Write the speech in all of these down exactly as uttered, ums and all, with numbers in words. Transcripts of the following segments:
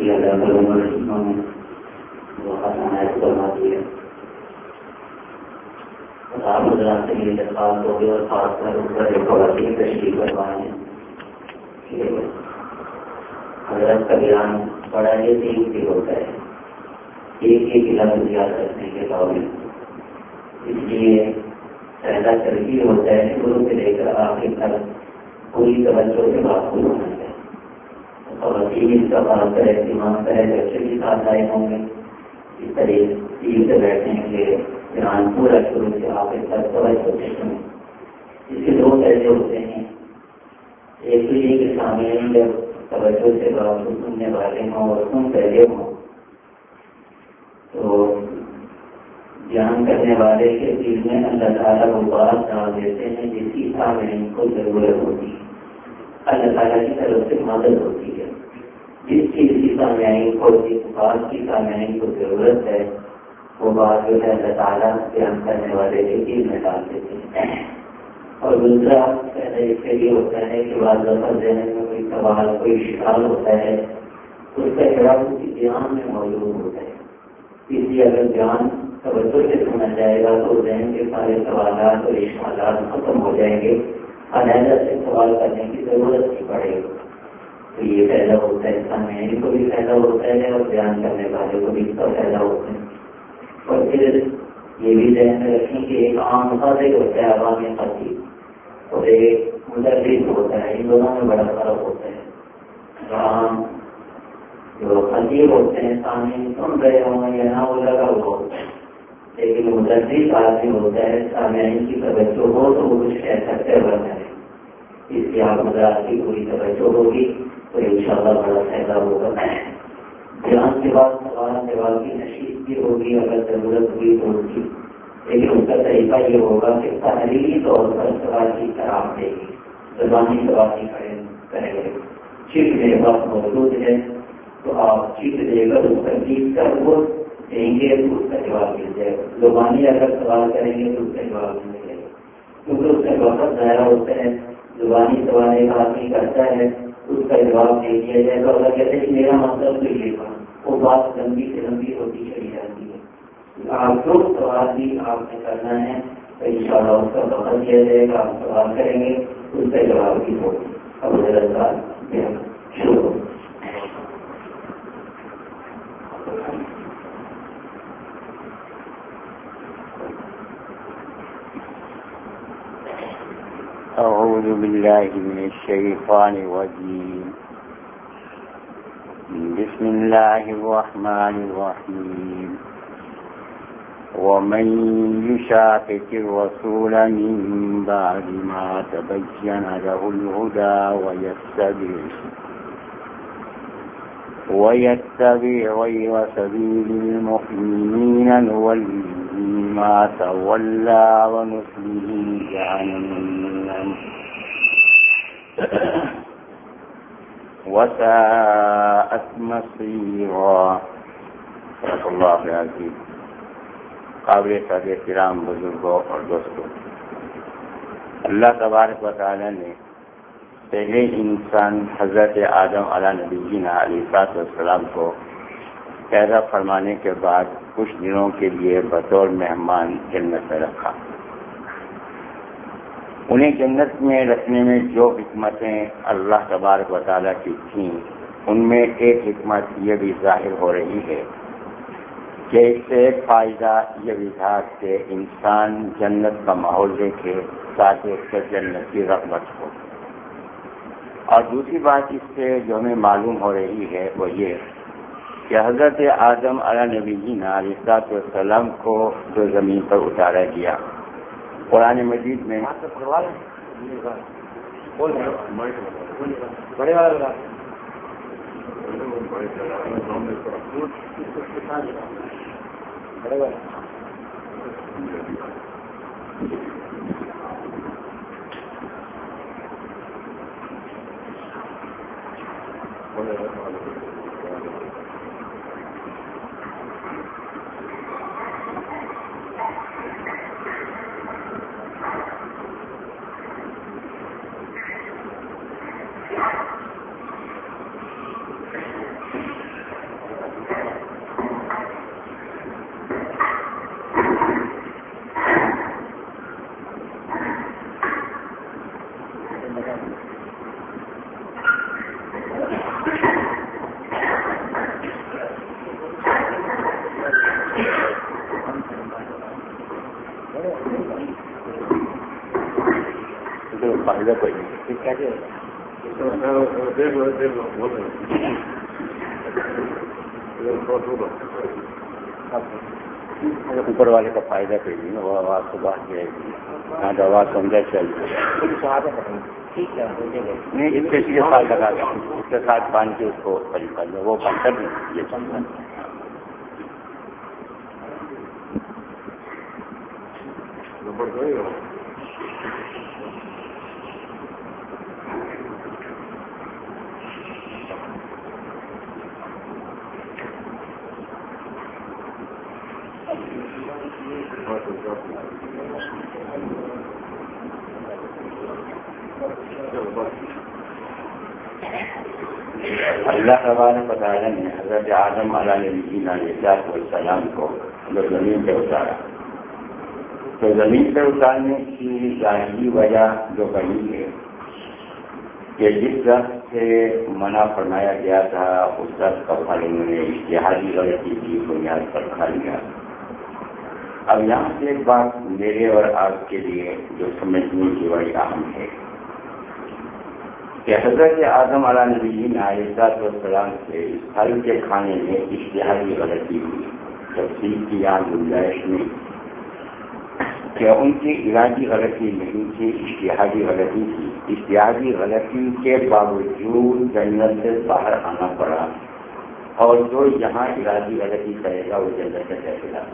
کی اللہ تعالیٰ نے وہ حسنات فرماتی ہے. آپ حضرات سے میری درخواست ہوگی اور خاص کر اس پر خواتین تشریف کروائیں کہ حضرت کا بیان بڑا ہی تیز بھی ہوتا ہے، ایک ایک لفظ یاد رکھنے کے باوجود. اس لیے پہلا ترجیح ہوتا ہے شروع سے لے کر آخر تک پوری توجہ سے بات کو ہونا چاہیے. خواتین اس کا خاص کر اہتمام کرے بچے بھی ساتھ آئے ہوں گے، اس طریقے سے بیٹھیں گے بیان پورا شروع سے آخر تک توجہ سے سنیں. اس کے دو فائدے ہوتے ہیں. ایک تو یہ کہ سامعین جب توجہ سے بات کو سننے والے ہوں اور سن پہلے ہوں تو بیان کرنے والے کے دل میں اللہ تعالیٰ وہ بات ڈال دیتے ہیں جس کی سامعین کو ضرورت ہوتی ہے. اللہ تعالیٰ کی طرف سے مدد ہوتی ہے. جس چیز کی سامعین کو جس بات کی سامعین کو ضرورت ہے وہ بات جو ہے اللہ تعالیٰ بیان کرنے والے کے دل میں ڈال دیتے ہیں. اور دوسرا پہلے اس کے لیے ہوتا ہے کہ بعض دفعہ ذہن میں کوئی سوال کوئی شکار ہوتا ہے اس کا جواب اس کی بیان میں موجود ہوتا ہے. اس لیے اگر بیان توجہ سے سنا جائے گا تو ذہن کے سارے سوالات اور اشکالات ختم ہو جائیں گے، علیحدہ سے سوال کرنے کی ضرورت نہیں پڑے گی. تو یہ فائدہ ہوتا ہے، سامعین کو بھی فائدہ ہوتا ہے اور بیان کرنے والے کو بھی اس کا فائدہ ہوتا ہے. اور پھر یہ بھی ذہن میں رکھیں کہ ایک عام خاص ہوتا ہے عوامی خطیب اور ایک مدرس ہوتا ہے، ان دونوں میں بڑا فرق ہوتا ہے. عام جو خطیب ہوتے ہیں سامعین سن رہے ہوں یا نہ وہ لگا ہوا ہوتا ہے، لیکن مدرس آدمی ہوتا ہے سامعین کی توجہ ہو تو وہ کچھ کہہ سکتے بنتا ہے. اس لیے آپ مدرس کی پوری توجہ ہوگی تو انشاءاللہ بڑا فائدہ ہوگا. بیان کے بعد سوال جواب کی نشست بھی ہوگی اگر ضرورت ہوئی تو اس کی، لیکن اس کا طریقہ یہ ہوگا کہ تحریری طور پر سوال کی طرح دے گی، زبانی سوال نہیں کریں گے. چیٹ میرے پاس موجود ہے تو آپ چیٹ دے کر اس پر لکھ کر وہ دیں گے تو اس کا جواب مل جائے گا. زبانی اگر سوال کریں گے تو اس کا جواب نہیں ملے گا کیونکہ اس کا وقت ضائع ہوتا ہے. زبانی سوال ایک آدمی کرتا ہے اس کا جواب دے دیا جائے گا. اگر کہتے ہیں میرا مطلب تو یہ تھا وہ بات لمبی سے لمبی ہوتی چلی جاتی ہے. آپ جو سوال بھی آپ نے کرنا ہے تو ان شاء اللہ اس کا وقت دیا جائے گا. آپ سوال کریں گے اس کا جواب بھی ہوگا. اب شروع أعوذ بالله من الشيطان الرجيم. بسم الله الرحمن الرحيم. ومن يشاقق الرسول من بعد ما تبين له الهدى ويتبع ويتبع غير سبيل المؤمنين نوله ما تولى ونصله جهنم وساءت مصيرا. صدق اللہ العظیم. قابل قدر احترام بزرگوں اور دوستوں، اللہ تبارک و تعالی نے پہلے انسان حضرت آدم علیہ نبینا علیہ السلام کو پیدا فرمانے کے بعد کچھ دنوں کے لیے بطور مہمان جنت میں رکھا. انہیں جنت میں رکھنے میں جو حکمتیں اللہ تبارک و تعالیٰ کی تھیں ان میں ایک حکمت یہ بھی ظاہر ہو رہی ہے کہ اس سے ایک فائدہ یہ بھی تھا کہ انسان جنت کا ماحول دیکھے تاکہ اس سے جنت کی رغبت ہو. اور دوسری بات اس سے جو ہمیں معلوم ہو رہی ہے وہ یہ کہ حضرت آدم علیہ نبینا علیہ السلام کو جو زمین پر اتارا گیا قرآن مجید میں فائدہ کوئی نہیں. ٹھیک ہے اوپر والے کا فائدہ کوئی نہیں نا, وہ آواز تو بات جائے گی, ہاں تو آواز سمجھا چاہیے. نہیں اس کے ساتھ لگا گیا, اس کے ساتھ باندھ کے اس کو قریب کر لو, وہ پتھر نہیں یہ سمجھا. اللہ تبارک و تعالیٰ نے حضرت آدم علیہ السلام کو جو زمین پہ اتارا, تو زمین پہ اتارنے کی ظاہری وجہ جو بنی ہے کہ جس درخت سے منع فرمایا گیا تھا اس درخت کا پھل انہوں نے اشتہاری غلطی کی بنیاد پر کھا لیا. اب یہاں سے ایک بات میرے اور آپ کے لیے جو سمجھنے کی بڑی اہم ہے کہ حضرت آدم علیہ علیہ السلام سے اس پھل کے کھانے میں اشتہاری غلطی ہوئی. تفصیل کی یہاں گنجائش نہیں کہ ان کی ارادی غلطی نہیں تھی, اشتہاری غلطی تھی. اشتہاری غلطی کے باوجود جنت سے باہر آنا پڑا, اور جو یہاں ارادی غلطی کرے گا وہ جنت سے کیسے لا.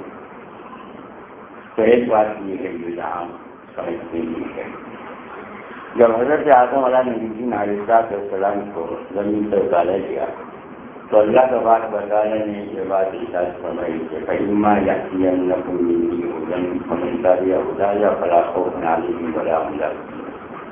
تو ایک بات یہ ہے جو یہاں سمجھتے نہیں ہے. جب حضرت آدم علیہ نبی علیہ السلام کو زمین سے اتارا گیا تو اللہ تبارک و تعالیٰ نے یہ بات ارشاد فرمائی کہ فَإِمَّا يَأْتِيَنَّكُم مِّنِّي هُدًى فَمَن تَبِعَ هُدَايَ فَلَا خَوْفٌ عَلَيْهِمْ وَلَا هُمْ يَحْزَنُونَ.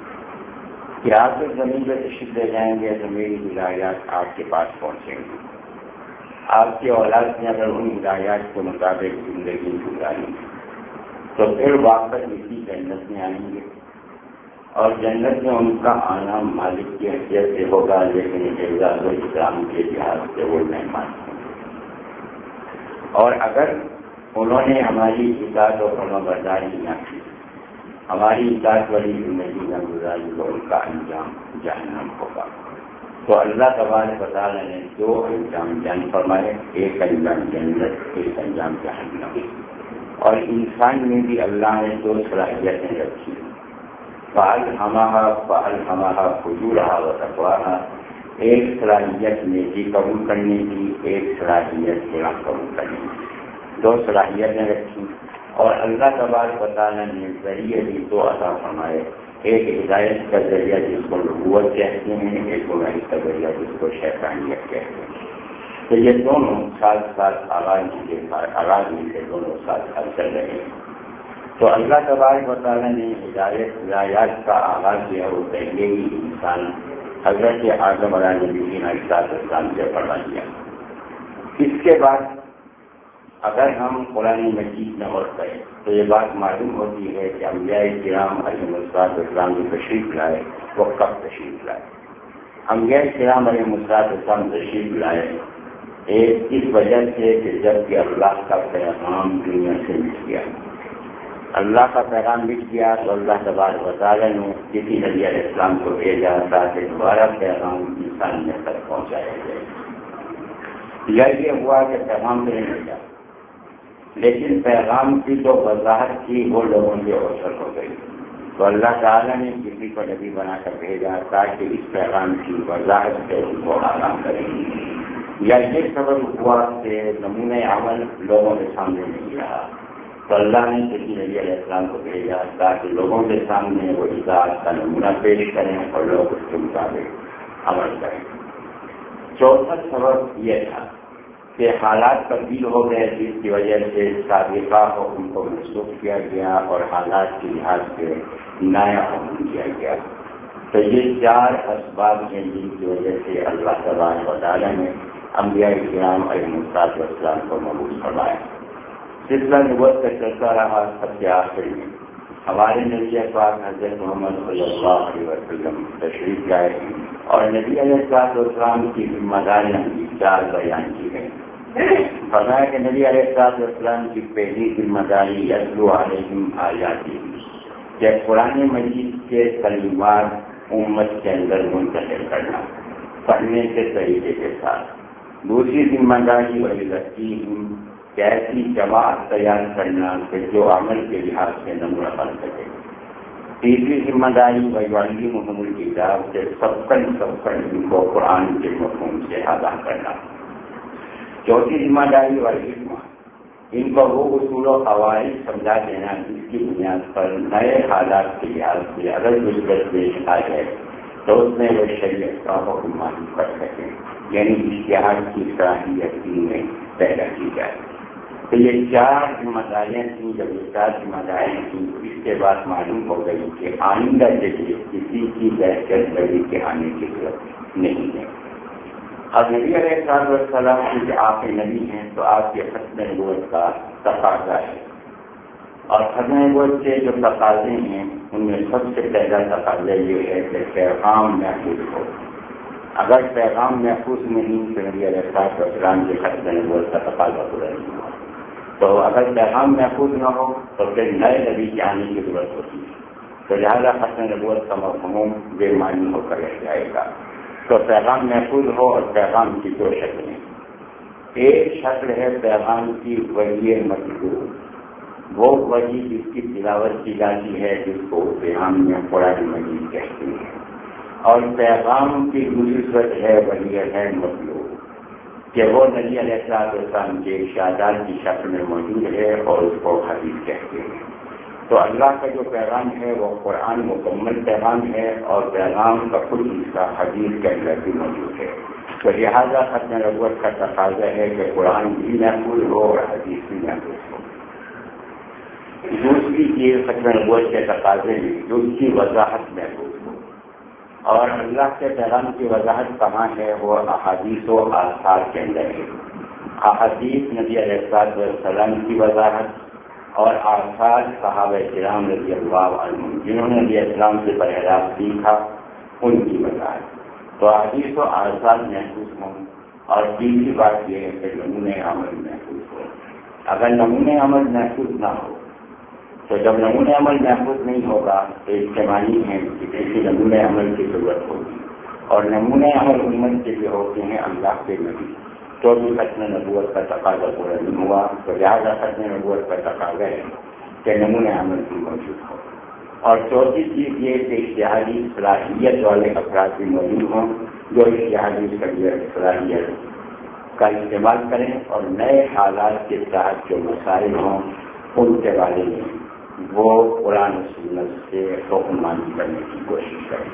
کہ آپ جب زمین پہ تشریف لے جائیں گے تو میری ہدایات آپ کے پاس پہنچیں گی. آپ کی اولاد نے اگر ان ہدایات کے مطابق زندگی گزاری تو پھر واپس اسی جنت میں آئیں گے, اور جنت میں ان کا آنا مالک کی حیثیت سے ہوگا, لیکن اعزاز و اکرام کے لحاظ سے وہ مہمان ہوں گے. اور اگر انہوں نے ہماری اطاعت و فرمانبرداری نہ کی, ہماری اطاعت والی زندگی نہ گزاری تو ان کا انجام جہنم ہوگا. تو اللہ تبارک و تعالیٰ نے دو انجام بیان فرمائے, ایک انجام جنت, ایک انجام جہنم. اور انسان میں بھی اللہ نے دو صلاحیتیں رکھی, فَأَلْهَمَهَا فَأَلْهَمَهَا فُجُورَهَا وَتَقْوَاهَا. ایک صلاحیت نیکی قبول کرنے کی, ایک صلاحیت گناہ قبول کرنے کی, دو صلاحیتیں رکھی. اور اللہ تبارک و تعالیٰ نے ذریعے بھی دو عطا فرمائے, ایک ہدایت کا ذریعہ جس کو نبوت کہتے ہیں, ایک گمراہی کا ذریعہ جس کو شیطانیت کہتے ہیں. تو یہ دونوں ساتھ ساتھ آغاز کے آغاز کے دونوں ساتھ ساتھ چل رہے ہیں. تو اللہ تبارک و تعالیٰ نے ہدایت ہدایات کا آغاز کیا, وہ پہلے ہی انسان حضرت آدم علیہ السلام سے پڑھا دیا. اس کے بعد اگر ہم قرآن مجید میں غور کریں تو یہ بات معلوم ہوتی ہے کہ انبیاء کرام علیہ السلام جو تشریف لائے وہ کب تشریف لائے. انبیاء کرام علیہ السلام تشریف لائے ایک اس وجہ سے کہ جب کہ اللہ کا پیغام دنیا سے مٹ گیا, اللہ کا پیغام مٹ گیا تو اللہ تبارک و تعالیٰ نے کسی نبی علیہ السلام کو بھیجا تاکہ دوبارہ پیغام انسانیت تک پہنچایا جائے. یا یہ ہوا کہ پیغام تو نہیں ملا, لیکن پیغام کی جو وضاحت تھی وہ لوگوں سے اوسر ہو گئی. تو اللہ تعالیٰ نے کسی کو نبی بنا کر بھیجا تاکہ اس پیغام کی وضاحت سے ان کو آرام کریں. یا یہ سبب ہوا کہ نمونۂ عمل لوگوں کے سامنے نہیں رہا, تو اللہ نے کسی نبی علیہ السلام کو بھیجا تاکہ لوگوں کے سامنے وہ اطاعت کا نمونہ پیش کریں اور لوگ اس کے مطابق عمل کریں. چوتھا سبب یہ تھا کہ حالات تبدیل ہو گئے جس کی وجہ سے سابقہ حکم کو منسوخ کیا گیا اور حالات کے لحاظ سے نیا حکم کیا گیا. تو یہ چار اسباب ہیں جن کی وجہ سے اللہ تبارک و تعالیٰ نے انبیاء کرام علیہ السلام کو مبعوث فرمایا. سلسلہ نبوت کا چلتا رہا. سب سے آخر میں ہمارے نبی پاک حضرت محمد صلی اللہ علیہ وسلم تشریف لائے اور نبی علیہ السلام کی ذمہ داریاں کی چار بیان کی گئی. فرمایا کہ نبی علیہ السلام کی پہلی ذمہ داری یتلو علیہم آیاتہ, کہ قرآن مجید کے کلمات امت کے اندر منتقل کرنا پڑھنے کے طریقے کے ساتھ۔ دوسری ذمہ داری وہی لگتی کہ ایسی جماعت تیار کرنا کہ جو عمل کے لحاظ سے نمونہ بن سکے۔ تیسری ذمہ داری وہی محمد الکتاب سے سبقن سبقن ان کو قرآن کے مفہوم سے آگاہ کرنا۔ چوتھی ذمہ داری وہی ان کو وہ اصول و قواعد سمجھا دینا جس کی بنیاد پر نئے حالات کے لحاظ سے اگر مشکل پیش آ جائے تو اس میں وہ شریعت کا حکم معلوم کر سکیں، یعنی اجتہاد کی صلاحیت دین میں پیدا کی جائے۔ تو یہ چار ذمہ داریاں تھیں۔ جب یہ چار ذمہ داریاں تھیں تو اس کے بعد معلوم ہو گئی کہ آئندہ کے لیے کسی کی دہشت گردی کے آنے کی ضرورت نہیں ہے۔ اور نبی علیہ السلام کی آپ نبی ہیں تو آپ کے ختم نبوت کا تقاضا ہے، اور ختم نبوت کے جو تقاضے ہیں ان میں سب سے پہلا تقاضا یہ ہے کہ پیغام محفوظ ہو۔ اگر پیغام محفوظ نہیں تو نبی علیہ السلام کے ختم نبوت کا تقاضا پورا نہیں ہوا۔ تو اگر پیغام محفوظ نہ ہو تو پھر نئے نبی کے آنے کی ضرورت ہوتی ہے، تو لہٰذا ختم نبوت کا مفہوم بے معنی ہو کر رہ جائے گا۔ تو پیغام محفوظ ہو، اور پیغام کی دو شکلیں، ایک شکل ہے پیغام کی وحی مطلوب، وہ وحی جس کی تلاوت کی جاتی ہے جس کو پیغام میں قرآن مجید کہتے ہیں، اور پیغام کی دوسری صورت ہے وحی ہے مطلوب کہ وہ نبی علیہ السلام کے ارشادات کی شکل میں موجود ہے اور اس کو حدیث کہتے ہیں۔ تو اللہ کا جو پیغام ہے وہ قرآن مکمل پیغام ہے، اور پیغام کا کچھ حصہ حدیث کے اندر بھی موجود ہے۔ تو لہٰذا ختم نبوت کا تقاضا ہے کہ قرآن بھی محفوظ ہو اور حدیث بھی محفوظ ہو۔ دوسری چیز ختم نبوت کے تقاضے میں جو اس کی وضاحت محفوظ ہو، اور اللہ کے پیغام کی وضاحت کہاں ہے؟ وہ احادیث و آثار کے اندر ہے۔ احادیث نبی علیہ السلام کی وضاحت، اور آثار صحابہ کرام رضی اللہ عنہم جنہوں نے نبی اسلام سے براہ راست سیکھا ان کی وضاحت۔ تو احادیث و آثار محفوظ ہوں، اور تیسری بات یہ ہے کہ نمونۂ عمل محفوظ ہو۔ اگر نمونۂ عمل محفوظ نہ ہو تو جب نمونۂ عمل محفوظ نہیں ہوگا تو اس کے معنی ہے کہ کسی نمونۂ عمل کی ضرورت ہوگی، اور نمونۂ عمل امت کے لیے ہوتے ہیں اللہ کے نبی۔ تو بھی ختم نبوت کا تقاضا پورا نہیں ہوا، تو لہٰذا ختم نبوت کا تقاضا ہے کہ نمونۂ عمل بھی موجود ہو۔ اور چوتھی چیز یہ کہ اشتہادی صلاحیت والے افراد بھی موجود ہوں جو اشتہادی صلاحیت کا استعمال کریں اور نئے حالات کے تحت جو مسائل ہوں ان کے بارے میں وہ قرآن و سنت سے حکم مانی کرنے کی کوشش کریں۔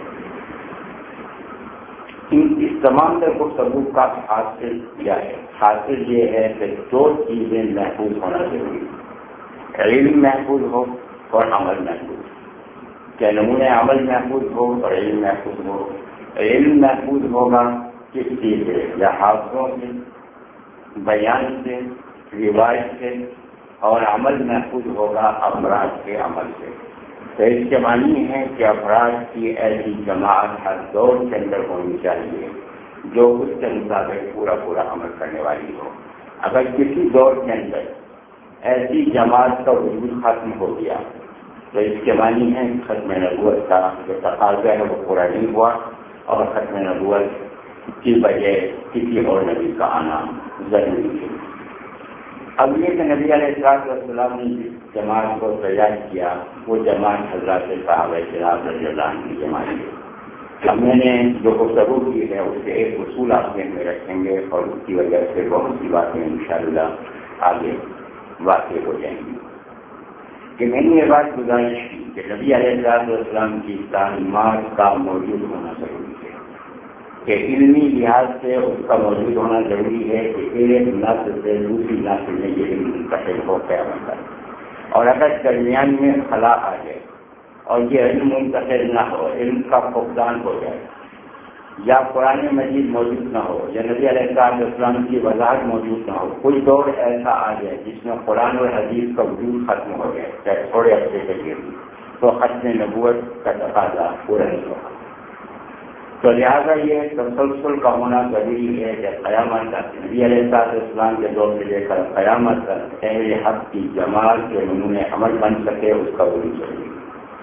اس تمام در گفتگو کا حاصل کیا ہے؟ حاصل یہ ہے کہ دو چیزیں محفوظ ہونا ضروری ہے، علم محفوظ ہو اور عمل محفوظ ہو۔ کہ نمونۂ عمل محفوظ ہو اور علم محفوظ ہو۔ علم محفوظ ہوگا کس چیز سے؟ یا حافظوں سے، بیان سے، روایت سے، اور عمل محفوظ ہوگا افراد کے عمل سے۔ تو اس کے معنی ہے کہ افراد کی ایسی جماعت ہر دور کے اندر ہونی چاہیے جو اس کے مطابق پورا پورا عمل کرنے والی ہو۔ اگر کسی دور کے اندر ایسی جماعت کا وجود ختم ہو گیا تو اس کے معنی ہے ختم نبوت کا جو تقاضا ہے وہ پورا نہیں ہوا، اور ختم نبوت کی وجہ کسی اور نبی کا آنا ضروری ہے۔ اب یہ کہ نبی علیہ السلام نے جس جماعت کو تیار کیا وہ جماعت حضرات صحابہ کرام رضی اللہ عنہ کی جماعت ہے۔ ہم نے جو گفتگو کی ہے اس سے ایک اصول آپ میں رکھیں گے، اور اس کی وجہ سے بہت سی باتیں انشاءاللہ آگے واقع ہو جائیں گی۔ کہ میں نے یہ بات گزارش کی کہ نبی علیہ السلام کی تعلیمات کا موجود ہونا ضروری ہے، کہ علمی لحاظ سے اس کا موجود ہونا ضروری ہے کہ ایک نسل سے دوسری نسل میں یہ علم منتقل ہو قیامت تک۔ اور اگر درمیان میں خلا آ جائے اور یہ علم منتقل نہ ہو، علم کا فقدان ہو جائے، یا قرآن مجید موجود نہ ہو، یا نبی علیہ السلام کی وضاحت موجود نہ ہو، کوئی دور ایسا آ جائے جس میں قرآن اور حدیث کا وجود ختم ہو جائے چاہے تھوڑے عرصے کے لیے بھی، تو ختم نبوت کا تقاضا پورا نہیں ہوگا۔ تو لہٰذا یہ تسلسل کا ہونا ضروری ہے کہ قیامت تک نبی علیہ السلام کے دور سے لے کر قیامت تک اہل حق کی جماعت کے نمونۂ عمل بن سکے، اس کا وجود ضروری ہے۔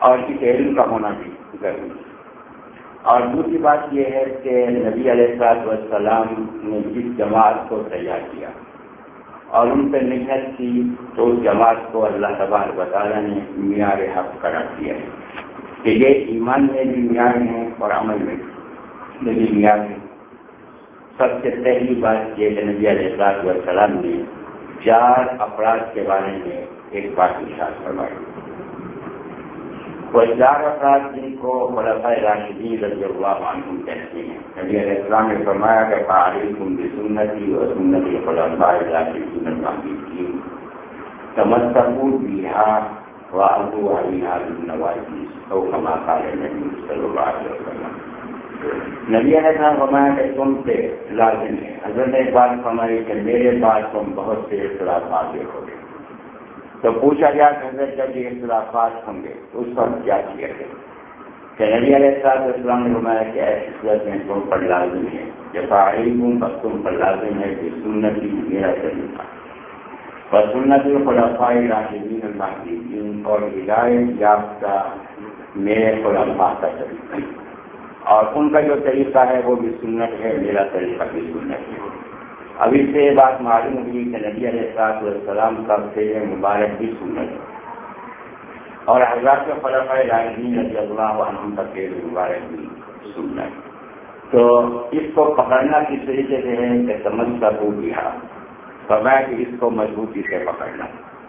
اور اس علم کا ہونا بھی ضروری ہے۔ اور دوسری بات یہ ہے کہ نبی علیہ الصلوۃ والسلام نے جس جماعت کو تیار کیا اور ان پہ محنت کی تو اس جماعت کو اللہ تبارک و تعالیٰ نے معیار حق قرار دیا ہے کہ یہ ایمان میں بھی معیار ہے اور عمل میں بھی معیار ہے۔ سب سے پہلی بات یہ کہ نبی علیہ الصلوۃ والسلام نے چار افراد کے بارے میں ایک بات ارشاد فرمائی۔ وہ چار افراد جن کو خلفائے راشدین رضی اللہ عنہم کہتے ہیں، نبی علیہ السلام نے فرمایا کہ فعلیکم بسنتی و سنت الخلفاء الراشدین المہدیین تمسکوا بہا وعضوا علیہا بالنواجذ او کما قال النبی صلی اللہ علیہ وسلم۔ نبی علیہ السلام فرمایا کہ تم سے لازم ہے، حضرت نے ایک بات فرمائی کہ میرے بعد تم بہت سے اختلافات دیکھو گے۔ تو پوچھا گیا کہ حضرت جب یہ اختلافات ہوں گے تو اس وقت کیا کیا گیا؟ کہ نبی علیہ السلام نے فرمایا کہ ایسی صورت میں تم پر لازم ہے، جب فعلیکم پر تم پر لازم ہے کہ سنتی میرا طریقہ اور سنت الخلفاء الراشدین المہدیین اور ہدایت یافتہ میرے خلفاء کا طریقہ، اور ان کا جو طریقہ ہے وہ بھی سنت ہے، میرا طریقہ بھی سنت ہے۔ اب اس سے یہ بات معلوم ہوئی کہ نبی علیہ الصلوۃ والسلام کا فعل مبارک بھی سنت ہے اور حضرات خلفاء راشدین رضی اللہ عنہم کا فعل مبارک بھی سنت ہے۔ تو اس کو پکڑنا کس طریقے سے ہے کہ تمسکوا بہا، فرمایا کہ اس کو مضبوطی سے پکڑنا،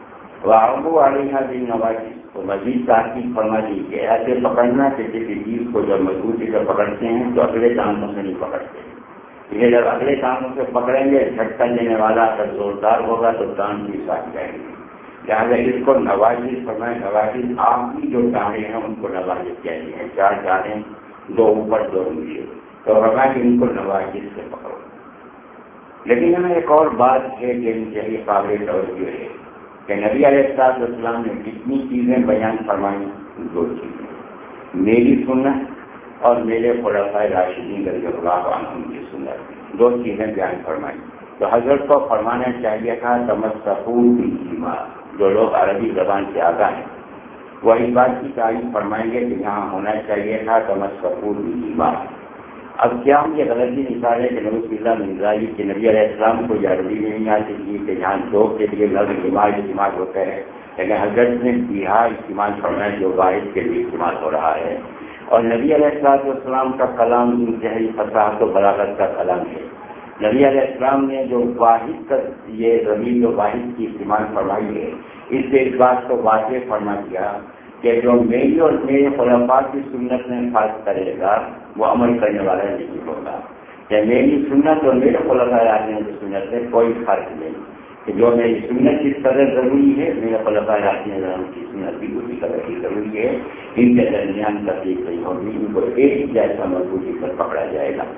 وعضوا علیہا بالنواجذ، تو مزید تحقیق فرما دی کہ ایسے پکڑنا کہ کسی چیز کو جب مضبوطی سے پکڑتے ہیں تو اگلے ٹانگوں سے نہیں پکڑتے، یہ جب اگلے ٹانگوں سے پکڑیں گے جھٹکا دینے والا اگر زوردار ہوگا تو ٹانگ بھی ساتھ جائیں گے، لہٰذا اس کو نواجذ فرمائے۔ نواجذ آپ کی جو ٹانگیں ہیں ان کو نواجذ کہتے ہیں، چار ٹانگیں، دو اوپر دو نیچے، تو فرمایا کہ ان کو نواجذ سے پکڑو۔ لیکن ہمیں ایک اور بات ہے کہ انتہائی قابل توجہ ہے کہ نبی علیہ الصلوۃ والسلام نے جتنی چیزیں بیان فرمائیں، دو چیزیں، میری سنت اور میرے خلفاء راشدین رضی اللہ عنہم کی سنت، دو چیزیں بیان فرمائیں۔ تو حضرت کو فرمانا چاہیے تھا تمسکوا بہا، جو لوگ عربی زبان سے آگاہ ہیں وہی بات کی تعریف فرمائیں گے کہ یہاں ہونا چاہیے تھا تمسکوا بہا۔ اب کیا ہم یہ غلطی نکالے کہ نعوذ باللہ من ذالک کہ نبی علیہ السلام کو یہ عربی میں نہیں آتی تھی کہ جہاں دو کے لیے لفظ جماع استعمال ہوتا ہے، لیکن حضرت نے بہا استعمال فرمایا جو واحد کے لیے استعمال ہو رہا ہے، اور نبی علیہ الصلوۃ والسلام کا کلام انتہائی فصاحت و بلاغت کا کلام ہے۔ نبی علیہ السلام نے جو واحد کا یہ ضمیر و واحد کی استعمال فرمائی ہے، اس سے اس بات کو واضح فرما دیا کہ جو میری اور میرے خلفاء کی سنت میں فرق کرے گا وہ عمل کرنے والا نہیں ہوگا، کہ میری سنت اور میرے خلفاء راشدین کی سنت میں کوئی فرق نہیں، کہ جو میری سنت کی قدر ضروری ہے میرے خلفاء راشدین کی سنت بھی اسی قدر کی ضروری ہے، ان کے درمیان تفریق نہیں ہوگی، ان کو ایک جیسا مضبوطی پر پکڑا جائے گا۔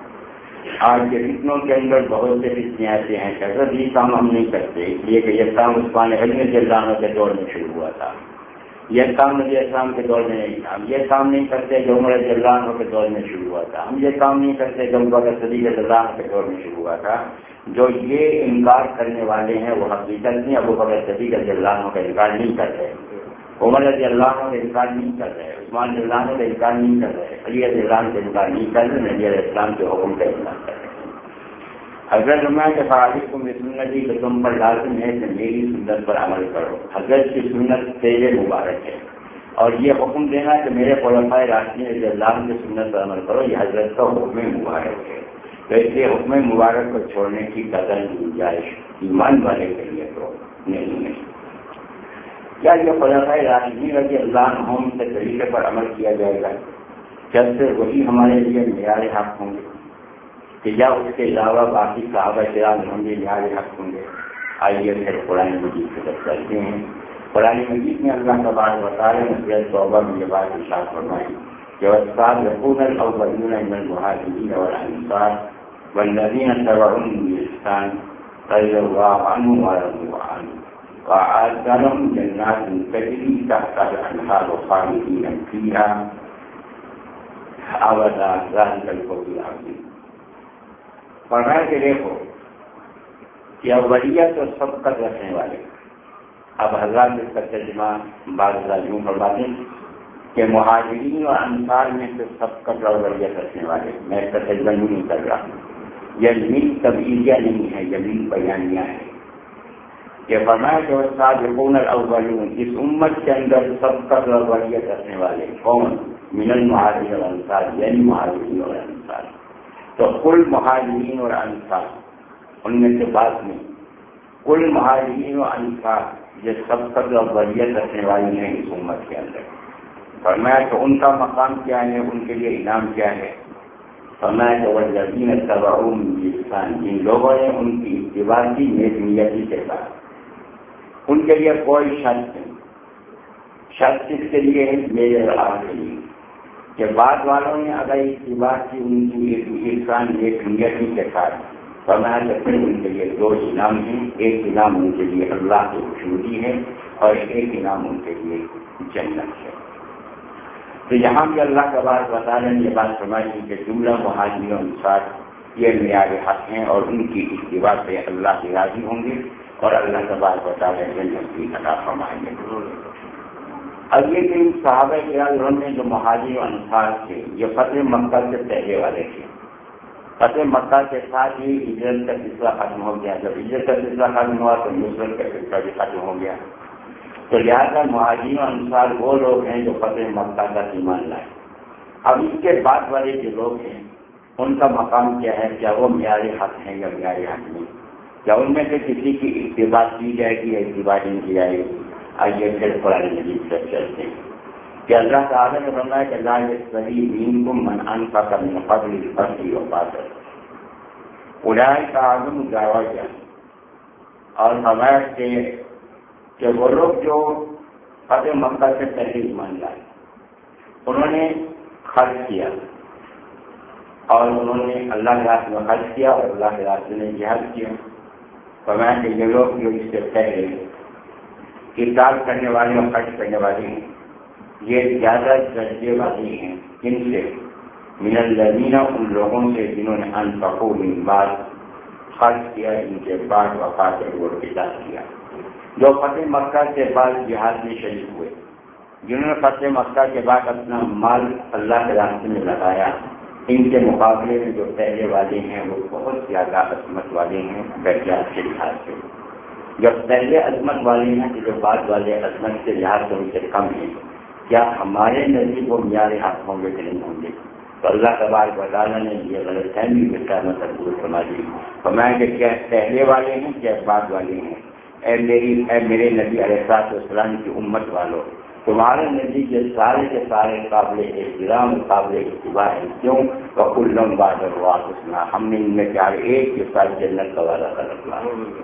آج کے فتنوں کے اندر بہت سے فتنے ایسے ہیں کہ اگر یہ کام ہم نہیں کرتے، اس لیے کہ یہ کام عثمان غنی رضی اللہ عنہ کے دور میں شروع ہوا تھا، یہ کام نبی اسلام کے دور میں نہیں تھا، ہم یہ کام نہیں کرتے جو عمر رضی اللہ عنہ کے دور میں شروع ہوا تھا، ہم یہ کام نہیں کرتے جو ابو بکر صدیق رضی اللہ عنہ کے دور میں شروع ہوا تھا۔ جو یہ انکار کرنے والے ہیں وہ حقیقت میں ابو بکر صدیق رضی اللہ عنہ کا انکار نہیں کر رہے، عمر رضی اللہ عنہ کا انکار نہیں کر رہے، عثمان رضی اللہ عنہ کا انکار نہیں کر رہے، علی رضی اللہ عنہ کا انکار نہیں کر رہے، نبی علیہ السلام کے حکم کا انکار کر رہے۔ حضرت فرمایا کہ فعلیکم بسنتی، کہ تم پر لازم ہے کہ میری سنت پر عمل کرو، حضرت کی سنت تیرے مبارک ہے، اور یہ حکم دینا کہ میرے خلفاء راشدین رضی اللہ عنہ کی سنت پر عمل کرو، یہ حضرت کا حکم مبارک ہے۔ تو اس لیے حکم مبارک کو چھوڑنے کی قدر گنجائش ایمان والے کے لیے تو نہیں ہے۔ کیا یہ خلفاء راشدین رضی اللہ عنہم کے طریقے پر عمل کیا جائے گا؟ کیا صرف وہی ہمارے لیے معیار حق ہوں گے کہ یا اس کے علاوہ باقی صحابہ کرام ہم بھی معیار حق ہوں گے؟ آئیے پھر قرآن مجید کی طرف چلتے ہیں۔ قرآن مجید میں اللہ تبارک و تعالیٰ نے سورۃ توبہ میں یہ بات ارشاد فرمائی کہ والسابقون الاولون من المہاجرین والانصار والذین اتبعوهم بإحسان رضی اللہ عنہم ورضوا عنہ وأعد لهم جنات تجری تحتها الأنہار خالدین فیہا ابدا ذلک الفوز العظیم۔ فرمایا کہ دیکھو کہ اولیت اور سبقت رکھنے والے، اب حضرات اس کا ترجمہ بعض راجیوں فرماتے ہیں کہ مہاجرین اور انصار میں سے سبقت اور ولیت رکھنے والے، میں تجزیہ نہیں کر رہا ہوں، یہ مین تبعیضیہ نہیں ہے، یہ مین بیانیہ ہے۔ یہ فرمایا کہ والسابقون الاولون، اس امت کے اندر سبقت اور ولیت رکھنے والے کون؟ من المہاجرین والانصار، یعنی مہاجرین اور انصار۔ تو کل مہاجرین اور انصار، ان میں سے بات نہیں، کل مہاجرین اور انصار یہ سبقت اور ولیت رکھنے والی ہیں اس امت کے اندر۔ فرمایا کہ ان کا مقام کیا ہے، ان کے لیے انعام کیا ہے؟ فرمایا کہ والذین اتبعوہم بإحسان، جن لوگوں نے ان کی اتباع کی نیک نیتی کے ساتھ، ان کے لیے کوئی شرط نہیں۔ شرط کس کے لیے ہے؟ میرے اور آپ کے لیے، کہ بعد والوں نے اگر اتباع کی ان کی احسان نیک نیتی کے ساتھ، فرمایا کہ پھر ان کے لیے دو انعام ہیں، ایک انعام ان کے لیے اللہ کی خوشنودی ہے اور ایک انعام ان کے لیے جنت ہے۔ تو یہاں پہ اللہ کا بات بتا رہے ہیں، یہ بات سمجھیں کہ جملہ مہاجرین و انصار یہ معیار حق ہیں اور ان کی اتباع سے اللہ سے راضی ہوں گے اور اللہ کا بات بتا رہے ہیں جنت کی عطا فرمائیں گے۔ اب یہ کہ صحابہ کرام نے جو مہاجرین و انصار تھے یہ فتح مکہ سے پہلے والے تھے۔ فتح مکہ کے ساتھ ہی ہجرت کا سلسلہ ختم ہو گیا، جب ہجرت کا سلسلہ ختم ہوا تو نصرت کا سلسلہ بھی ختم ہو گیا۔ تو لہٰذا مہاجرین و انصار وہ لوگ ہیں جو فتح مکہ کا ایمان لائے۔ اب اس کے بعد والے جو لوگ ہیں ان کا مقام کیا ہے؟ کیا وہ معیار حق ہیں یا معیار حق نہیں؟ کیا ان میں سے کسی کی اتباع کی جائے گی یا اتباع نہیں کی جائے گی؟ آئیے پھر قرآن مجید سے چلتے ہیں کہ اللہ تعالیٰ نے فرمایا کہ لا یستوی منکم من انفق من قبل الفتح وقاتل اولئک اعظم درجۃ، اور فرمایا کہ کہ وہ لوگ جو فتح مکہ سے پہلے ایمان لائے انہوں نے خرچ کیا اور انہوں نے اللہ کے راستے میں خرچ کیا اور اللہ کے راستے میں جہاد کیا۔ فرمایا کہ یہ لوگ جو اس سے پہلے قتال کرنے والے اور خرچ کرنے والے ہیں یہ زیادہ درجے والے ہیں، ان سے من الذین، ان لوگوں سے جنہوں نے انفقوا من بعد، خرچ کیا ان کے بعد، وقاتل اور قتال کیا، جو فتح مکہ کے بعد جہاد میں شریک ہوئے، جنہوں نے فتح مکہ کے بعد اپنا مال اللہ کے راستے میں لگایا، ان کے مقابلے میں جو پہلے والے ہیں وہ بہت زیادہ عظمت والے ہیں درجات کے لحاظ سے۔ جب پہلے عظمت والے ہیں تو جو بعد والے عظمت کے لحاظ سے ان سے کم ہیں، کیا ہمارے نزدیک وہ معیار حق ہوں گے کہ نہیں ہوں گے؟ تو اللہ تبارک و تعالیٰ نے یہ غلط فہمی دور فرما دی، فرمایا کہ کیا پہلے والے ہیں کیا بعد والے ہیں؟ اے میری اے میرے نبی علیہ الصلوۃ والسلام کی امت والوں، تمہارے نبی کے سارے کے سارے قابل احترام قابل اتباع ہیں، کیوں؟ وَكُلًّا وَعَدَ اللَّهُ الْحُسْنَىٰ، ہم نے ان میں سے ہر ایک کے ساتھ جنت کا وعدہ کر رکھا۔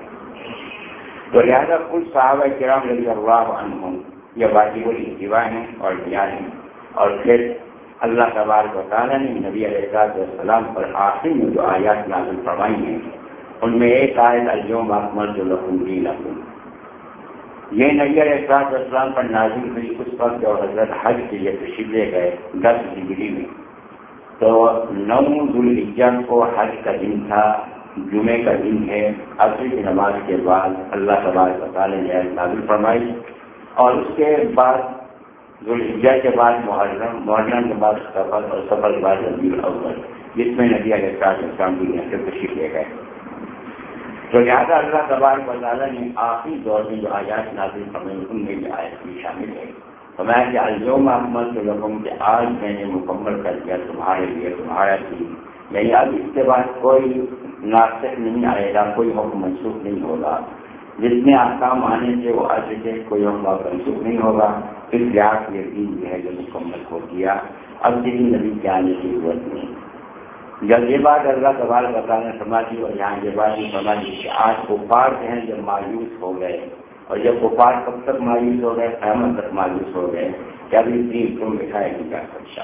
تو لہٰذا کل صحابہ کرام رضی اللہ عنہم یہ واجب الاتباع ہیں اور بیان ہیں، اور پھر اللہ تبارک و تعالیٰ نے نبی علیہ الصلوۃ والسلام پر آخر میں جو آیات نازل فرمائی ہیں ان میں ایک آیت الیوم اکملت لکم دینکم، یہ نبی علیہ الصلوۃ والسلام پر نازل ہوئی اس وقت جو حضرت حج کے لیے تشریف لے گئے دس ہجری میں، تو نو ذوالحجہ کو حج کا دن تھا، جمعے کا دن ہے، عصر کی نماز کے بعد اللہ تبارک و تعالیٰ نے آیت نازل فرمائی، اور اس کے بعد ذوالحجہ کے بعد محرم، محرم کے بعد سفر، اور سفر کے بعد ربیع الاول، جس میں نبی علیہ الصلوۃ والسلام دنیا سے تشریف لے گئے۔ تو لہٰذا اللہ تبارک و تعالیٰ نے آخری دور میں جو آیات نازل فرمائی ان میں یہ آیت بھی شامل ہے۔ فرمایا کہ الیوم اکملت لکم، کہ آج میں نے مکمل کر دیا تمہارے لیے تمہارا دین، یعنی اب اس کے بعد کوئی ناسخ نہیں آئے گا، کوئی حکم منسوخ نہیں ہوگا، جس میں احکام آنے سے وہ آ چکے کوئی حکم منسوخ نہیں ہوگا، اس لحاظ سے یہ دین جو ہے جو مکمل ہو گیا، اب کسی نبی کے آنے کی ضرورت نہیں۔ جب یہ بات اللہ تبارک و تعالیٰ نے فرما دی اور یہاں یہ بات بھی فرما دی کہ آج کفار ہیں جب مایوس ہو گئے، اور جب کفار کب تک مایوس ہو گئے؟ قیامت تک مایوس ہو گئے کہ ابھی دین تم دکھایا نہیں جا سکتا۔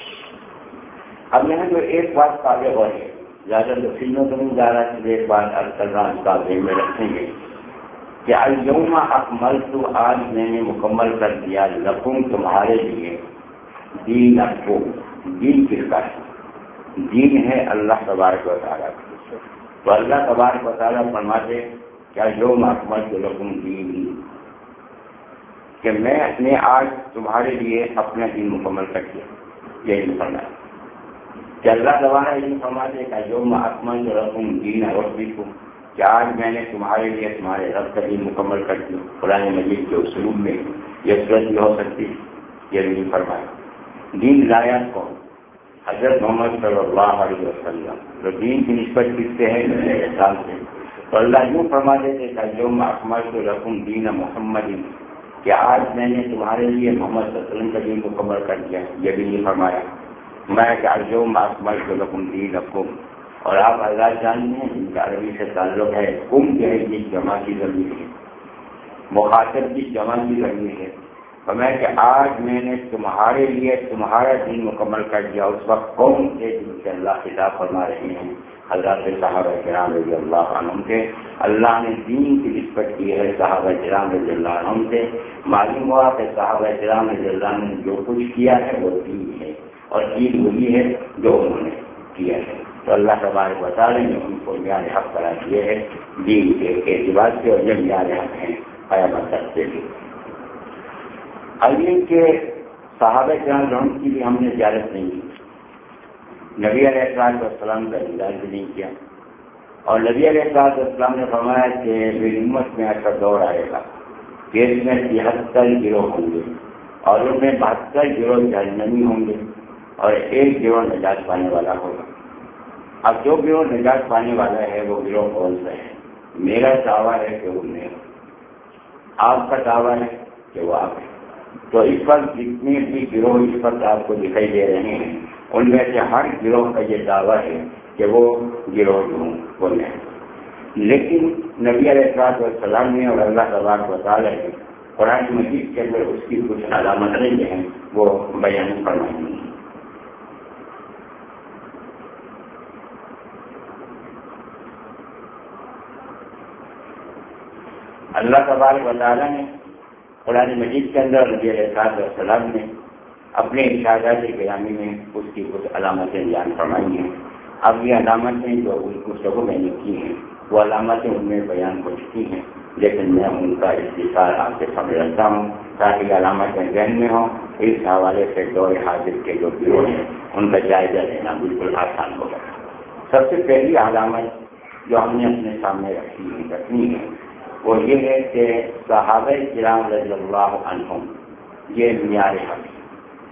اب یہاں جو ایک بات قابل غور ہے، زیادہ تفصیلوں تو نہیں جا رہا، ایک بات عرض کر رہا ہوں، اس ذہن میں رکھیں گے کہ الیوم اکملت، آج میں نے مکمل کر دیا، لکم تمہارے لیے، دینکم، دین کس کا ہے؟ دین ہے اللہ تبارک و تعالیٰ کا۔ تو اللہ تبارک و تعالیٰ فرماتے کیا یوم اکملت لکم دین، کہ میں نے آج تمہارے لیے اپنا دین مکمل کر دیا. یہی فرمایا کہ اللہ دوبارہ یہ فرماتے کہ یوم اکملت لکم دین ربکم، کہ آج میں نے تمہارے لیے تمہارے رب کا دین مکمل کر دیا. قرآن مجید کے اسلوب میں یہ صورت بھی ہو سکتی یہ نہیں فرمایا. دین لایات کون؟ حضرت محمد صلی اللہ علیہ وسلم. تو دین کی نسبت کس سے ہے؟ احسان سے. تو اللہ یوں فرما دیتے کہ یوم اکملت لکم دین محمد، کہ آج میں نے تمہارے لیے محمد صلی اللہ علیہ وسلم کا دین مکمل کر دیا. یہ بھی نہیں فرمایا میں کہ یوم اکملت لکم دینکم. اور آپ آزاد جانتے ہیں ان کا عربی سے تعلق ہے. کم جو ہے یہ جمع کی ضمیر ہے، مخاطب کی جمع کی ضمیر ہے. فرمایا کہ آج میں نے تمہارے لیے تمہارا دین مکمل کر دیا. اس وقت قوم کے جن سے اللہ خطاب فرما رہے ہیں حضرات صحابہ کرام رضی اللہ عنہم سے. اللہ نے دین کی نسبت کی ہے صحابہ کرام رضی اللہ عنہم سے. معلوم ہوا کہ صحابہ کرام رضی اللہ عنہ نے جو کچھ کیا ہے وہ دین ہے، اور دین وہی ہے جو انہوں نے کیا ہے. تو اللہ تبارک و تعالیٰ نے ان کو معیار حق قرار دیے ہے دین کے اعتبار سے، اور جب معیار حق ہیں قیامت تک کے لیے. علیم کے صحابہ کرام رحم کی بھی ہم نے زیارت نہیں کی. نبی علیہ السلام کا دیدار بھی نہیں کیا. اور نبی علیہ السلام نے فرمایا کہ میری امت میں ایسا دور آئے گا کہ اس میں تہتر گروہ ہوں گے، اور ان میں بہتر گروہ جہنمی ہوں گے، اور ایک گروہ نجات پانے والا ہوگا. اب جو گروہ نجات پانے والا ہے وہ گروہ کون سا ہے؟ میرا دعویٰ ہے کہ وہ میں ہوں، آپ کا دعویٰ ہے کہ وہ آپ ہے. تو اس پر جتنے بھی گروہ اس پر آپ کو دکھائی دے رہے ہیں ان میں سے ہر گروہ کا یہ دعویٰ ہے کہ وہ گروہ جو ہوں وہ میں. لیکن نبی علیہ السلام نے اور اللہ تبارک و تعالیٰ نے قرآن مجید کے اندر اس کی کچھ علامتیں جو ہیں وہ بیان فرمائی ہیں. اللہ تبارک و تعالیٰ نے قرآن مجید کے اندر نبی علیہ السلام نے اپنے ارشادات گرامی میں اس کی کچھ علامتیں بیان فرمائی ہیں. اب یہ علامتیں جو اس لوگوں میں نے کی ہیں وہ علامتیں ان میں بیان ہو چکی ہیں، لیکن میں ان کا اختصار آپ سے سمجھ رکھتا ہوں تاکہ علامتیں ذہن میں ہوں. اس حوالے سے دور حاضر کے جو گروہ ہیں ان کا جائزہ لینا بالکل آسان ہوگا. سب سے پہلی علامت جو ہم نے اپنے سامنے رکھی ہے رکھنی ہے وہ یہ ہے کہ صحابہ کرام رضی اللہ عنہم یہ معیار حق ہے.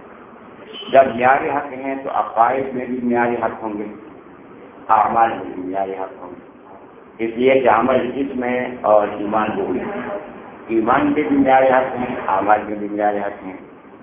جب معیار حق ہیں تو عقائد میں بھی معیار حق ہوں گے، اعمال میں بھی معیار حق ہوں گے. اس لیے کہ عمل جسم ہے اور ایمان روح ہے. ایمان کے بھی معیار حق ہیں، اعمال میں بھی معیار حق ہیں.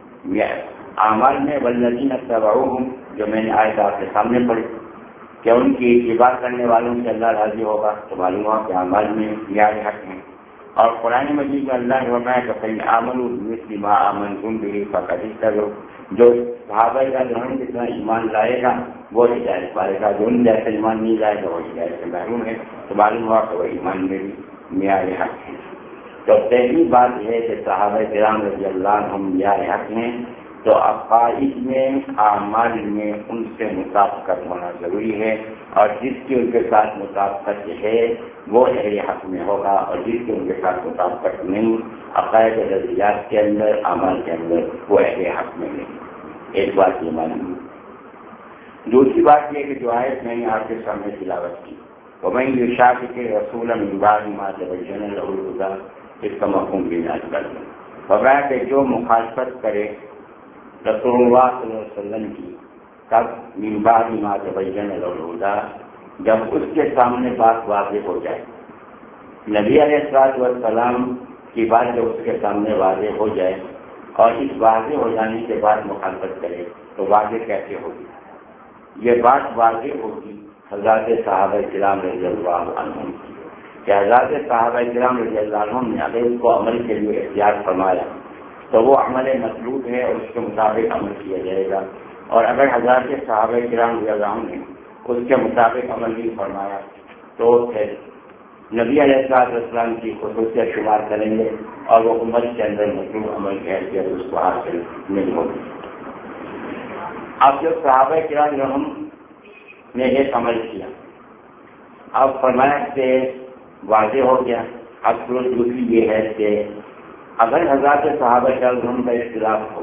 اعمال میں والذین اتبعوہم جو میں نے آیت آپ کے سامنے پڑھی کہ ان کی اتباع کرنے والوں سے اللہ راضی ہوگا، تو معلوم ہوا کہ اعمال میں معیار حق ہیں. اور قرآن مجید میں اللہ نے فرمایا کہ فإن آمنوا بمثل ما آمنتم به فقد اهتدوا. جو صحابہ کا گرہن جتنا ایمان لائے گا وہ ہدایت پائے گا، جو ان جیسا ایمان نہیں لائے گا وہ ہدایت سے محروم ہے. تو معلوم ہوا کہ وہ ایمان میں بھی معیار حق ہے. تو پہلی بات یہ ہے کہ صحابہ کرام رضی اللہ عنہم معیار حق ہیں. تو عقائد میں اعمال میں ان سے مطابقت ہونا ضروری ہے، اور جس کی ان کے ساتھ مطابقت ہے وہ اہل حق میں ہوگا، اور جس کی ان کے ساتھ مطابقت نہیں عقائد نظریات کے اندر اعمال کے اندر وہ اہل حق میں نہیں. ایک بات یہ معلوم. دوسری بات یہ کہ جو آیت میں نے آپ کے سامنے تلاوت کی وَمَن يُشَاقِقِ الرَّسُولَ مِن بَعْدِ مَا تَبَيَّنَ لَهُ الْهُدَىٰ، اس کا مفہوم بھی بیان کر دیں. فرمایا کہ جو مخالفت کرے رسول اللہ صلی اللہ علیہ وسلم کی تب من بعد ما تبین له الهدیٰ، جب اس کے سامنے بات واضح ہو جائے. نبی علیہ الصلوۃ والسلام کی بات جب اس کے سامنے واضح ہو جائے اور اس واضح ہو جانے کے بعد مخالفت کرے تو واضح کیسے ہوگی؟ یہ بات واضح ہوگی حضرات صحابہ کرام رضی اللہ عنہم کی کہ حضرات صحابہ کرام رضی اللہ عنہم نے اگر اس کو عمل کے لیے اختیار فرمایا تو وہ عمل مطلوب ہے اور اس کے مطابق عمل کیا جائے گا. اور اگر حضرات صحابہ کرام رضی اللہ عنہم نے اس کے مطابق عمل نہیں فرمایا تو پھر نبی علیہ السلام کی خصوصیت شمار کریں گے اور وہ امت کے اندر مطلوب عمل کی حیثیت اس کو حاصل نہیں ہوگی. اب جب صحابہ کرام رحم نے ایک عمل کیا اب فرمایا کہ واضح ہو گیا. اب دوسری یہ ہے کہ اگر حضرات صحابہ کرام کا اختلاف ہو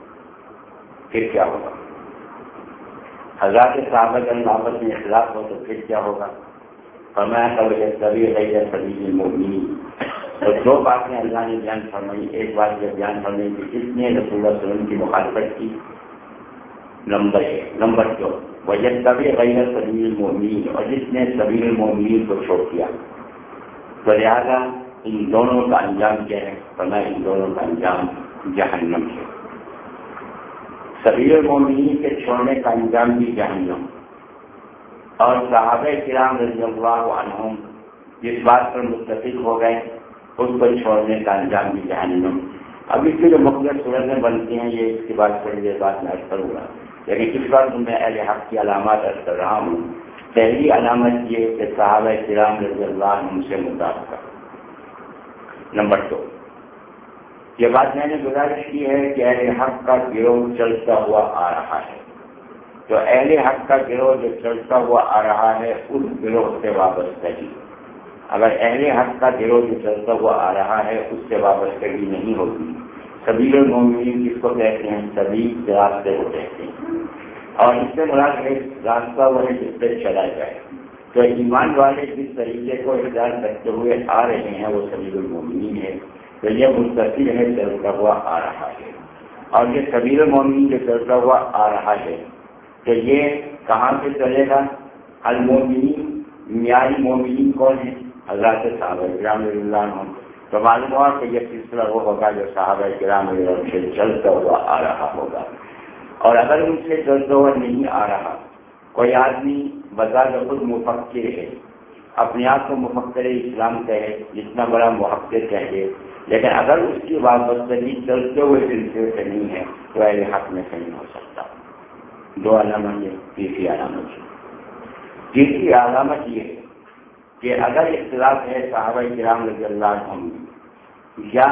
پھر کیا ہوگا؟ حضرات صحابہ کرام آپس میں اختلاف ہو تو پھر کیا ہوگا؟ فرمایا کہ سبھی غیر سبیل المؤمنین. تو دو باتیں اللہ نے بیان فرمائی. ایک بات یہ بیان فرمائی کہ کس نے رسول اللہ صلی اللہ علیہ وسلم کی مخالفت کی، نمبر ایک. نمبر دو وجہ سبھی غیر سبیل المؤمنین، اور جس نے سبیل المؤمنین کو چھوڑ دیا. تو لہٰذا ان دونوں کا انجام کیا ہے؟ فرمایا ان دونوں کا انجام جہنم ہے. سبیل المؤمنین کے چھوڑنے کا انجام بھی جہنم. اور صحابہ کرام رضی اللہ عنہم جس بات پر متفق ہو گئے اس کو چھوڑنے کا انجام بھی جہنم. اب اس کی جو مختلف صورتیں بنتی ہیں یہ اس کی بات پر یہ بات میں عرض کروں گا، لیکن اس بار میں اہل حق کی علامات عرض کر رہا ہوں. پہلی علامت یہ کہ صحابہ کرام رضی اللہ عنہم سے مطابقت. نمبر دو یہ بات میں نے گزارش کی ہے کہ اہل حق کا گروہ چلتا ہوا آ رہا ہے. تو اہل حق کا گروہ جو چلتا ہوا آ رہا ہے اس گروہ سے وابستگی، اگر اہل حق کا گروہ جو چلتا ہوا آ رہا ہے اس سے وابستگی نہیں ہوگی. سبیل المؤمنین جس کو کہتے ہیں سبیل راستے کو کہتے ہیں، اور اس سے مراد ہے راستہ وہ ہے جس پہ چلا جائے. تو ایمان والے جس طریقے کو اختیار کرتے ہوئے آ رہے ہیں وہ سبیل المؤمنین ہے. تو یہ مستقل ہے چلتا ہوا آ رہا ہے. اور یہ سبیل المؤمنین جو چلتا ہوا آ رہا ہے کہ یہ کہاں سے چلے گا؟ المؤمنین معیاری مومنین کون ہیں؟ حضرات صحابہ کرام رضی اللہ عنہم. تو معلوم ہوا کہ یہ سلسلہ وہ ہوگا جو صحابہ کرام رضی اللہ عنہم سے چلتا ہوا آ رہا ہوگا. اور اگر ان سے چلتا ہوا نہیں آ رہا، کوئی آدمی بذات خود مفکر ہے، اپنے آپ کو مفکر اسلام کہے، جتنا بڑا محقق کہے، لیکن اگر اس کی وابستگی چلتے ہوئے سلسلے سے نہیں ہے تو اہل حق میں سے نہیں ہو سکتا. دو علامت یہ. تیسری علامت تیسری علامت یہ ہے کہ اگر اختلاف ہے صحابہ کرام رضی اللہ عنہم یا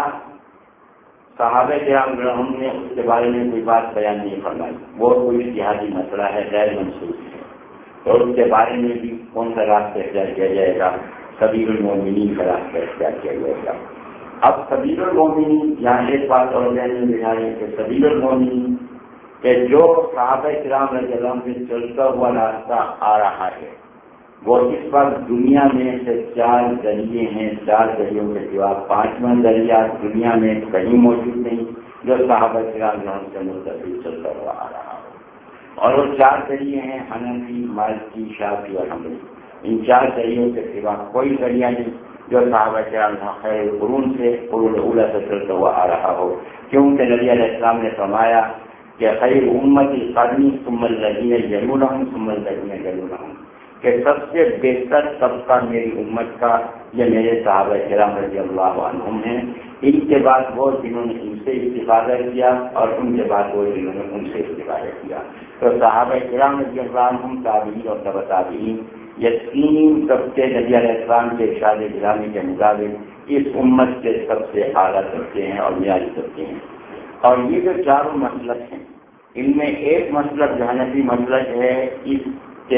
صحابہ کرام عنہم نے اس کے بارے میں کوئی بات بیان نہیں فرمائی، وہ کوئی اجتہادی مسئلہ ہے، غیر منسوخ ہے، اور اس کے بارے میں بھی کون سا راستہ اختیار کیا جائے گا؟ سبیل المؤمنین کا راستہ اختیار کیا جائے گا. اب سبیل المؤمنین یہاں ایک بات اور بیان میں ہے کہ سبیل المؤمنین کہ جو صحابہ کرام رضی اللہ عنہ سے چلتا ہوا راستہ آ رہا ہے وہ اس وقت دنیا میں سے چار ذریعے ہیں، چار ذریعوں کے سوا پانچواں ذریعہ دنیا میں کہیں موجود نہیں جو صحابہ کرام رضی اللہ عنہ سے متصل چلتا ہوا آ رہا ہو. اور وہ چار ذریعے ہیں حنفی، مالکی، شافعی اور حنبلی. ان چار ذریعوں کے سوا کوئی ذریعہ نہیں جو صحابہ کرام خیر قرون سے قرون اولیٰ سے چلتا ہوا آ رہا ہو، کیونکہ نبی علیہ السلام نے فرمایا کہ خیر امتی قرنی ثم الذین یلونہم ثم الذین یلونہم، کہ سب سے بہتر طبقہ میری امت کا یہ میرے صحابہ کرام رضی اللہ عنہم ہیں. ان کے بعد وہ جنہوں نے ان سے استفادہ کیا اور ان کے بعد وہ جنہوں نے ان سے استفادہ کیا. تو صحابہ کرام رضی اللہ عنہم، تابعین اور تبع تابعین، یہ تین طبقے نبی علیہ السلام کے ارشاد گرامی کے مطابق اس امت کے سب سے اعلیٰ طبقے ہیں اور معیاری طبقے ہیں. اور یہ جو چاروں مسلک ہیں ان میں ایک مسلک جو حنفی مسلک ہے، اس کے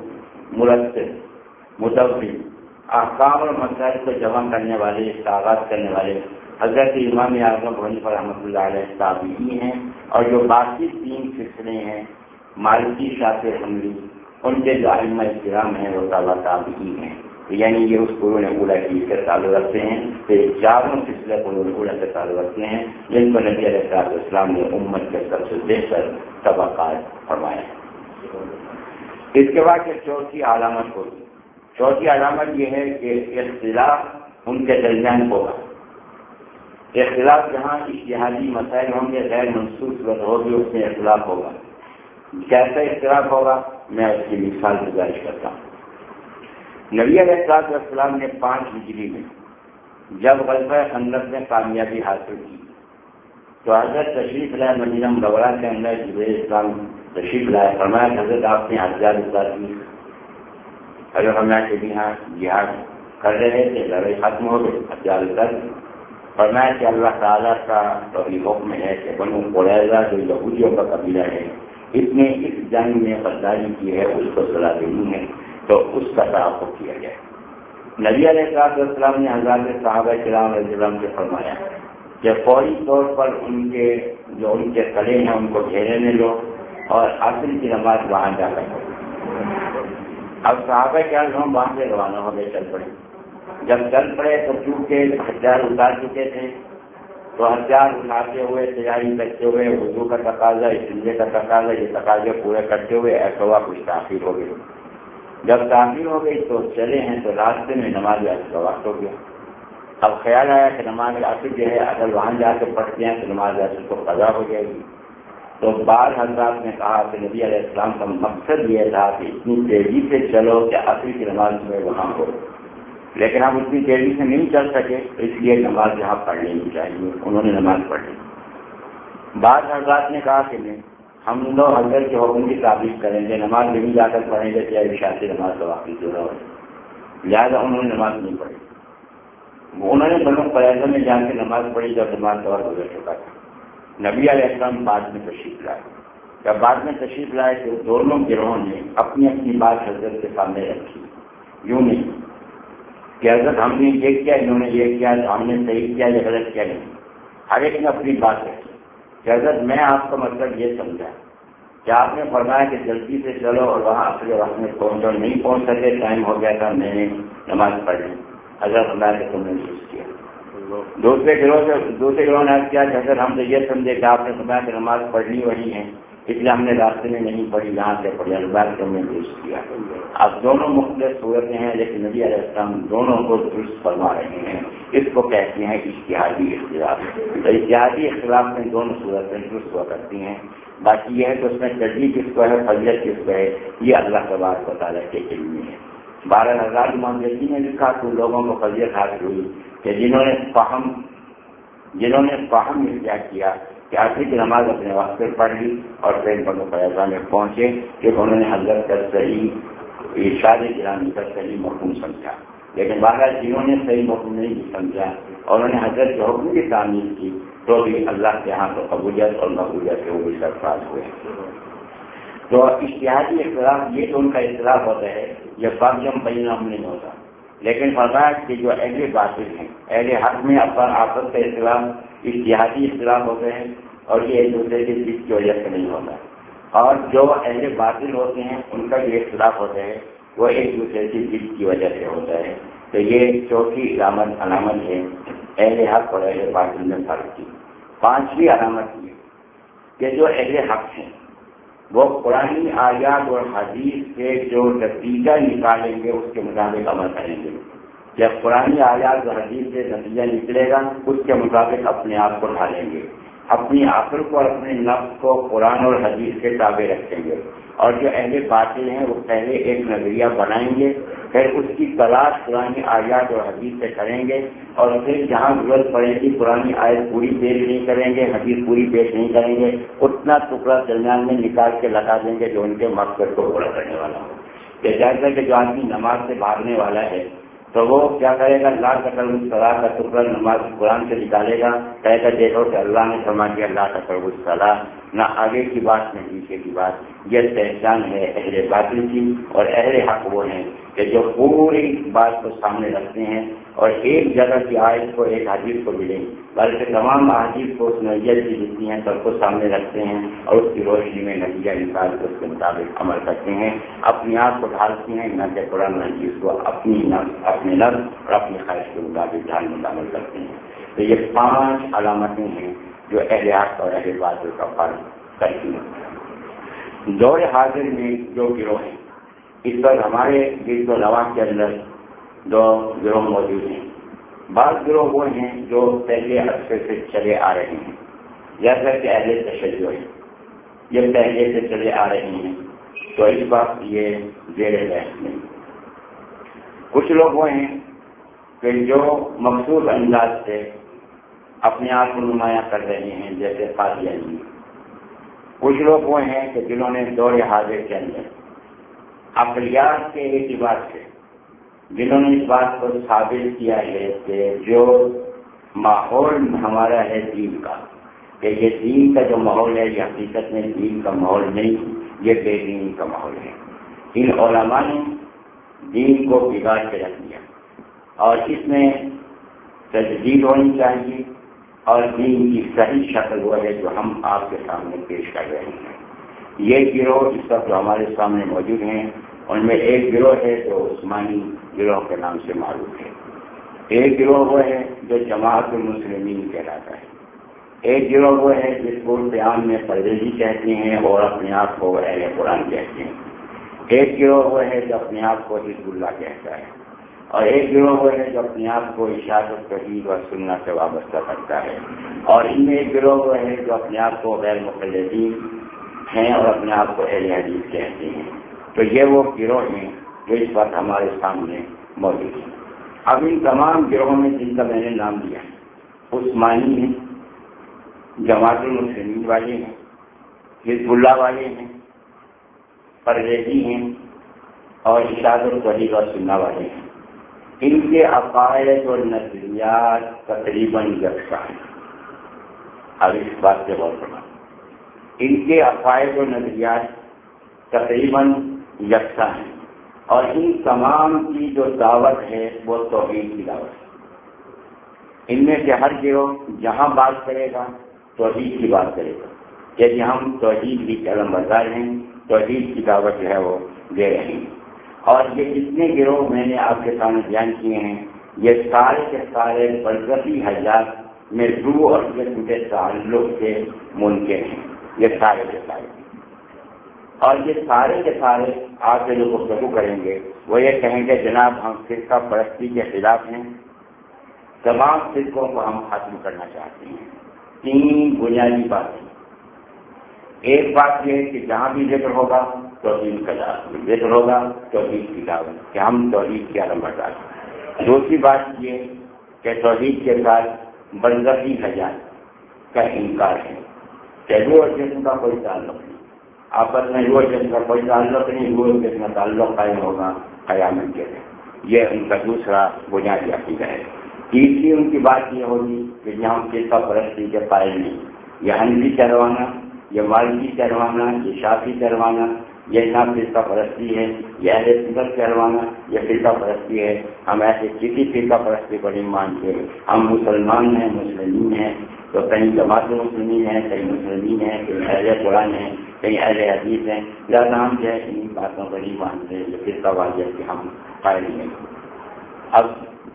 مرتب مدبر احکام اور مسائل کو جمع کرنے والے، اس کا آغاز کرنے والے حضرت امام اعظم ابو حنیفہ رحمۃ اللہ علیہ تابعی ہیں. اور جو باقی تین سلسلے ہیں مالکی، شافعی، حنبلی، ان کے جو ائمہ کرام ہیں وہ تابع تابعی ہیں. یعنی یہ اس قرون اولیٰ کی سے تعلق رکھتے ہیں. تو یہ چاروں سلسلے قرون اولیٰ سے تعلق رکھتے ہیں جن کو نبی علیہ السلام نے امت کے سب سے بہتر طبقات فرمایا ہے. اس کے بعد یہ چوتھی علامت ہوگی. چوتھی علامت یہ ہے کہ اختلاف ان کے درمیان ہوگا. اختلاف جہاں اجتہادی مسائل ہوں گے، غیر منسوخ صورت ہوگی، اس میں اختلاف ہوگا. کیسا اختلاف ہوگا میں اس کی مثال گزارش کرتا ہوں. نبی علیہ السلام نے پانچ ہجری میں جب غزوہ خندق میں کامیابی حاصل کی تو حضرت تشریف لائے مدینہ منورہ کے اندر جبریل اسلام تشریف لائے. فرمایا حضرت آپ نے حجاج اتاری حضرت فرمایا کہ بھی ہاں جہاد کر رہے تھے، لڑائی ختم ہو گئی، حجاج اتاری. فرمایا کہ اللہ تعالیٰ کا تو حکم ہے کہ بنو قریظہ جو یہودیوں کا قبیلہ ہے اس نے اس جنگ میں غداری کی ہے، اس کو صلاح دینی ہے، تو اس کا تعاقب کیا جائے. نبی علیہ السلام نے حضرات صحابہ کرام رضی اللہ عنہ سے فرمایا کہ فوری طور پر ان کے جو ان کے قلعے ہیں ان کو گھیرے میں لو اور عصر کی نماز وہاں جا کر پڑھو۔ اب صحابہ کیا ہم وہاں سے روانہ ہو گئے، چل پڑے۔ جب چل پڑے تو چونکہ ہتھیار اتار چکے تھے تو ہتھیار اٹھاتے ہوئے تیاری کرتے ہوئے وضو کا تقاضا، استنجے کا تقاضا، یہ تقاضے پورے کرتے ہوئے ایسا ہوا کچھ تاخیر ہو گئی۔ جب تاخیر ہو گئی تو چلے ہیں تو راستے میں نماز عصر کا وقت ہو گیا۔ اب خیال آیا کہ نماز عصر جو ہے اگر وہاں جا کے پڑھتے ہیں تو نماز عصر کو قضا ہو جائے گی۔ تو بعض حضرات نے کہا کہ نبی علیہ السلام کا مقصد یہ تھا کہ اتنی تیزی سے چلو کہ عصر کی نماز میں وہاں ہو، لیکن ہم اتنی تیزی سے نہیں چل سکے اس لیے نماز یہاں پڑھ لینی چاہیے، انہوں نے نماز پڑھ لی۔ بعض حضرات نے کہا کہ نہیں، ہم لوگ حضرت کے حکم کی تعبیر کریں گے، نماز نہیں جا کر پڑھیں گے چاہے عشاء کی نماز کا واقعی جو ہو، لہٰذا انہوں نے نماز نہیں پڑھی۔ انہوں نے بنو قریظہ میں جا کے نماز پڑھی جب نماز کا وقت گزر چکا تھا۔ نبی علیہ السلام بعد میں تشریف لائے۔ جب بعد میں تشریف لائے تو دونوں گروہوں نے اپنی اپنی بات حضرت کے سامنے رکھی، یوں نہیں کہ حضرت ہم نے یہ کیا، انہوں نے یہ کیا، ہم نے صحیح کیا یا غلط کیا، نہیں، ہر ایک نے اپنی بات رکھی کہ حضرت میں آپ کا مطلب یہ سمجھا کہ آپ نے فرمایا کہ جلدی سے چلو اور وہاں اپنے وقت میں پہنچو، نہیں پہنچ سکے، ٹائم ہو گیا تھا، میں نے نماز پڑھ لی، حضرت اللہ کے تم نے محسوس کیا۔ دوسرے گروہ سے دوسرے گروہ نے عرض کیا کہ حضرت ہم تو یہ سمجھے کہ آپ نے فرمایا کہ نماز پڑھنی وہی ہے، اس لیے ہم نے راستے میں نہیں پڑھی، یہاں سے پڑھی، اللہ کے تم نے درست کیا۔ اب دونوں مختلف صورتیں ہیں لیکن نبی علیہ السلام دونوں کو درست فرما رہے ہیں، اس کو کہتے ہیں اجتہادی اختلاف۔ تو اجتہادی اختلاف میں دونوں صورتیں درست ہوا کرتی ہیں، باقی یہ ہے کہ اس میں ترجیح کس کو ہے، فضیلت کس کو ہے، یہ اللہ تبارک و تعالیٰ کے علم میں ہے۔ بارہ ہزار امام جدی نے لکھا تو لوگوں کو فضیلت حاصل ہوئی کہ جنہوں نے فہم جنہوں نے فہم اختیار کیا کہ عصر کی نماز اپنے وقت پر پڑھ لی اور پھر بنو قریظہ میں پہنچے کہ انہوں نے حضرت کا صحیح ارشاد گرامی کا صحیح مفہوم سمجھا، لیکن بہرحال جنہوں نے صحیح مفہوم نہیں سمجھا اور انہوں نے حضرت کے حکم کی تعمیل کی تو بھی اللہ کے ہاں تو قبولیت اور مقبولیت سے وہ بھی سرفراز ہوئے۔ تو اشتہادی اختلاف یہ تو ان کا اختلاف ہوتا ہے، یہ فرض بینہم نہیں ہوتا، لیکن فرمایا کہ جو اہل باطل ہیں، اہل حق میں اپنا آپس کا اختلاف اشتہادی اختلاف ہوتے ہیں اور یہ ایک دوسرے کی ضد کی وجہ سے نہیں ہوتا، اور جو اہل باطل ہوتے ہیں ان کا جو اختلاف ہوتا ہے وہ ایک دوسرے کی ضد کی وجہ سے ہوتا ہے۔ تو یہ چوتھی علامت علامت ہے اہل حق اور اہل باطل میں فرق کی۔ پانچویں علامت یہ کہ جو اہل حق ہیں وہ قرآنی آیات اور حدیث سے جو نتیجہ نکالیں گے اس کے مطابق عمل کریں گے۔ جب قرآنی آیات اور حدیث سے نتیجہ نکلے گا اس کے مطابق اپنے آپ کو ڈھالیں گے، اپنی عقل کو اور اپنے نفس کو قرآن اور حدیث کے تابع رکھیں گے، اور جو اہل باطل ہیں وہ پہلے ایک نظریہ بنائیں گے، پھر اس کی تلاش قرآن آیات اور حدیث سے کریں گے، اور پھر جہاں ضرورت پڑے گی قرآن آیت پوری پیش نہیں کریں گے، حدیث پوری پیش نہیں کریں گے، اتنا ٹکڑا درمیان میں نکال کے لگا دیں گے جو ان کے مقصد کو پورا کرنے والا ہو۔ کہ جیسا کہ جو آدمی نماز سے بھاگنے والا ہے تو وہ کیا کرے گا، لا تقربوا الصلاۃ کا ٹکڑا نماز قرآن سے نکالے گا، کہے گا دیکھو کہ اللہ نے فرما دیا لا تقربوا الصلاۃ، نہ آگے کی بات نہ پیچھے کی بات۔ یہ پہچان ہے اہل باطل کی، اور اہل حق وہ ہیں کہ جو پوری بات کو سامنے رکھتے ہیں اور ایک جگہ کی آیت کو ایک حدیث کو ملے بلکہ تمام احادیث کو اس نوعیت کی جتنی ہیں سب کو سامنے رکھتے ہیں اور اس کی روشنی میں نتیجہ نکال کے اس کے مطابق عمل کرتے ہیں، اپنی آپ کو ڈھالتے ہیں نہ کہ قرآن حدیث کو اپنی نفس اپنے نفس اور اپنی خواہش کے مطابق ڈھالنے کا عمل کرتے ہیں۔ تو یہ پانچ علامتیں ہیں جو اہل حق اور اہل باطل کا فرق کرتی ہیں۔ دور حاضر میں جو گروہ ہیں اس پر ہمارے جلد و نواح کے اندر دو گروہ موجود ہیں۔ بعض گروہ وہ ہیں جو پہلے عرصے سے چلے آ رہے ہیں، جیسا کہ اہل تشیع ہیں، یہ پہلے سے چلے آ رہے ہیں، تو اس وقت یہ زیر بحث نہیں۔ کچھ لوگ وہ ہیں کہ جو مخصوص انداز سے اپنے آپ کو نمایاں کر رہے ہیں، جیسے قادیانی۔ کچھ لوگ وہ ہیں کہ جنہوں نے دور حاضر کے اندر عقلیات کے اعتبار سے جنہوں نے اس بات کو ثابت کیا ہے کہ جو ماحول ہمارا ہے دین کا، کہ یہ دین کا جو ماحول ہے یہ حقیقت میں دین کا ماحول نہیں، یہ بے دینی کا ماحول ہے۔ ان علماء نے دین کو بگاڑ کے رکھ دیا اور اس میں تجدید ہونی چاہیے، اور دین کی صحیح شکل وہ ہے جو ہم آپ کے سامنے پیش کر رہے ہیں۔ یہ گروہ اس وقت جو ہمارے سامنے موجود ہیں ان میں ایک گروہ ہے جو عثمانی گروہ کے نام سے معروف ہے، ایک گروہ وہ ہے جو جماعت المسلمین کہلاتا ہے، ایک گروہ وہ ہے جس کو قیام میں پرویزی کہتے ہیں اور اپنے آپ کو اہل قرآن کہتے ہیں، ایک گروہ وہ ہے جو اپنے آپ کو حزب اللہ کہتا ہے، اور ایک گروہ وہ ہے جو اپنے آپ کو ارشاد التوحید و سنت سے وابستہ کرتا ہے، اور ان میں ایک گروہ وہ ہے جو اپنے آپ کو غیر مقلدین ہیں اور اپنے آپ کو اہل حدیث کہتے ہیں۔ تو یہ وہ گروہ ہیں جو اس وقت ہمارے سامنے موجود ہیں۔ اب ان تمام گروہوں میں جن کا میں نے نام لیا عثمانی ہیں، جماعت المسلمین والے ہیں، حزب اللہ والے ہیں، پرویزی ہیں اور ارشاد التوحید و سنت والے ہیں، ان کے عقائد اور نظریات تقریباً یکساں ہیں۔ اب اس بات سے غور کرنا، ان کے عقائد و نظریات تقریباً یکساں ہیں اور ان تمام کی جو دعوت ہے وہ توحید کی دعوت ہے۔ ان میں سے ہر گروہ جہاں بات کرے گا توحید کی بات کرے گا، یعنی ہم توحید کی علم بردار ہیں، توحید کی دعوت جو ہے وہ دے رہے ہیں۔ اور یہ جتنے گروہ میں نے آپ کے سامنے بیان کیے ہیں یہ سارے کے سارے برزخی حیات میں روح اور جسم کے تعلق سے منکر ہیں، یہ سارے کے سارے، اور یہ سارے کے سارے آپ سے جو گفتگو کریں گے وہ یہ کہیں گے جناب ہم فرقہ پرستی کے خلاف ہیں، تمام فرقوں کو ہم ختم کرنا چاہتے ہیں۔ تین بنیادی باتیں، ایک بات یہ ہے کہ جہاں بھی ذکر ہوگا توحید کا دعوت، ذکر ہوگا توحید کی دعوت کہ ہم توحید کی علم بردار ہیں۔ دوسری بات یہ کہ توحید کے ساتھ برزخی حیات کا انکار ہے کہ روح اور جسم کا کوئی تعلق نہیں، آپس میں روح اور جسم کا کوئی تعلق نہیں، روح اور جسم کا تعلق قائم ہوگا قیامت کے دن، یہ ان کا دوسرا بنیادی عقیدہ ہے۔ تیسری ان کی بات یہ ہوگی کہ یہ ہم فرقہ پرستی کے قائل نہیں، یہ حنفی چروانا، یہ مالکی چروانا، یہ شافعی چروانا، یہ نہ فرقہ پرستی ہے، یہ اہل سنت چروانا، یہ فرقہ پرستی ہے، ہم ایسے کسی فرقہ پرستی کو نہیں مانتے، ہم مسلمان ہیں، مسلمین ہیں، تو کہیں جماعت مسلمین ہیں، کہیں مسلمین ہیں، کہیں اہل قرآن ہیں، کہیں اہل حدیث ہیں، لہٰذا ہم جو ہے ان باتوں کو نہیں مانتے، یہ فرقہ واضح کہ ہم قائل نہیں ہیں۔ اب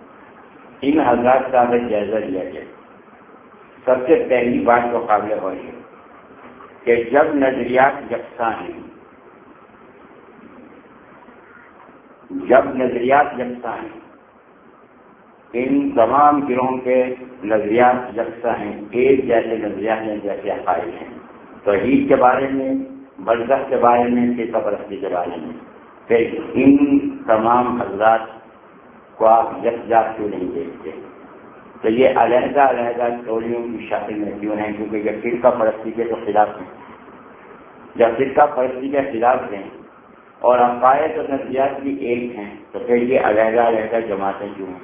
ان حضرات کا اگر جائزہ لیا جائے، سب سے پہلی بات تو قابل غور ہے کہ جب نظریات یکساں ہیں، جب نظریات یکساں ہیں، ان تمام گروہوں کے نظریات یکساں ہیں، ایک جیسے نظریات ہیں جیسے عقائد ہیں، توحید کے بارے میں، برزخ کے بارے میں، فرقہ پرستی کے بارے میں، پھر ان تمام حضرات کو آپ یکجا کیوں نہیں دیکھتے؟ تو یہ علیحدہ علیحدہ ٹولیوں کی شکل میں کیوں ہیں؟ کیونکہ یہ فرقہ پرستی کے تو خلاف ہیں۔ جب فرقہ پرستی کے خلاف ہیں اور عقائد اور نظریات بھی ایک ہیں تو پھر یہ علیحدہ علیحدہ جماعتیں کیوں ہیں؟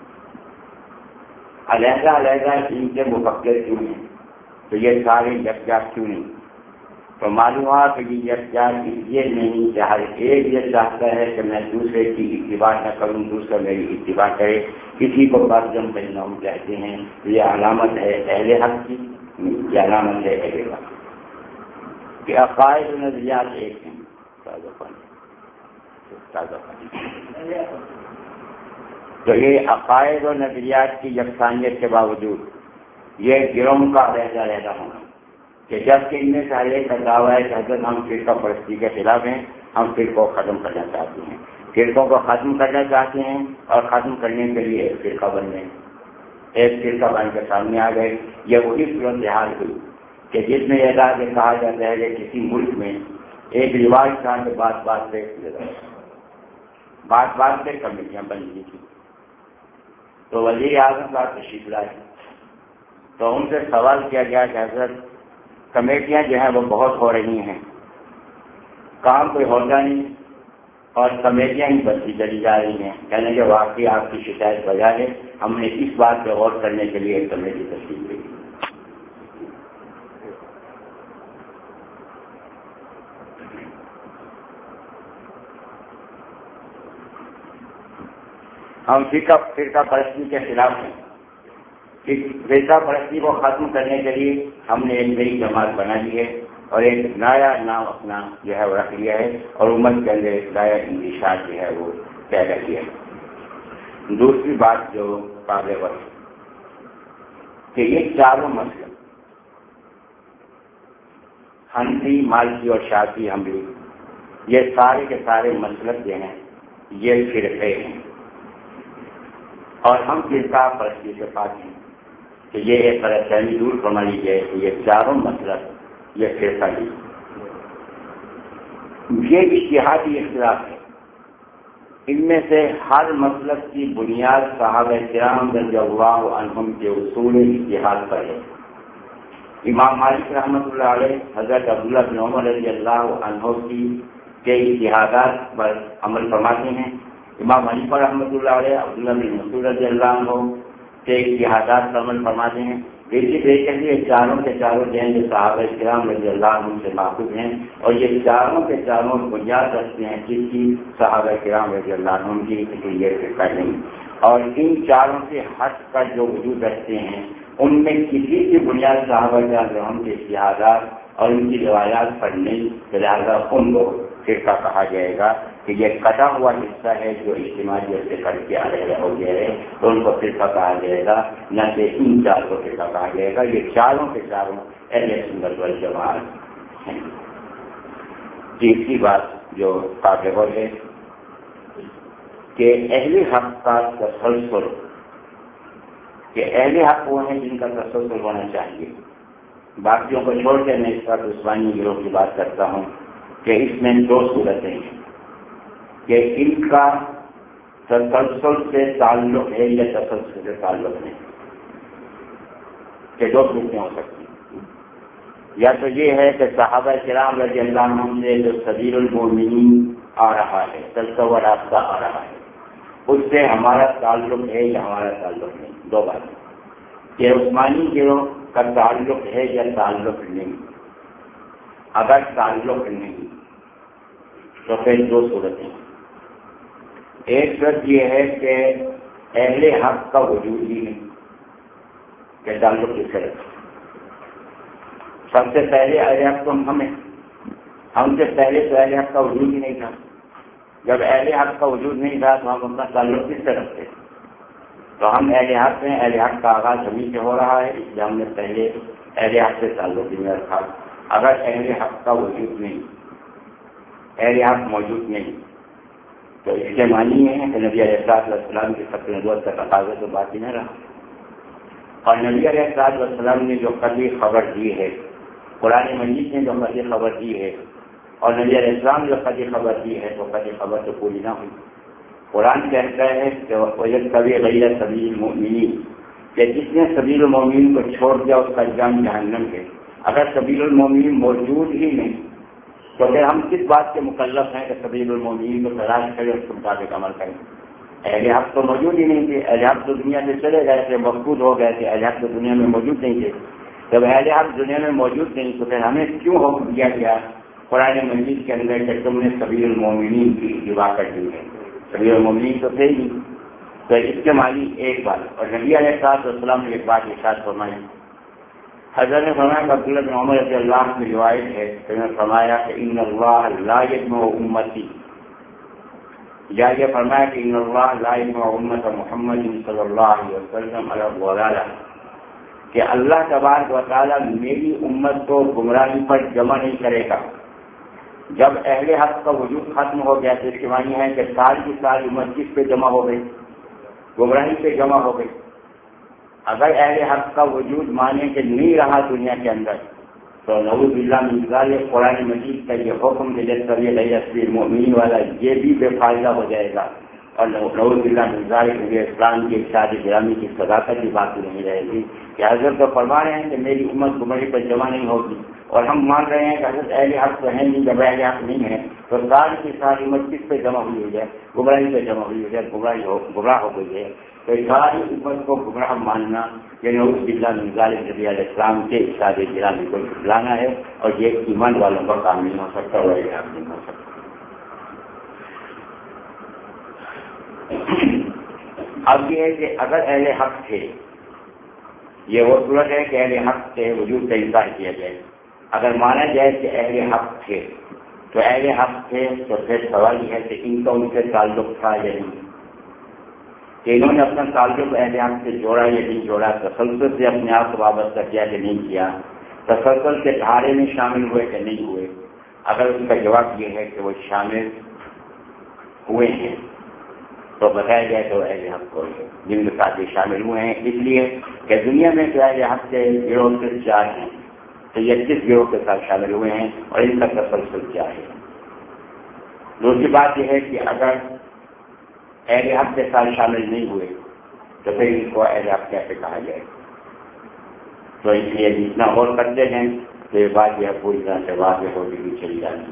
علیحدہ علیحدہ ان کے مفکر کیوں ہیں؟ تو یہ سارے یکجا کیوں نہیں؟ تو معلوم ہوا کہ یہ یکجا اس لیے نہیں کہ ہر ایک یہ چاہتا ہے کہ میں دوسرے کی اتباع نہ کروں، دوسرا میری اتباع کرے، کسی کو بازم بہنوں کہتے ہیں، یہ علامت ہے اہل حق کی، یہ علامت ہے اہل حق کہ عقائد و نظریات ایک ہیں۔ تازہ پانی تازہ پانی تو یہ عقائد و نظریات کی یکسانیت کے باوجود یہ گروہوں کا علیحدہ علیحدہ ہونا کہ جب کہ ان میں سے ہر ایک کا دعویٰ ہے کہ حضرت ہم فرقہ پرستی کے خلاف ہیں، ہم فرقوں کو ختم کرنا چاہتے ہیں، فرقوں کو ختم کرنا چاہتے ہیں اور ختم کرنے کے لیے ایک فرقہ بن گئے، ایک فرقہ بن کے سامنے آ گئے۔ یہ وہی صورتحال ہوئی کہ جس میں یہ کہا جاتا ہے کہ کسی ملک میں ایک رواج تھا کہ بات بات پہ بات بات پہ کمیٹیاں بن گئی تھی، تو وزیر اعظم کا تشریف لائے تو ان سے سوال کیا گیا کہ حضرت کمیٹیاں جو ہیں وہ بہت ہو رہی ہیں، کام کوئی ہوتا نہیں اور کمیٹیاں ہی بڑھتی چلی جا رہی ہیں، کہنے کہ واقعی آپ کی شکایت وجہ ہے، ہم نے اس بات پہ غور کرنے کے لیے ایک کمیٹی تشکیل کی۔ ہم فرقہ فرقہ پرستی کے خلاف ہیں، اس فرقہ پرستی کو ختم کرنے کے لیے ہم نے ایک نئی جماعت بنا لی ہے اور ایک نیا نام اپنا جو ہے وہ رکھ لیا ہے اور امت کے اندر ایک نیا انتشار جو ہے وہ پیدا کیا ہے۔ دوسری بات جو قابل غور کہ یہ چاروں مسئلے حنفی، مالکی اور شافعی حنبلی، یہ سارے کے سارے مسلک جو ہیں یہ فرقے ہیں، اور ہم فرقہ پرستی سے پاک ہیں کہ یہ ایک غلط فہمی دور فرما لی جائے کہ یہ چاروں مسلک یہ فرقہ نہیں، یہ اجتہادی اختلاف ہے۔ ان میں سے ہر مسلک کی بنیاد صحابہ کرام رضی اللہ عنہم کے اصول اجتہاد پر ہے۔ امام مالک رحمۃ اللہ علیہ حضرت عبداللہ بن عمر رضی اللہ عنہ کی کے اجتہادات پر عمل فرماتے ہیں۔ امام حنیفہ رحمۃ اللہ علیہ عبداللہ بن مسعود رضی اللہ عنہ کے اجتہادات پر عمل فرماتے ہیں۔ اسی طریقے سے یہ چاروں کے چاروں جو ہیں جو صحابہ کرام رضی اللہ عنہ سے واقف ہیں، اور یہ چاروں کے چاروں بنیاد رکھتے ہیں جس کی صحابہ کرام رضی اللہ عنہ کی یہ فرقہ نہیں، اور ان چاروں سے ہٹ کر جو وجود رکھتے ہیں ان میں کسی کی بنیاد صحابہ کرام کے اجتہادات اور ان کی روایات پر نہیں، لہٰذا ان کو فرقہ کہا جائے گا کہ یہ کٹا ہوا حصہ ہے جو اجتماعیت سے کٹ کے علیحدہ ہو گیا ہے، تو ان کو فرقہ کہا جائے گا، نہ کہ ان چار کو فرقہ کہا جائے گا۔ یہ چاروں کے چاروں اہل سنت والجماعت ہیں۔ تیسری بات جو قابل غور ہے کہ اہل حق کا تسلسل، کہ اہل حق وہ ہیں جن کا تسلسل ہونا چاہیے۔ باقیوں کو چھوڑ کے میں اس وقت عثمانی گروہ کی بات کرتا ہوں کہ اس میں دو صورتیں ہیں کہ ان کا تسلسل سے تعلق ہے یا تسلسل سے تعلق نہیں، کہ دو صورتیں ہو سکتی ہیں۔ یا تو یہ ہے کہ صحابہ کرام رضی اللہ عنہ سے جو سبیل المومنین آ رہا ہے، سلسلہ راستہ آ رہا ہے، اس سے ہمارا تعلق ہے یا ہمارا تعلق نہیں۔ دو باتیں کہ عثمانی گروہ کا تعلق ہے یا تعلق نہیں۔ اگر تعلق نہیں تو پھر دو صورتیں، ایک صورت یہ ہے کہ اہل حق کا وجود ہی نہیں، کہ تعلق کس طرح۔ سب سے پہلے اہل حق تو ہمیں ہم سے پہلے تو اہل حق کا وجود ہی نہیں تھا۔ جب اہل حق کا وجود نہیں تھا تو ہم اپنا تعلق کس سے رکھتے؟ تو ہم اہل حق ہیں، اہل حق کا آغاز ہمیں سے ہو رہا ہے، اس لیے ہم نے پہلے اہل حق سے تعلق ہی نہیں رکھا۔ اگر اہل حق کا وجود نہیں، اہل حق موجود نہیں، تو اس کے معنی یہ ہے کہ نبی علیہ السلام کی ختم نبوت کا تقاضا تو باقی نہ رہا، اور نبی علیہ السلام نے جو قطعی خبر دی ہے، قرآن مجید نے جو قطعی خبر دی ہے، اور نبی علیہ السلام جو قطعی خبر دی ہے تو قطعی خبر تو پوری نہ ہوئی۔ قرآن کہتا ہے کہ وَيَتَّبِعْ غَيْرَ سَبِيلِ الْمُؤْمِنِينَ، کہ جس نے سبیل المومنین کو چھوڑ دیا اس کا انجام جہنم ہے۔ اگر سبیل المومنین موجود ہی نہیں تو پھر ہم کس بات کے مکلف ہیں کہ سبیل المومنین کو تلاش کریں اس کے مطابق عمل کریں؟ اہل حق تو موجود ہی نہیں تھے، اہل حق تو دنیا سے چلے گئے تھے، مفقود ہو گئے تھے، اہل حق تو دنیا میں موجود نہیں تھے۔ جب اہل حق دنیا میں موجود نہیں تو پھر ہمیں کیوں حکم دیا گیا قرآن مجید کے اندر کہ تم نے سبیل المومنین کی اتباع کر دی ہے؟ سبیل المومنین تو تھے ہی۔ تو اس کے معنی ایک بات، اور نبی علیہ السلام نے ایک بات ارشاد فرمائی، حضرت نے فرمایا کہ عبداللہ بن عمر رضی اللہ عنہ کی روایت ہے کہ انہوں نے فرمایا کہ ان اللہ لا یجمع امتی، یا یہ فرمایا کہ ان اللہ لا یجمع امت محمد صلی اللہ علیہ وسلم علی الضلالہ، کہ اللہ تبارک و تعالیٰ میری امت کو گمراہی پر جمع نہیں کرے گا۔ جب اہل حق کا وجود ختم ہو گیا تو اس کے معنی ہے کہ سال کی سال امت کس پہ جمع ہو گئی؟ گمراہی پہ جمع ہو گئی۔ اگر اہل حق کا وجود مانے کہ نہیں رہا دنیا کے اندر تو نعوذ باللہ من ذالک قرآن مجید کا یہ حکم کہ جیسے غیر سبیل المؤمنین والا یہ بھی بے فائدہ ہو جائے گا، اور نعوذ باللہ من ذالک نبی اسلام کی ارشاد گرامی کی صداقت کی بات نہیں رہے گی کہ حضرت تو فرما رہے ہیں کہ میری امت گمراہی پر جمع نہیں ہوگی، اور ہم مان رہے ہیں کہ حضرت اہل حق تو ہیں نہیں، جب اہل حق نہیں ہے تو سال کی ساری امت کس پہ جمع ہوئی ہوئی ہے؟ گمراہی پہ جمع ہوئی ہوئی ہے، گمراہی ہو گمراہ ہو گئی ہے۔ تو ساری امت کو گمراہ ماننا یہ نعوذ باللہ من ذالک نبی علیہ السلام کے ارشاد گرامی کو جھٹلانا ہے، اور یہ ایمان والوں کا کام نہیں ہو سکتا اور اہل حق نہیں ہو سکتا۔ اب یہ ہے کہ اگر اہل حق تھے یہ وہ صورت ہے کہ اہل حق کے وجود کا انکار کیا جائے. اگر مانا جائے کہ اہل حق تھے تو اہل حق تھے تو پھر سوال یہ ہے کہ ان کا ان سے تعلق تھا یا نہیں, کہ انہوں نے اپنا تعلق اہل حق سے جوڑا یا نہیں جوڑا, تسلسل سے اپنے آپ کو وابستہ کیا کہ نہیں کیا, تسلسل کے دھارے میں شامل ہوئے کہ نہیں ہوئے. اگر اس کا جواب یہ ہے کہ وہ شامل ہوئے ہیں تو بتایا جائے تو اہل حق کو جن کے ساتھ یہ شامل ہوئے ہیں, اس لیے کہ دنیا میں جو اہل حق کے گروہ سے چار ہیں تو یہ کس گروہ کے ساتھ شامل ہوئے ہیں اور ان کا تسلسل کیا ہے. دوسری بات یہ ہے کہ اگر اہل حق کے ساتھ شامل نہیں ہوئے تو پھر ان کو اہل حق کیسے کہا جائے. تو اس لیے جتنا غور کرتے ہیں تو یہ بات جو ہے پوری طرح سے واضح ہوتی ہوئی چلی جاتی.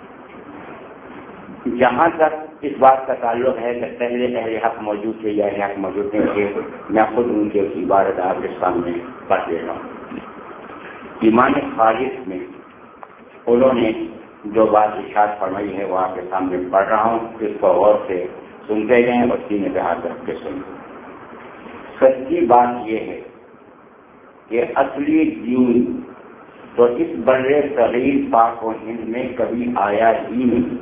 جہاں تک اس بات کا تعلق ہے کہ پہلے اہل حق موجود تھے یا اہل حق موجود نہیں تھے, میں خود ان کی اس عبارت آپ کے سامنے پڑھ دے رہا ہوں. ایمان خالص میں انہوں نے جو بات ارشاد فرمائی ہے وہ آپ کے سامنے پڑھ رہا ہوں, اس کو غور سے سنتے گئے اور سینے پہ ہاتھ رکھ کے سنیں. سچی بات یہ ہے کہ اصلی دین تو اس بر صغیر پاک و ہند میں کبھی آیا ہی نہیں.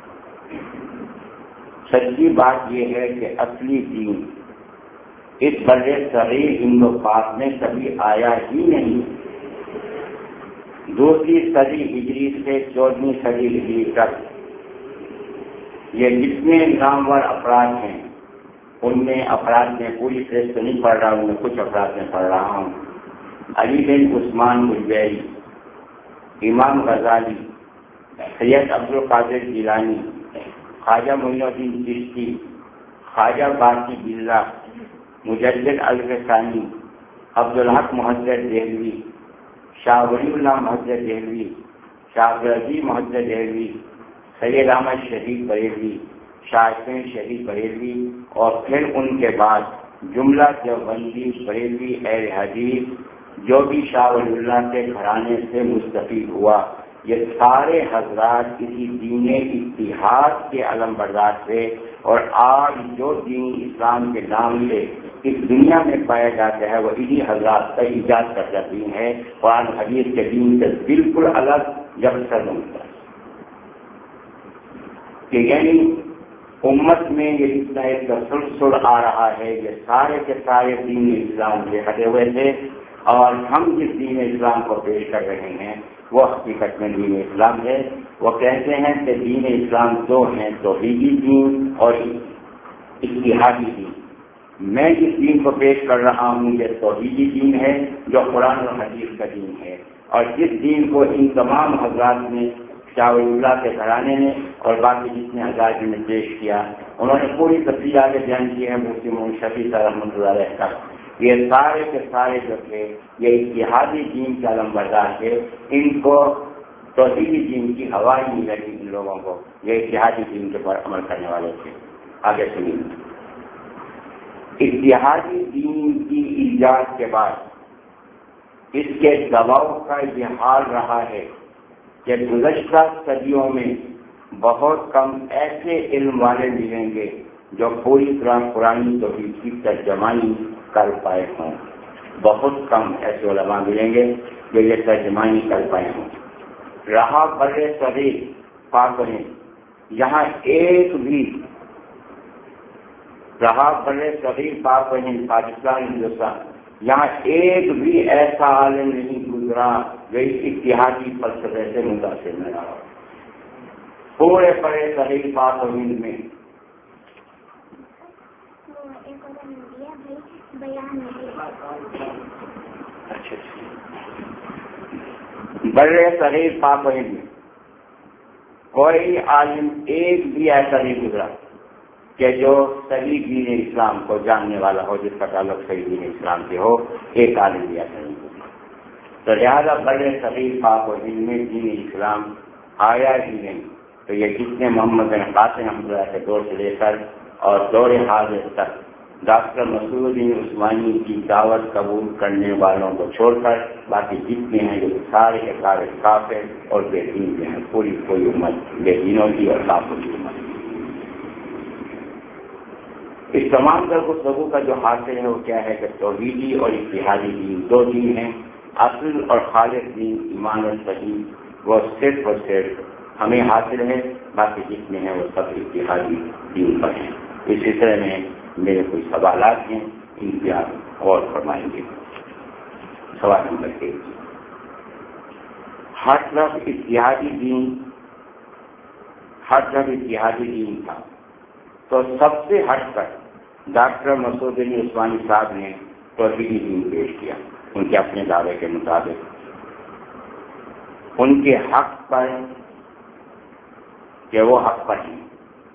سچی بات یہ ہے کہ اصلی دین اس بر صغیر ہند و پاک میں کبھی آیا ہی نہیں. دوسری صدی ہجری سے چودہویں صدی ہجری تک یہ جتنے نامور افراد ہیں ان میں افراد میں پوری فہرست نہیں پڑھ رہا ہوں, میں کچھ افراد میں پڑھ رہا ہوں. علی بن عثمان مجویری, امام غزالی, سید عبد القادر جیلانی, خواجہ معین الدین چشتی, خواجہ باقی باللہ, مجدد الفسانی, عبدالحق محدث دہلوی, شاہ ولی اللہ محدث دہلوی, شاہ عبدالعزیز محدث دہلوی, سید احمد شہید بریلوی, شاہ حسین شہید بریلوی, اور پھر ان کے بعد جملہ دیوبندی بریلوی اہل حدیث جو بھی شاہ ولی اللہ کے گھرانے سے مستفید ہوا, یہ سارے حضرات کسی دین اتحاد کے علم بردار تھے. اور آج جو دین اسلام کے نام سے اس دنیا میں پایا جاتا ہے وہ انہی حضرات کا ایجاد کردہ دین ہے. قرآن حدیث کے دین سے بالکل الگ جب سے ہوتا ہے کہ یعنی امت میں یہ جتنا ایک تسلسل آ رہا ہے یہ سارے کے سارے دین اسلام سے ہٹے ہوئے تھے, اور ہم جس دین اسلام کو پیش کر رہے ہیں وہ حقیقت میں دین اسلام ہے. وہ کہتے ہیں کہ دین اسلام دو ہیں, توحیدی دین اور اتحادی دین. میں جس دین کو پیش کر رہا ہوں یہ توحیدی دین ہے جو قرآن اور حدیث کا دین ہے, اور جس دین کو ان تمام حضرات نے شاہ ولی اللہ کے گھرانے نے اور باقی جتنے حضرات نے پیش کیا انہوں نے پوری تفصیلات بیان کی ہے. مفتی محمد شفیع صاحب رحمۃ اللہ علیہ کا یہ سارے کے سارے جو تھے یہ اتحادی دین کے علم بردار تھے. ان کو توحیدی دین کی ہوا ہی نہیں لگی ان لوگوں کو, یہ اتحادی دین کے پر عمل کرنے والے تھے. آگے سنیے. اتحادی دین کی ایجاد کے بعد اس کے دباؤ کا یہ حال رہا ہے کہ گزشتہ صدیوں میں بہت کم ایسے علم والے ملیں گے جو پوری طرح قرآن توحید کی ترجمانی کر پائے ہوں. بہت کم ایسے علماء ملیں گے جو یہ ترجمانی کر پائے ہوں. رہا بر صغیر پاک ہے, یہاں ایک بھی رہا بر صغیر پاک ہے پاکستان ہندوستان, یہاں ایک بھی ایسا عالم نہیں گزرا جو اس اتحادی فلسفے سے متاثر نہ رہا. پورے بڑے صغیر پاک و ہند میں بڑے صغیر پاک و ہند میں کوئی عالم ایک بھی ایسا نہیں گزرا کہ جو صحیح دین اسلام کو جاننے والا ہو, جس کا تعلق صحیح دین اسلام سے ہو. ایک عالم بھی ایسا نہیں گزرا. تو لہٰذا بڑے صغیر پاک و ہند میں دین اسلام آیا ہی نہیں. تو یہ جتنے محمد بن قاسم رحمۃ اللہ کے دور سے لے کر اور دور حاضر تک ڈاکٹر مسعود الدین عثمانی کی دعوت قبول کرنے والوں کو چھوڑ کر باقی جتنے ہیں جو سارے کے سارے کافر اور بے دین کے ہیں. پوری کوئی امت بے دینوں کی اور کافروں کی امت. اس تمام در گفتگو کا جو حاصل ہے وہ کیا ہے کہ توحیدی اور اتحادی دین دو دین ہیں. اصل اور خالص دین ایمان اور صحیح وہ صرف اور صرف ہمیں حاصل ہے، باقی جتنے ہیں وہ سب اتحادی دین پر ہیں. اس سلسلے میں میرے کوئی سوالات ہیں، ان پہ آپ غور فرمائیں گے. سوال نمبر ایک، ہر طرف اتحادی دین ہر طرف اتحادی دین تھا تو سب سے ہٹ کر ڈاکٹر مسعود علی عثمانی صاحب نے توحیدی دین پیش کیا ان کے اپنے دعوے کے مطابق. ان کے حق پر کہ وہ حق پر ہیں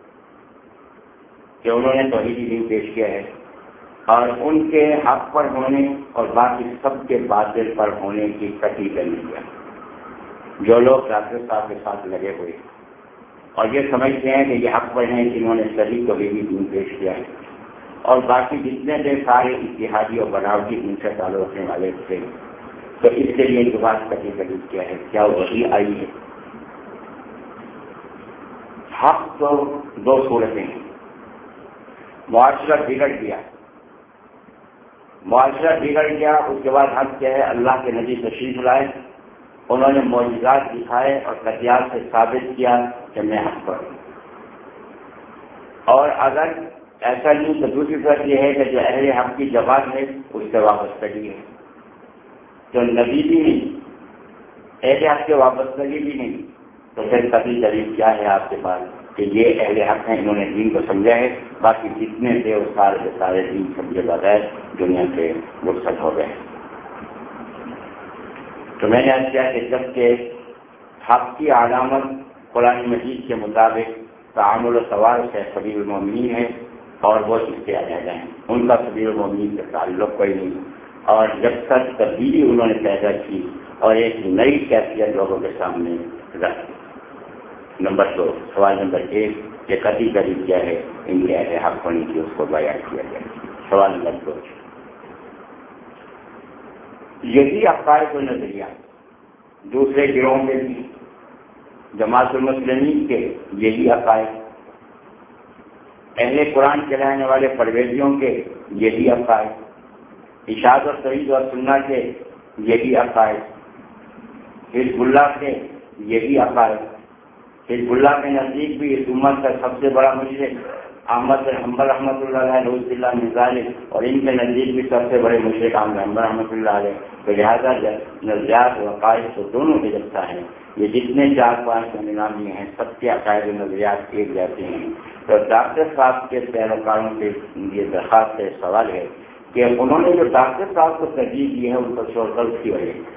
کہ انہوں نے توحیدی دین پیش کیا ہے، اور ان کے حق پر ہونے اور باقی سب کے باطل پر ہونے کی قطعی دلیل ہے. جو لوگ ڈاکٹر صاحب کے ساتھ لگے ہوئے اور یہ سمجھتے ہیں کہ یہ حق پر ہیں کہ انہوں نے صحیح توحیدی دین پیش کیا ہے، اور باقی جتنے تھے سارے اتحادی اور بناوٹی دین سے تعلق رکھنے والے تھے، تو اس کے لیے ان کے پاس قطعی دلیل کیا ہے؟ کیا وہی آئی ہے؟ حق تو دو صورتیں ہیں. معاشرہ بگڑ گیا معاشرہ بگڑ گیا اس کے بعد حق کیا ہے؟ اللہ کے نبی تشریف لائے، انہوں نے معجزات دکھائے اور قطعیات سے ثابت کیا کہ میں حق پر ہوں. اور اگر ایسا نہیں تو دوسری طرف یہ ہے کہ جو اہل حق کی جماعت ہے اس سے وابستگی ہے. جو نبی بھی نہیں، اہل حق کے وابستگی بھی نہیں، تو پھر قطعی دلیل کیا ہے آپ کے پاس کہ یہ اہل حق ہیں، انہوں نے دین کو سمجھا ہے، باقی جتنے تھے وہ سارے کے سارے دین سمجھے بغیر دنیا سے رخصت ہو گئے. تو میں نے عرض کیا کہ جب کہ حق کی علامت قرآن مجید کے مطابق تعامل و سوال سے سبیل المومنین ہے، اور وہ اس سے علیحدہ ہیں، ان کا سبیل المومنین سے تعلق کوئی نہیں. اور جب تک تبدیلی انہوں نے پیدا کی اور ایک نئی کیفیت لوگوں کے سامنے رکھی. نمبر دو، سوال نمبر ایک کہ قطعی دلیل کیا ہے ان کے اہل حق ہونے کی، اس کو بیان کیا گیا. سوال نمبر دو، یہی عقائد و نظریہ دوسرے گروہوں میں بھی، جماعت المسلمین کے یہی عقائد، اہل قرآن کہلانے والے پرویزیوں کے یہی عقائد، اشاعت اور توحید اور سنت کے یہی عقائد، حزب اللہ کے یہی عقائد. حزب اللہ کے نزدیک بھی اس امت کا سب سے بڑا مشرک احمد بن حنبل رحمۃ اللہ علیہ روز اللہ نظالی، اور ان کے نزدیک بھی سب سے بڑے مشرک احمد بن حنبل رحمۃ اللہ علیہ. تو لہٰذا نظریات و عقائد تو دونوں کے جگتا ہے. یہ جتنے چار پانچ نظامی ہیں سب کے عقائد و نظریات ایک جیسے ہیں. تو ڈاکٹر صاحب کے پیروکاروں سے یہ درخواست ہے، سوال ہے کہ انہوں نے جو ڈاکٹر صاحب کو ترجیح دی ہے ان کو چھوڑ کر اس کی وجہ سے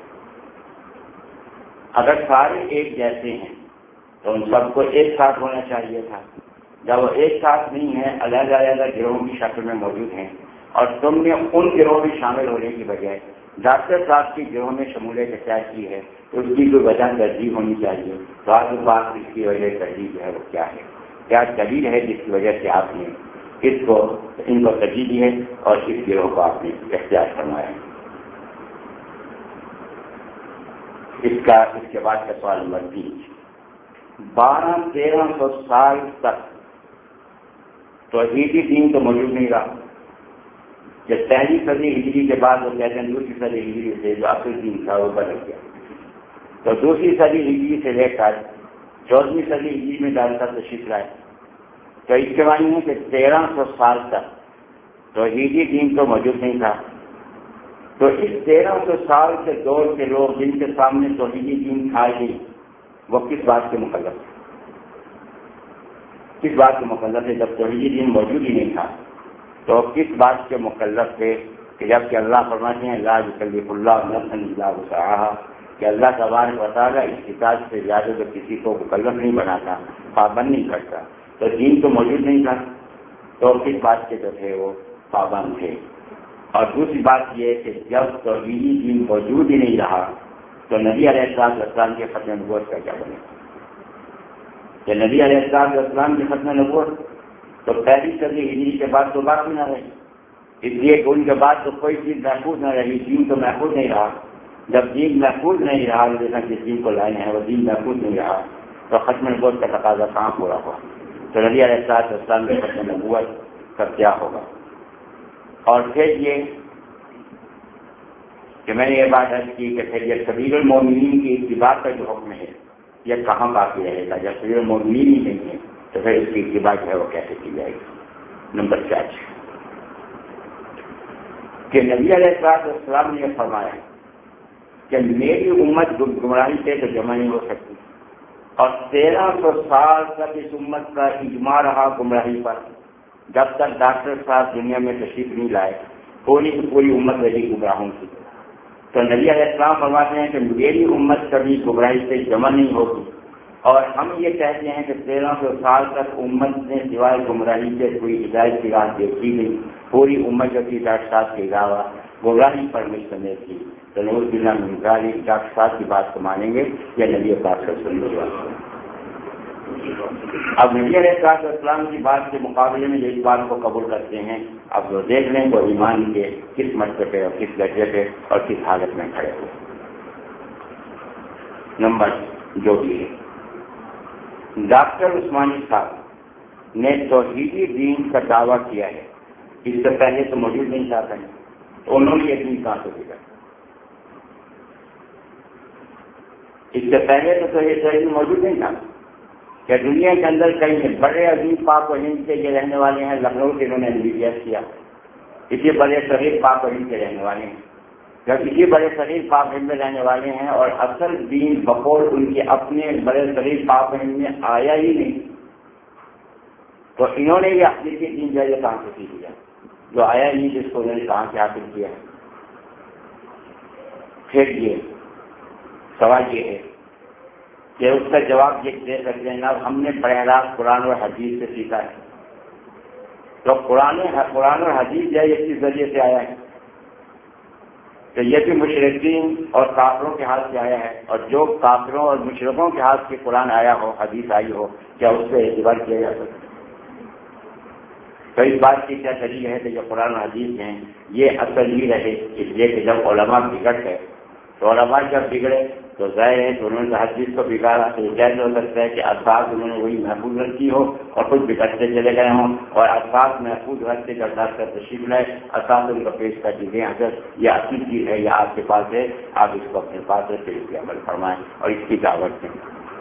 اگر سارے ایک جیسے ہیں تو ان سب کو ایک ساتھ ہونا چاہیے تھا. جب وہ ایک ساتھ نہیں ہے، علیحدہ علیحدہ گروہوں کی شکل میں موجود ہیں، اور تم نے ان گروہوں میں شامل ہونے کی بجائے ڈاکٹر صاحب کی گروہ میں شمولیت اختیار کی ہے، تو اس کی کوئی وجہ ترجیح ہونی چاہیے. تو آپ کے پاس اس کی وجہ ترجیح جو ہے وہ کیا ہے؟ کیا دلیل ہے جس کی وجہ سے آپ نے اس کو ان کو ترجیح دی ہے اور اس گروہ کو آپ نے اختیار فرمایا ہے؟ اس کا اس کے بعد کا سوال نمبر تین، بارہ تیرہ سو سال تک توحیدی دین تو موجود نہیں رہا. جب پہلی صدی ہجری کے بعد وہ کہتے ہیں دوسری صدی ہجری سے جو اصل دین تھا وہ بدل گیا، تو دوسری صدی ہجری سے لے کر چودہویں صدی ہجری میں ڈاکٹر تشریف لائے. تو اس کے معنی ہے کہ تیرہ سو سال تک توحیدی دین تو موجود نہیں تھا. تو اس تیرہ سو سال کے دور کے لوگ جن کے سامنے توحیدی دین کھائے گئی، وہ کس بات کے مکلف ہے؟ کس بات کے مکلف ہے؟ جب توحیدی دین موجود ہی نہیں تھا تو کس بات کے مکلف تھے کہ جب کہ اللہ فرماتے ہیں لا یکلف اللہ نفسا الا وسعها، کہ اللہ تبارک و تعالیٰ اس کتاب سے زیادہ تو کسی کو مکلف نہیں بناتا، پابند نہیں کرتا. تو دین تو موجود نہیں تھا تو کس بات کے جو تھے وہ پابند تھے. اور دوسری بات یہ ہے کہ جب توحیدی دین موجود ہی نہیں رہا تو نبی علیہ السلام السلام کے ختم نبوت کا کیا بنے؟ کہ نبی علیہ السلام السلام کے ختم نبوت تو پہلی صدی ہجری کے بعد تو باقی نہ رہی، اس لیے کہ ان کے بعد تو کوئی چیز محفوظ نہ رہی، دین تو محفوظ نہیں رہا. جب دین محفوظ نہیں رہا، جیسا جس دین کو لائے ہیں وہ دین محفوظ نہیں رہا، تو ختم نبوت کا تقاضا کہاں پورا ہوا؟ تو نبی علیہ السلام کے ختم نبوت کا کیا ہوگا. اور پھر یہ کہ میں نے یہ بات عرض کی کہ پھر یہ سبیل المومنین کی اتباع کا جو حکم ہے یہ کہاں باقی رہے گا؟ جب سبیل المومنین ہی نہیں ہے تو پھر اس کی اتباع جو ہے وہ کیسے کی جائے گی؟ نمبر چار کہ نبی علیہ السلام نے یہ فرمایا کہ میری امت گمراہی سے تو جمع نہیں ہو سکتی، اور تیرہ سو سال تک اس امت کا اجماع رہا گمراہی پر. جب تک ڈاکٹر صاحب دنیا میں تشریف نہیں لائے پوری پوری امت رہی گمراہوں کی. تو نبی علیہ السلام فرماتے ہیں کہ میری امت کبھی گمراہی سے جمع نہیں ہوگی، اور ہم یہ کہتے ہیں کہ تیرہ سو سال تک امت نے سوائے گمراہی سے کوئی ہدایت کی راہ دیکھی نہیں. پوری امت جو تھی ڈاکٹر صاحب کے علاوہ گمراہی پر مشتمل تھی. تو نعوذ باللہ من ذالک ڈاکٹر صاحب کی بات کو مانیں گے یا نبی پاک صلی اللہ علیہ وسلم؟ اب نبی علیہ السلام کی بات کے مقابلے میں اس بات کو قبول کرتے ہیں. اب وہ دیکھ لیں وہ ایمان کے کس مرتبے پہ اور کس درجے پہ اور کس حالت میں کھڑے ہوئے. نمبر جو بھی ہے، ڈاکٹر عثمانی صاحب نے توحیدی دین کا دعویٰ کیا ہے. اس سے پہلے تو موجود نہیں تھا، تو انہوں نے یہ دین کہاں سے دیا؟ اس سے پہلے تو یہ توحید موجود نہیں تھا کہ دنیا کے اندر کئی بڑے عظیم پاک و ہند کے یہ رہنے والے ہیں. لکھنؤ سے انہوں نے ایم بی بی ایس کیا. اسی بڑے شریف پاک و ہند کے رہنے والے ہیں. جب اسی بڑے شریف پاک ہند میں رہنے والے ہیں اور اصل دین بقول ان کے اپنے بڑے شریف پاک و ہند میں آیا ہی نہیں، تو انہوں نے یہ حقیقی دین جو ہے کہاں سے سیکھ لیا جو آیا ہی نہیں، جس کو انہوں نے کہاں سے حاصل کیا ہے؟ پھر یہ سوال یہ ہے کہ اس کا جواب یہ دے سکتے ہیں اب ہم نے براہ راست قرآن اور حدیث سے سیکھا ہے. تو قرآن قرآن اور حدیث جو ہے یہ کس ذریعے سے آیا ہے؟ تو یہ بھی مشرکین اور کافروں کے ہاتھ سے آیا ہے. اور جو کافروں اور مشرکوں کے ہاتھ سے قرآن آیا ہو، حدیث آئی ہو، کیا اس سے اعتبار کیا جا سکتا ہے؟ تو اس بات کی کیا دلیل ہے کہ جو قرآن و حدیث ہیں یہ اصل ہی رہے؟ اس لیے کہ جب علماء بگڑ گئے تو علماء جب بگڑے تو ظاہر ہے کہ انہوں نے حدیث کو بگاڑا. تو یہ کیسے ہو سکتا ہے کہ الفاظ انہوں نے وہی محفوظ رکھی ہو اور خود بگڑتے چلے گئے ہوں، اور الفاظ محفوظ رکھتے جب ڈاکٹر تشریف لائے الفاظ ان کو پیش کر دیجیے حضرت یہ اصل چیز ہے، یہ آپ کے پاس ہے، آپ اس کو اپنے پاس رکھتے اس پہ عمل فرمائیں اور اس کی دعوت دیں.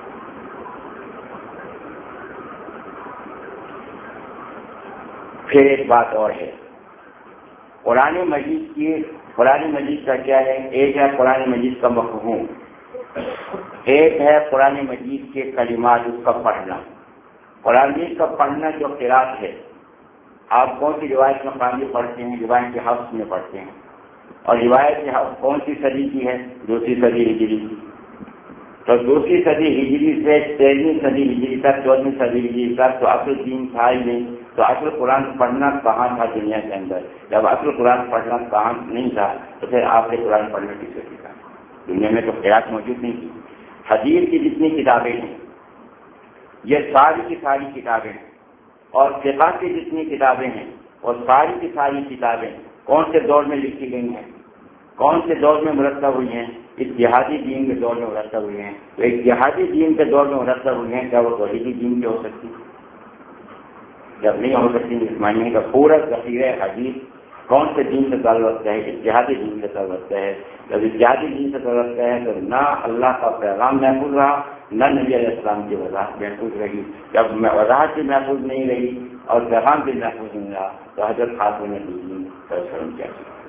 پھر ایک بات اور ہے، قرآن مجید کی قرآن مجید کا کیا ہے؟ ایک ہے قرآن مجید کا مفہوم، ایک ہے قرآن مجید کے کلمات اس کا پڑھنا. قرآن مجید کا پڑھنا جو قرات ہے، آپ کون سی روایت میں قرآن پڑھتے ہیں؟ روایت حفظ میں پڑھتے ہیں. اور روایت حفظ کون سی صدی کی ہے؟ دوسری صدی ہجری کی. تو دوسری صدی ہجری سے تیرہویں صدی ہجری تک، چودہویں صدی ہجری تک تو اصل دین تھا ہی نہیں. تو اصل قرآن پڑھنا کہاں تھا دنیا کے اندر؟ جب اصل قرآن پڑھنا کہاں نہیں تھا تو پھر آپ نے قرآن پڑھنا کس سے سیکھا؟ دنیا میں تو قرات موجود نہیں تھی. حدیث کی جتنی کتابیں ہیں یہ ساری کی ساری کتابیں ہیں، اور فقہ کی جتنی کتابیں ہیں اور ساری کی ساری کتابیں کون سے دور میں لکھی گئی ہیں؟ کون سے دور میں مرتب ہوئی ہیں؟ اتحادی دین کے دور میں مرتب ہوئی ہیں. تو اتحادی دین کے دور میں مرتب ہوئی ہیں، کیا وہ توحیدی دین کی ہو سکتی؟ جب نہیں ہو سکتی. مانیے کا پورا ذخیرہ حدیث کون سے دین سے تعلق ہے؟ اتحادی دین سے تعلق ہے. جب اتحادی دین سے تعلق ہے تو نہ اللہ کا پیغام محفوظ رہا، نہ نبی علیہ السلام کی وضاحت محفوظ رہی. جب وضاحت بھی محفوظ نہیں رہی اور پیغام بھی محفوظ نہیں رہا تو حضرت خاتون نے دین پر شرم کیا.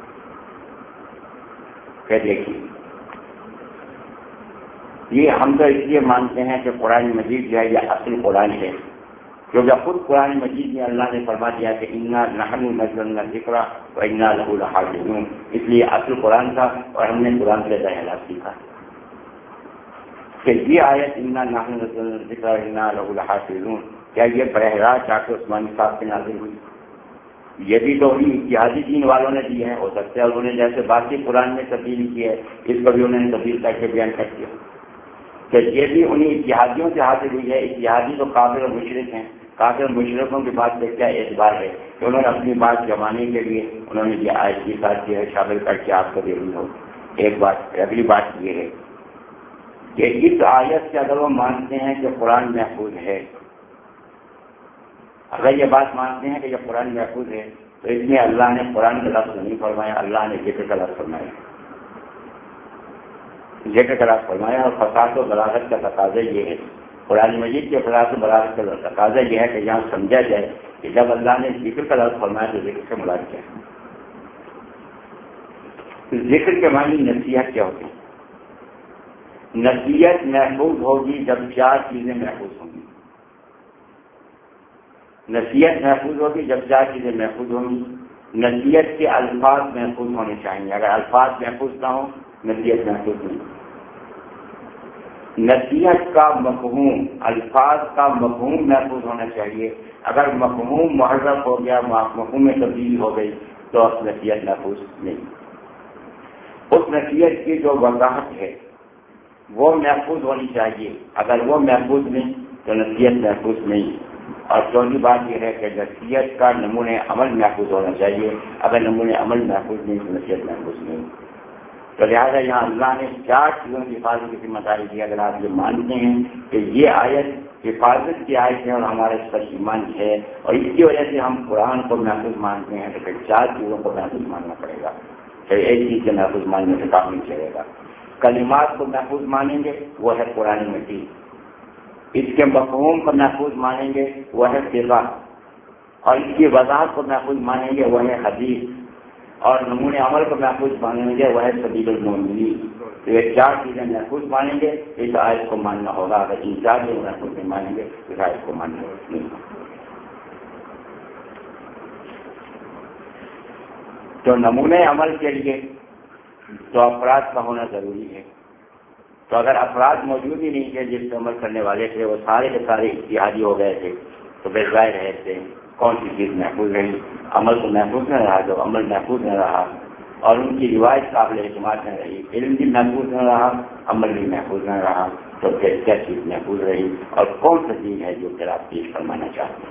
پھر دیکھیے یہ ہم تو اس لیے مانتے ہیں کہ قرآن مجید جو ہے یہ اصل قرآن ہے، کیونکہ خود قرآن مجید میں اللہ نے فرما دیا کہ انا نحن نزلنا الذکر وانا لہ لحافظون. اس لیے اصل قرآن تھا اور ہم نے قرآن سے دہلا سیکھا. کہ یہ آیت انا نحن نزلنا الذکر وانا لہ لحافظون کیا یہ براہ راست ڈاکٹر عثمانی صاحب سے نازل ہوئی؟ یہ بھی تو انہیں اتحادی دین والوں نے دی ہے. ہو سکتا ہے انہوں نے جیسے باقی قرآن میں تبدیلی کی ہے اس کو بھی انہوں نے تبدیل کر کے بیان کر دیا کہ یہ بھی انہیں اتحادیوں سے حاصل ہوئی ہے. اتحادی تو کافر اور مشرک ہیں. کافر اور مشرکوں کی بات سے کیا اعتبار ہے کہ انہوں نے اپنی بات جمانے کے لیے انہوں نے یہ آیت کی ساتھ جو ہے شامل کر کے آپ کو دینی ہو. ایک بات. اگلی بات یہ ہے کہ اس آیت سے اگر وہ مانتے ہیں کہ قرآن محفوظ ہے اگر یہ بات مانتے ہیں کہ یہ قرآن محفوظ ہے تو اس میں اللہ نے قرآن کا لفظ نہیں فرمایا، اللہ نے ذکر کا لفظ فرمایا، ذکر کا لفظ فرمایا۔ اور فصاحت و بلاغت کا تقاضا یہ ہے، قرآن مجید کے فصاحت و بلاغت کا تقاضا یہ ہے کہ یہاں سمجھا جائے کہ جب اللہ نے ذکر کا لفظ فرمایا تو ذکر سے مراد کیا ہے۔ ذکر کے معنی نصیحت کیا ہوتی ہے؟ نصیحت محفوظ ہوگی جب چار چیزیں محفوظ ہوں گی۔ نصیحت محفوظ ہوگی جب چار چیزیں محفوظ ہوں گی۔ نصیحت کے الفاظ محفوظ ہونے چاہیے، اگر الفاظ محفوظ نہ ہوں نصیحت محفوظ نہیں۔ نصیحت کا مفہوم، الفاظ کا مفہوم محفوظ ہونا چاہیے، اگر مفہوم محرف ہو گیا، مفہوم میں تبدیلی ہو گئی تو نصیحت محفوظ نہیں۔ اس نصیحت کی جو وضاحت ہے وہ محفوظ ہونی چاہیے، اگر وہ محفوظ نہیں تو نصیحت محفوظ نہیں۔ اور چوتھی بات یہ ہے کہ نصیحت کا نمونۂ عمل محفوظ ہونا چاہیے، اگر نمونۂ عمل محفوظ نہیں تو نصیحت محفوظ نہیں۔ تو لہٰذا یہاں اللہ نے چار چیزوں کی حفاظت کی ذمہ داری دی۔ اگر آپ یہ مانتے ہیں کہ یہ آیت حفاظت کی آیت ہے اور ہمارا اس پر ایمان ہے اور اس کی وجہ سے ہم قرآن کو محفوظ مانتے ہیں، تو پھر چار چیزوں کو محفوظ ماننا پڑے گا، پھر ایک چیز کے محفوظ ماننے سے کام نہیں چلے گا۔ کلمات کو محفوظ مانیں گے وہ ہے قرآن مجید، اس کے مفہوم کو محفوظ مانیں گے وہ ہے فقہ، اور اس کی وضاحت کو محفوظ مانیں گے وہ ہے حدیث، اور نمونۂ عمل کو محفوظ مانیں گے وہ ہے سبیل المومنین۔ تو یہ چار چیزیں محفوظ مانیں گے اس آیت کو ماننا ہوگا، اگر ان چار چیزیں محفوظ نہیں مانیں گے اس آیت کو ماننا نہیں ہوگا۔ تو نمونۂ عمل کے لیے تو افراد کا ہونا ضروری ہے۔ تو اگر افراد موجود ہی نہیں تھے جس پہ عمل کرنے والے تھے، وہ سارے کے سارے اجتہادی ہو گئے تھے، تو بے ظاہر رہے تھے کون سی چیز محفوظ رہی؟ عمل تو محفوظ نہ رہا، جو عمل محفوظ نہ رہا اور ان کی روایت قابل اعتماد نہ رہی، علم بھی محفوظ نہ رہا، عمل بھی محفوظ نہ رہا، تو پھر کیا چیز محفوظ رہی اور کون سا دین ہے جو پھر آپ پیش فرمانا چاہتے ہیں؟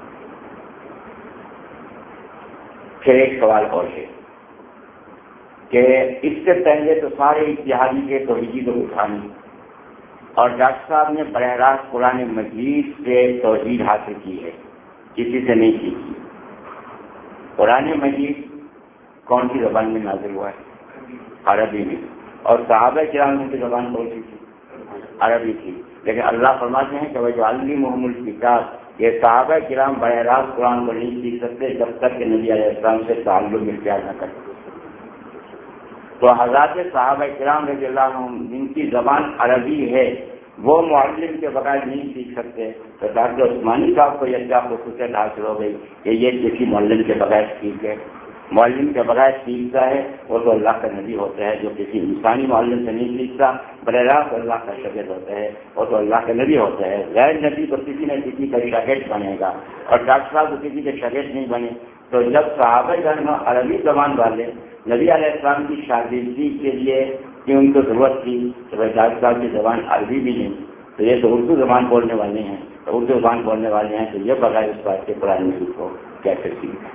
پھر ایک سوال اور ہے کہ اس سے پہلے تو سارے اتحادی کے توحیدی کو اٹھانی، اور ڈاکٹر صاحب نے براہ راست قرآن مجید سے توحید حاصل کی ہے، کسی سے نہیں سیکھی۔ قرآن مجید کون سی زبان میں نازل ہوا ہے؟ عربی میں، اور صحابہ کرام کی زبان کون سی تھی؟ عربی تھی، لیکن اللہ فرماتے ہیں کہ وَيُعَلِّمُهُمُ الْكِتَابَ، یہ صحابہ کرام براہ راست قرآن کو نہیں سیکھ سکتے جب تک کہ نبی علیہ السلام سے تعلق اختیار نہ کرتے۔ تو حضرات صحابہ کرام رضی اللہ عنہم جن کی زبان عربی ہے وہ معلم کے بغیر نہیں سیکھ سکتے، تو ڈاکٹر عثمانی صاحب کو یہ کیا خصوصیت حاصل ہو گئی کہ یہ کسی معلم کے بغیر سیکھ ہے؟ معلم کے بغیر سیکھتا ہے وہ تو اللہ کا نبی ہوتا ہے، جو کسی انسانی معلم سے نہیں سیکھتا، براہ راست اللہ کا شاگرد ہوتا ہے، وہ تو اللہ کا نبی ہوتا ہے۔ غیر نبی تو کسی نہ کسی کا شاگرد بنے گا، اور ڈاکٹر صاحب تو کسی کے شاگرد نہیں بنے۔ تو جب صحابہ کرام عربی زبان والے نبی علیہ السلام کی شاگردی کے لیے کہ ان کو ضرورت تھی تو ڈاکٹر صاحب کی زبان عربی بھی نہیں، تو یہ تو اردو زبان بولنے والے ہیں، تو اردو زبان بولنے والے ہیں، تو یہ بغیر اس بات کے قرآن مجید کو کیسے سیکھیں؟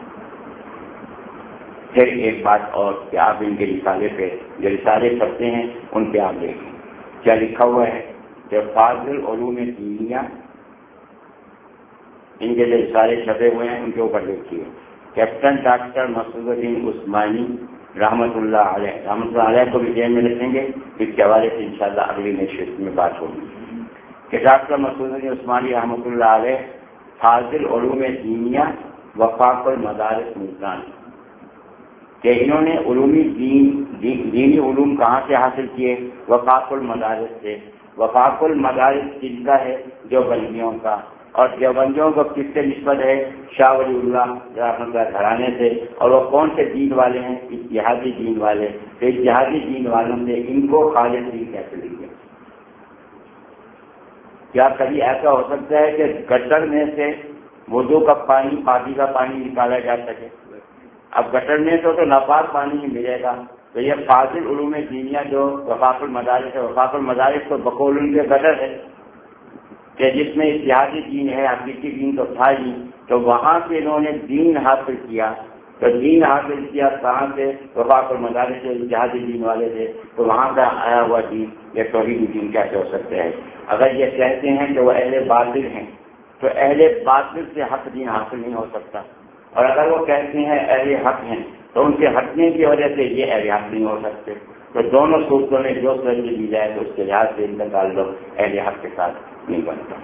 پھر ایک بات اور کہ آپ ان کے رسالے پہ جو رسالے چھپتے ہیں ان پہ آپ دیکھیں کیا لکھا ہوا ہے کہ فاضل علوم دینیہ، ان کے جو رسالے چھپے ہوئے ہیں ان کے اوپر دیکھیے، کیپٹن ڈاکٹر مسعود الدین عثمانی رحمۃ اللہ علیہ، رحمۃ اللہ علیہ کو بھی ذہن میں رکھیں گے، اس کے حوالے سے انشاءاللہ اگلی نشست میں بات ہوگی کہ ڈاکٹر مسعود الدین عثمانی رحمۃ اللہ علیہ فاضل علوم دینیہ وفاق المدارس ملتان، کہ انہوں نے علومی دین دینی علوم کہاں سے حاصل کیے؟ وفاق المدارس سے۔ وفاق المدارس کس کا ہے؟ دیوبندیوں کا، اور دیوبندیوں کو کس سے نسبت ہے؟ شاہ ولی اللہ رحمۃ اللہ گھرانے سے، اور وہ کون سے دین والے ہیں؟ اتحادی دین والے۔ تو اتحادی دین والوں نے ان کو خالص دین کیسے لیا؟ کیا کبھی ایسا ہو سکتا ہے کہ گٹر میں سے وضو کا پانی، پاکی کا پانی نکالا جا سکے؟ اب گٹر میں تو تو ناپاک پانی ہی ملے گا۔ تو یہ فاضل علوم دینیہ جو وفاق المدارس ہے، وفاق المدارس تو بقول ان کے گٹر ہے کہ جس میں اتحادی دین ہے، حقیقی دین تو تھا ہی، تو وہاں سے انہوں نے دین حاصل کیا۔ تو دین حاصل کیا کہاں سے؟ وفاق المدارس سے، اتحادی دین والے تھے، تو وہاں کا آیا ہوا دین یہ توحیدی دین کیسے ہو سکتا ہے؟ اگر یہ کہتے ہیں کہ وہ اہل باطل ہیں تو اہل باطل سے حق دین حاصل نہیں ہو سکتا، اور اگر وہ کہتے ہیں اہل حق ہیں تو ان کے ہٹنے کی وجہ سے یہ اہل حق نہیں ہو سکتے. تو دونوں صورتوں میں جو ترجیح دی جائے تو اس کے لحاظ سے ان کا تعلق اہل حق کے ساتھ نہیں بنتا.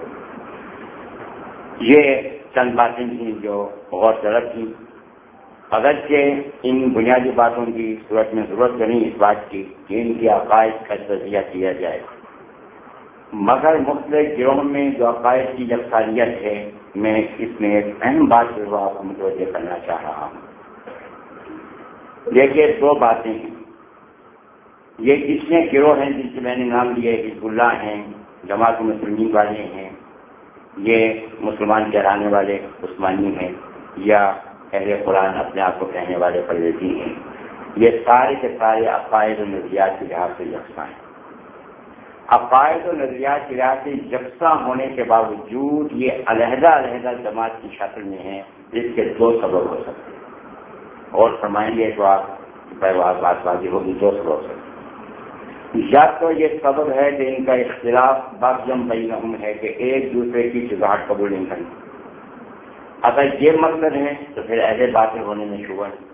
یہ چند باتیں تھیں جو غور طلب تھیں. اگرچہ ان بنیادی باتوں کی صورت میں ضرورت نہیں اس بات کی کہ ان کے عقائد کا تجزیہ کیا جائے، مگر مختلف گروہوں میں جو عقائد کی یکسانیت ہے، میں اس میں ایک اہم بات جو آپ کو متوجہ کرنا چاہ رہا ہوں. دیکھیے دو باتیں ہیں. یہ کتنے گروہ ہیں جن سے میں نے نام لیے، حزب اللہ ہیں، جماعت مسلمین والے ہیں، یہ مسلمان کہلانے والے عثمانی ہیں، یا اہل قرآن اپنے آپ کو کہنے والے پرویزی ہیں. یہ سارے کے سارے عقائد و نظریات کے لحاظ سے یکساں ہیں. عقائد و نظریات کے لحاظ سے یکساں ہونے کے باوجود یہ علیحدہ علیحدہ جماعت کی شکل میں ہیں، جس کے دو سبب ہو سکتے ہیں. اور فرمائیں گے تو آپ بات بازی ہوگی. دو سبب ہو سکتے ہیں. یا تو یہ سبب ہے کہ ان کا اختلاف باغم بینہم ہے کہ ایک دوسرے کی شبہات قبول نہیں کریں. اگر یہ مقصد ہے تو پھر اہل باطل ہونے میں شبہ ہے.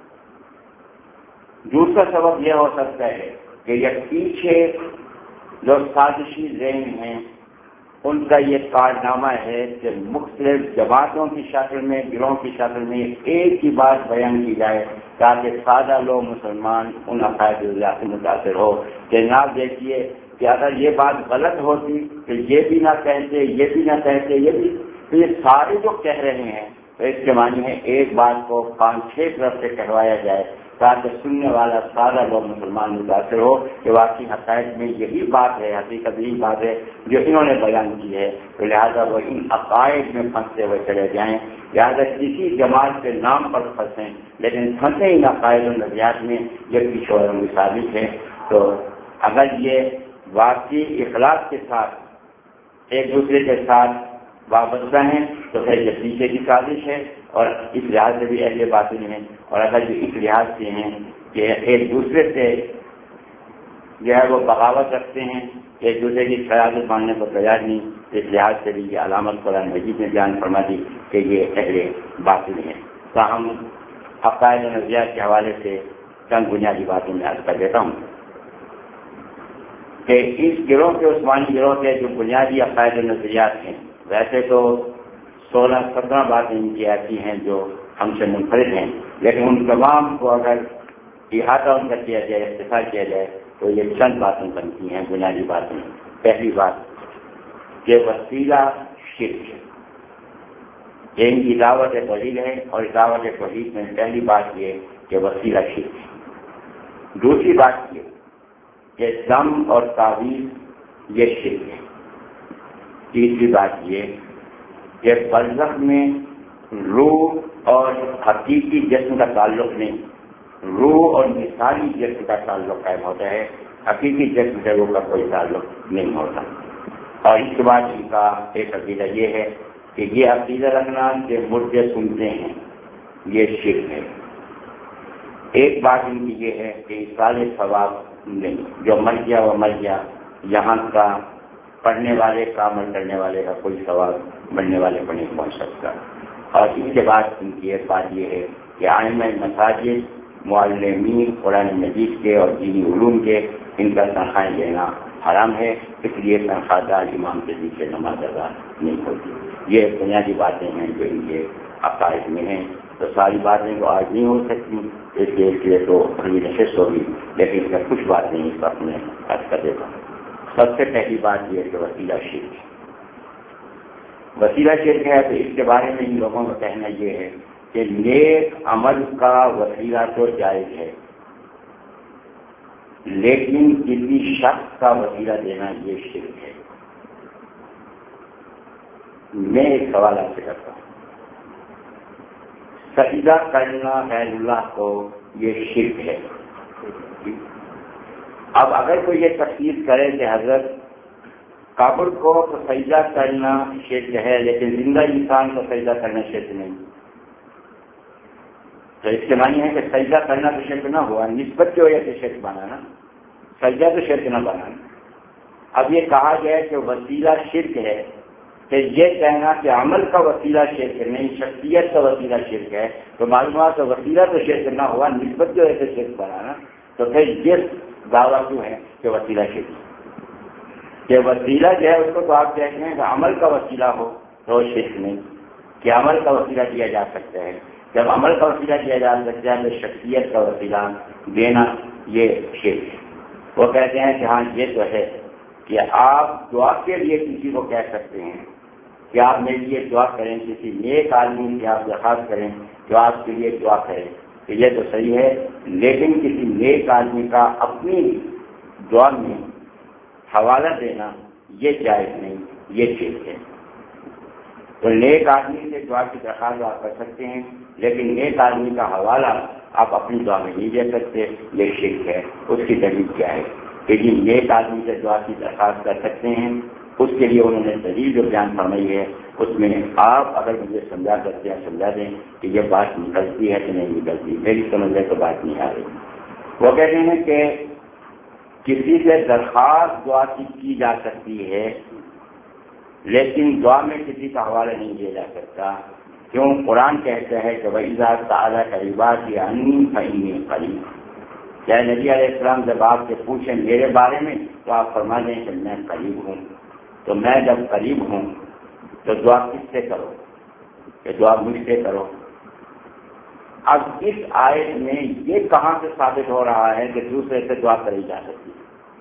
دوسرا سبب یہ ہو سکتا ہے کہ یہ پیچھے جو سازشی ذہن ہیں ان کا یہ کارنامہ ہے کہ مختلف جماعتوں کی شکل میں، گروہوں کی شکل میں ایک ہی بات بیان کی جائے تاکہ سادہ لوگ مسلمان ان عقائد سے متاثر ہو کہ نہ دیکھیے کہ اگر یہ بات غلط ہوتی کہ یہ بھی نہ کہتے، یہ بھی نہ کہتے، یہ بھی، تو یہ سارے جو کہہ رہے ہیں تو اس کے معنی ہے ایک بات کو پانچ چھ طرف سے کہوایا جائے تاکہ سننے والا سارا لوگ مسلمان متاثر ہو کہ واقعی حقائق میں یہی بات ہے، حقیقت یہی بات ہے جو انہوں نے بیان کی ہے. تو لہٰذا وہ ان عقائد میں پھنستے ہوئے چلے جائیں. لہٰذا کسی جماعت کے نام پر پھنسیں لیکن پھنسے ان عقائد و نظریات میں یہ پیچھے اور ثابت ہے. تو اگر یہ واقعی اخلاص کے ساتھ ایک دوسرے کے ساتھ وابستہ ہیں تو پھر یہ پیچھے کی سازش ہے اور اس لحاظ سے بھی اہل باطل ہیں. اور اگر جو اس لحاظ سے ہیں کہ ایک دوسرے سے جو ہے وہ بغاوت رکھتے ہیں، ایک دوسرے کی قیادت ماننے کو تیار نہیں، اس لحاظ سے بھی یہ علامت قرآن مجید نے بیان فرما دی کہ یہ اہل باطل ہیں. تاہم عقائد و نظریات کے حوالے سے چند بنیادی باتیں میں عرض کر دیتا ہوں کہ اس گروہ کے عثمانی گروہ کے جو بنیادی عقائد و نظریات ہیں، ویسے تو سولہ سترہ باتیں ان کی ایسی ہیں جو ہم سے منفرد ہیں، لیکن ان تمام کو اگر احاطہ ان کا کیا جائے، اختصار کیا جائے تو یہ چند باتیں بنتی ہیں، بنیادی باتیں. پہلی بات کہ وسیلہ شرک ہے. یہ ان کی دعوت توحید ہے اور دعوت توحید میں پہلی بات یہ کہ وسیلہ شرک ہے. دوسری بات یہ کہ دم اور تعویذ یہ شرک ہے. تیسری بات یہ کہ برزخ میں روح اور حقیقی جسم کا تعلق نہیں، روح اور مثالی جسم کا تعلق قائم ہوتا ہے، حقیقی جسم سے روح کا کوئی تعلق نہیں ہوتا. اور اس کے بعد ان کا ایک عقیدہ یہ ہے کہ یہ عقیدہ رکھنا کہ مردے سنتے ہیں یہ شرک ہے. ایک بات ان کی یہ ہے کہ اصال ثواب نہیں، جو مر گیا وہ مر گیا، یہاں کا پڑھنے والے کا عمل کرنے والے کا کوئی ثواب بننے والے کو نہیں پہنچ سکتا. اور اس کے بعد ان کی ایک بات یہ ہے کہ ائمہ مساجد، معلمین قرآن مجید کے اور دینی علوم کے، ان کا تنخواہیں لینا حرام ہے، اس لیے تنخواہ دار امام کے پیچھے نماز ادا نہیں ہوتی. یہ بنیادی باتیں ہیں جو ان کے عقائد میں ہیں. تو ساری باتیں تو آج نہیں ہو سکتی، اس لیے اس لیے تو اگلی نشست ہوگی، لیکن اس میں کچھ باتیں اس وقت میں عرض کر دیتا ہوں. سب سے پہلی بات یہ ہے کہ وسیلہ شرک ہے. وسیلہ شرک ہے تو اس کے بارے میں ان لوگوں کا کہنا یہ ہے کہ نیک عمل کا وسیلہ تو جائز ہے، لیکن کسی شخص کا وسیلہ دینا یہ شرک ہے. میں ایک سوال آپ سے کرتا ہوں، سجدہ کرنا غیر اللہ کو یہ شرک ہے. اب اگر کوئی یہ تفسیر کرے کہ حضرت قبر کو تو سجدہ کرنا شرک ہے لیکن زندہ انسان کو سجدہ کرنا شرک نہیں، تو اس کے معنی ہے کہ سجدہ کرنا تو شرک نہ ہوا، نسبت کی وجہ سے شرک بنانا، سجدہ تو شرک نہ بنانا. اب یہ کہا گیا کہ وسیلہ شرک ہے کہ یہ کہنا کہ عمل کا وسیلہ شرک نہیں، شخصیت کا وسیلہ شرک ہے، تو معلومات کا وسیلہ تو شرک نہ ہوا، نسبت جو ہے تو شرک بنانا، تو پھر یہ دعویٰ کیوں ہے کہ وسیلہ شرک؟ کہ وسیلہ جو ہے اس کو تو آپ کہتے ہیں کہ عمل کا وسیلہ ہو تو شرک نہیں، کہ عمل کا وسیلہ دیا جا سکتا ہے، جب عمل کا وسیلہ دیا جا سکتا ہے تو شخصیت کا وسیلہ دینا یہ شرک ہے۔ وہ کہتے ہیں کہ ہاں یہ تو ہے کہ آپ دعا کے لیے کسی کو کہہ سکتے ہیں کہ آپ میرے لیے دعا کریں، کسی نیک آدمی سے آپ درخواست کریں جو آپ کے لیے دعا کرے، تو یہ تو صحیح ہے، لیکن کسی نیک آدمی کا اپنی دعا میں حوالہ دینا یہ جائز نہیں، یہ شرک ہے۔ تو نیک آدمی سے دعا کی درخواست آپ کر سکتے ہیں، لیکن نیک آدمی کا حوالہ آپ اپنی دعا میں نہیں دے سکتے، یہ شرک ہے۔ اس کی دلیل کیا ہے کہ جی نیک آدمی سے دعا کی درخواست کر سکتے ہیں، اس کے لیے انہوں نے دلیل جو بیان فرمائی ہے اس میں آپ اگر مجھے سمجھا سکتے ہیں سمجھا دیں کہ یہ بات نکلتی ہے کہ نہیں نکلتی، میری سمجھ میں تو بات نہیں آ رہی۔ وہ کہتے ہیں کہ کسی سے درخواست دعا کی کی جا سکتی ہے، لیکن دعا میں کسی کا حوالہ نہیں دیا جا سکتا، کیوں؟ قرآن کہتا ہے کہ وَإِذَا سَأَلَكَ عِبَادِي عَنِّي فَإِنِّي قَرِيبٌ۔ چاہے نبی علیہ السلام جب آپ سے پوچھیں میرے بارے میں تو آپ فرما دیں کہ میں قریب ہوں، تو میں جب قریب ہوں تو دعا کس سے کرو؟ کہ دعا مجھ سے کرو۔ اب اس آیت میں یہ کہاں سے ثابت ہو رہا ہے کہ دوسرے سے دعا کری جا سکتی ہے؟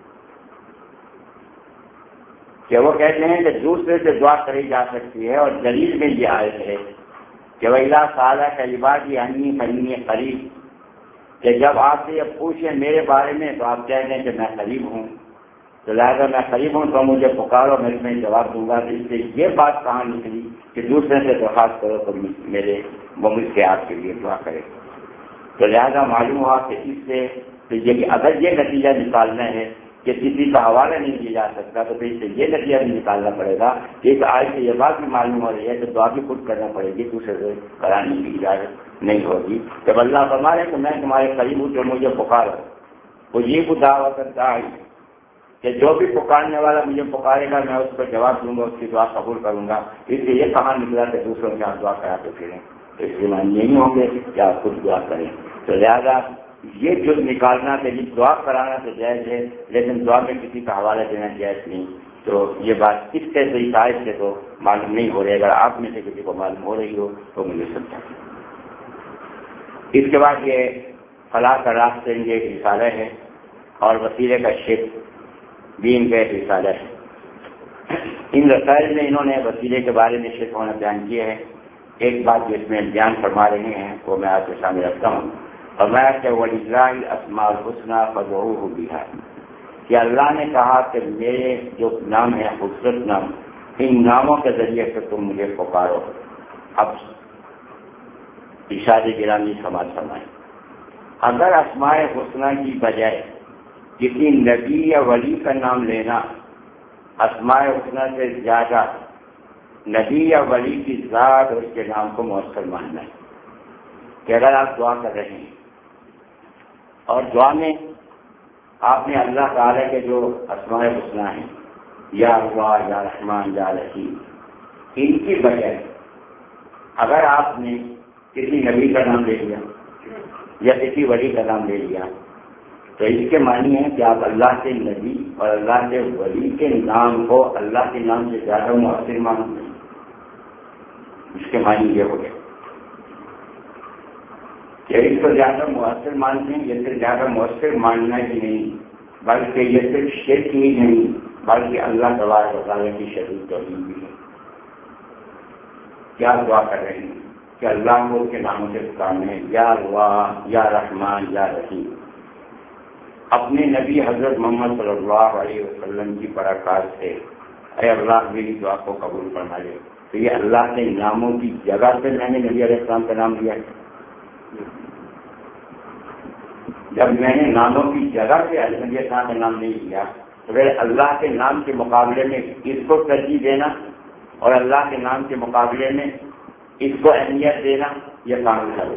کہ وہ کہتے ہیں کہ دوسرے سے دعا کری جا سکتی ہے، اور دلیل میں یہ آیت ہے کہ وَإِذَا سَأَلَكَ عِبَادِي عَنِّي فَإِنِّي قَرِيبٌ، کہ جب آپ سے یہ پوچھیں میرے بارے میں تو آپ کہہ دیں کہ میں قریب ہوں، تو لہٰذا میں قریب ہوں تو مجھے پکارو میں تمہیں جواب دوں گا۔ تو اس سے یہ بات کہاں نکلی کہ دوسرے سے درخواست کرو تو میرے وہ مجھ سے آپ کے لیے دعا کرے؟ تو لہٰذا معلوم ہوا کہ اس سے اگر یہ نتیجہ نکالنا ہے کہ کسی کا حوالہ نہیں دیا جا سکتا تو پھر اس سے یہ نتیجہ بھی نکالنا پڑے گا کہ اس آیت سے یہ بات بھی معلوم ہو رہی ہے کہ دعا بھی خود کرنا پڑے گی، دوسرے سے کرانے کی اجازت نہیں ہوگی۔ جب اللہ فرمائے کہ میں تمہارے قریب ہوں جو مجھے پکارو، وہ یہ کو دعویٰ کرتا ہے کہ جو بھی پکارنے والا مجھے پکارے گا میں اس کو جواب دوں گا، اس کی دعا قبول کروں گا۔ اس لیے یہ کہاں نکلا کہ دوسروں سے آپ دعا کراتے پھریں، تو اس لیے مان یہی ہوں گے کہ آپ خود دعا کریں۔ تو لہٰذا یہ جو نکالنا کہ یہ دعا کرانا تو جائز ہے، لیکن دعا میں کسی کا حوالہ دینا جائز نہیں، تو یہ بات اس سے صحیح آیت سے تو معلوم نہیں ہو رہی۔ اگر آپ میں سے کسی کو معلوم ہو رہی ہو تو مجھے سمجھا۔ اس کے بعد یہ فلاح کا راستے یہ ایک رسالہ ہے، اور وسیلے کا شرک بھی ان کا ایک رسالہ ہے۔ ان رسائل میں انہوں نے وسیلے کے بارے میں شرک ہونا بیان کیا ہے۔ ایک بات جو اس میں بیان فرما رہے ہیں وہ میں آپ کے سامنے رکھتا ہوں، اور میں کہ وَلِلَّهِ الْأَسْمَاءُ الْحُسْنَىٰ فَادْعُوهُ بِهَا، کہ اللہ نے کہا کہ میرے جو نام ہے خوبصورت نام، ان ناموں کے ذریعے سے تم مجھے پکارو۔ اب ارشاد گرامی سماعت فرمائیں، اگر اسماء حسنہ کی بجائے کسی نبی یا ولی کا نام لینا اسماء حسنہ سے زیادہ نبی یا ولی کی ذات اور اس کے نام کو مؤثر ماننا ہے کہ اگر آپ دعا کر رہے ہیں اور دعا میں آپ نے اللہ تعالی کے جو اسماء حسنہ ہیں، یا اللہ، یا رحمان، یا رحیم، ان کی بجائے اگر آپ نے کسی نبی کا نام لے لیا یا کسی ولی کا نام لے لیا تو اس کے معنی ہے کہ آپ اللہ کے نبی اور اللہ کے ولی کے نام کو اللہ کے نام سے زیادہ مؤثر مانتے ہیں۔ اس کے معنی یہ ہو گیا کہ اس کو زیادہ مؤثر مانتے ہیں، یہ صرف زیادہ مؤثر ماننا ہی نہیں بلکہ یہ صرف شرک ہی نہیں بلکہ اللہ تبارک و تعالیٰ کی شدید توہین بھی ہے۔ کیا دعا کر رہے ہیں کہ اللہ کو اس کے ناموں سے پکارنے، یا اللہ، یا رحمان، یا رحیم، اپنے نبی حضرت محمد صلی اللہ علیہ وسلم کی برکات سے اے اللہ میری دعا کو قبول فرما لے۔ تو یہ اللہ کے ناموں کی جگہ سے میں نے نبی علیہ السلام کا نام لیا ہے۔ جب میں نے ناموں کی جگہ سے نبی علیہ السلام کا نام نہیں لیا تو پھر اللہ کے نام کے مقابلے میں اس کو ترجیح دینا اور اللہ کے نام کے مقابلے میں اس کو اہمیت دینا یہ کام ہے۔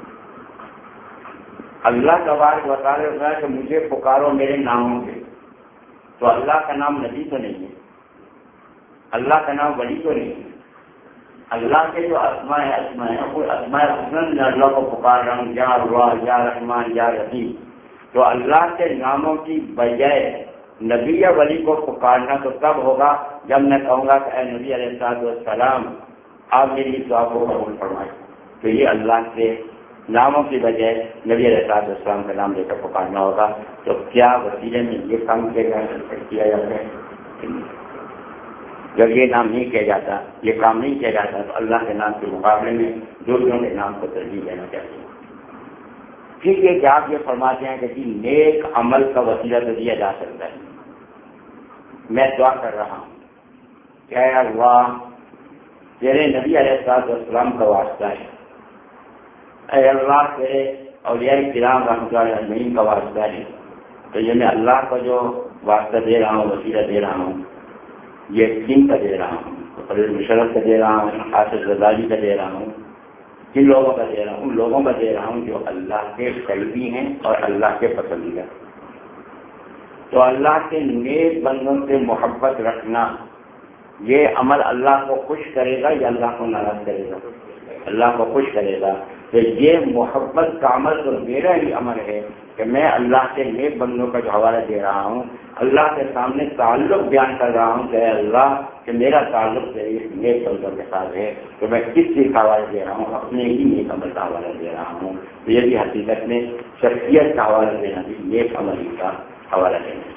اللہ تبارک و تعالیٰ ہوتا ہے کہ مجھے پکارو میرے ناموں سے، تو اللہ کا نام نبی تو نہیں ہے، اللہ کا نام ولی تو نہیں. اللہ کے جو اسماء اسماء ہیں وہ اسماء حسنا میں اللہ کو پکار رہا ہوں یا اللہ یا رحمان یا رحیم. تو اللہ کے ناموں کی بجائے نبی یا ولی کو پکارنا تو تب ہوگا جب میں کہوں گا کہ اے نبی علیہ السلام آپ میری دعا کو قبول فرمائیں. تو یہ اللہ کے ناموں کی بجائے نبی علیہ السلام کا نام لے کر پکارنا ہوگا. تو کیا وسیلے میں یہ کام کیا جاتا ہے؟ جب یہ نام نہیں کیا جاتا، یہ کام نہیں کیا جاتا، تو اللہ کے نام کے مقابلے میں دوسروں کے نام کو ترجیح دینا چاہیے. پھر یہ کہ آپ یہ فرماتے ہیں کہ نیک عمل کا وسیلہ تو دیا جا سکتا ہے. میں دعا کر رہا ہوں کہ اے اللہ تیرے نبی علیہ السلام کا واسطہ ہے، اے اللہ تیرے اولیاء کرام رحمۃ اللہ اجمعین کا واسطہ ہے. تو یہ میں اللہ کا جو واسطہ دے رہا ہوں، وسیلہ دے رہا ہوں، یہ کن کا دے رہا ہوں؟ پرویز مشرف کا دے رہا ہوں، آصف رضاوی کا دے رہا ہوں، کن لوگوں کا دے رہا ہوں؟ ان لوگوں کا دے رہا ہوں جو اللہ کے قریبی ہیں اور اللہ کے پسندیدہ. تو اللہ کے نیک بندوں سے محبت رکھنا، یہ عمل اللہ کو خوش کرے گا یا اللہ کو ناراض کرے گا؟ اللہ کو خوش کرے گا. تو یہ محبت کا عمل تو میرا ہی عمل ہے کہ میں اللہ کے نیک بندوں کا جو حوالہ دے رہا ہوں، اللہ کے سامنے تعلق بیان کر رہا ہوں کہ اے اللہ کہ میرا تعلق تیرے نیک بندوں کے ساتھ ہے. تو میں کس چیز کا حوالہ دے رہا ہوں؟ اپنے ہی نیک عمل کا حوالہ دے رہا ہوں. تو یہ بھی حقیقت میں شخصیت کا حوالہ دینا بھی نیک عمل کا حوالہ دینا.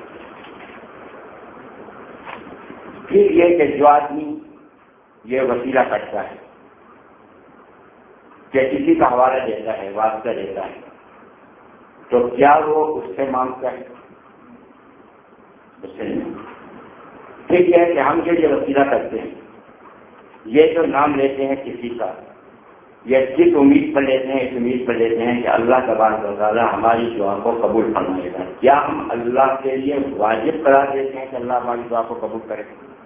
پھر یہ کہ جو آدمی یہ وسیلہ کرتا ہے کہ کسی کا حوالہ دیتا ہے، واسطہ دیتا ہے، تو کیا وہ اس سے مانگتا ہے؟ اس سے نہیں. پھر یہ ہے کہ ہم جو یہ وسیلہ کرتے ہیں، یہ جو نام لیتے ہیں کسی کا، یہ کس امید پر لیتے ہیں؟ اس امید پر لیتے ہیں کہ اللہ تبارک و تعالیٰ ہماری دعا کو قبول فرمائے گا. کیا ہم اللہ کے لیے واجب قرار دیتے ہیں کہ اللہ ہماری دعا کو قبول کرے؟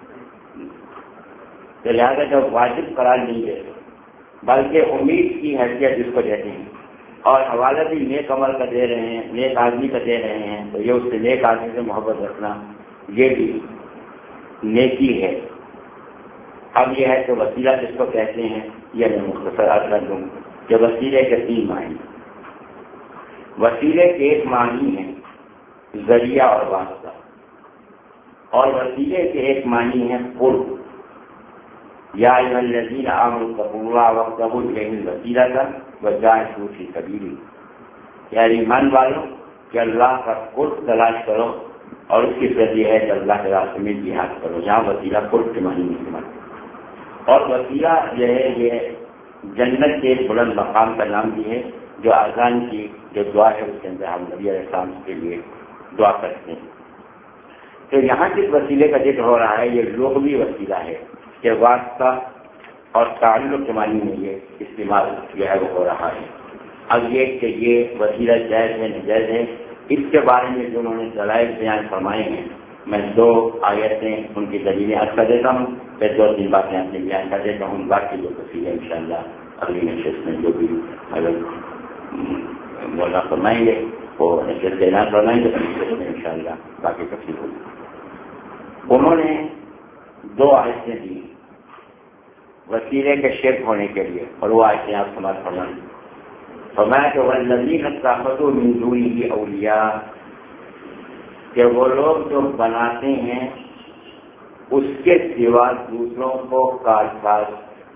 تو لہٰذا جب واجب قرار نہیں دیتے بلکہ امید کی حیثیت جس کو دیتے ہیں، اور حوالہ بھی نیک عمل کا دے رہے ہیں، نیک آدمی کا دے رہے ہیں، تو یہ اس سے نیک آدمی سے محبت رکھنا یہ بھی نیکی ہے. اب یہ ہے کہ وسیلہ جس کو کہتے ہیں، یہ میں مختصر عرض کر دوں کہ وسیلے کے تین معنی. وسیلے کے ایک معنی ہے ذریعہ اور واسطہ، اور وسیلے کے ایک معنی ہے قرب. یا ایھا الذین آمنوا اتقوا اللہ وابتغوا الیہ الوسیلۃ وجاہدوا فی سبیلہ. یعنی ایمان والوں کہ اللہ کا قرب تلاش کرو اور اس کی ذریعہ ہے کہ اللہ کے راستے میں جہاد کرو. یہاں وسیلہ قرب کے معنی میں استعمال. اور وسیلہ جو ہے یہ جنت کے بلند مقام کا نام بھی ہے، جو اذان کی جو دعا ہے اس کے اندر ہم نبی علیہ السلام کے لیے دعا کرتے ہیں. تو یہاں جس وسیلے کا ذکر ہو رہا ہے یہ لغوی وسیلہ ہے کہ واسطہ اور تعلق کے معنی میں یہ استعمال جو ہے وہ ہو رہا ہے. اب یہ کہ یہ وسیلہ جائز ہے ناجائز ہے، اس کے بارے میں جو انہوں نے دلائل بیان فرمائے ہیں، میں دو آیتیں ان کی دلیلیں عرض کر دیتا ہوں، پھر دو تین باتیں اپنے بیان کر دیتا ہوں. باقی جو تفصیل ہے انشاءاللہ اگلی نشست میں جو بھی اگر مولانا فرمائیں گے وہ نشست اعلان فرمائیں گے تو انشاءاللہ باقی تفصیل ہوگی. انہوں نے دو آیتیں دی وسیلے کے شرک ہونے کے لیے، اور وہ آیتیں آپ سماعت فرمائیں. فرمایا کہ والذین اتخذوا من دونہ اولیاء، کہ وہ لوگ جو بناتے ہیں اس کے سوا دوسروں کو کارساز،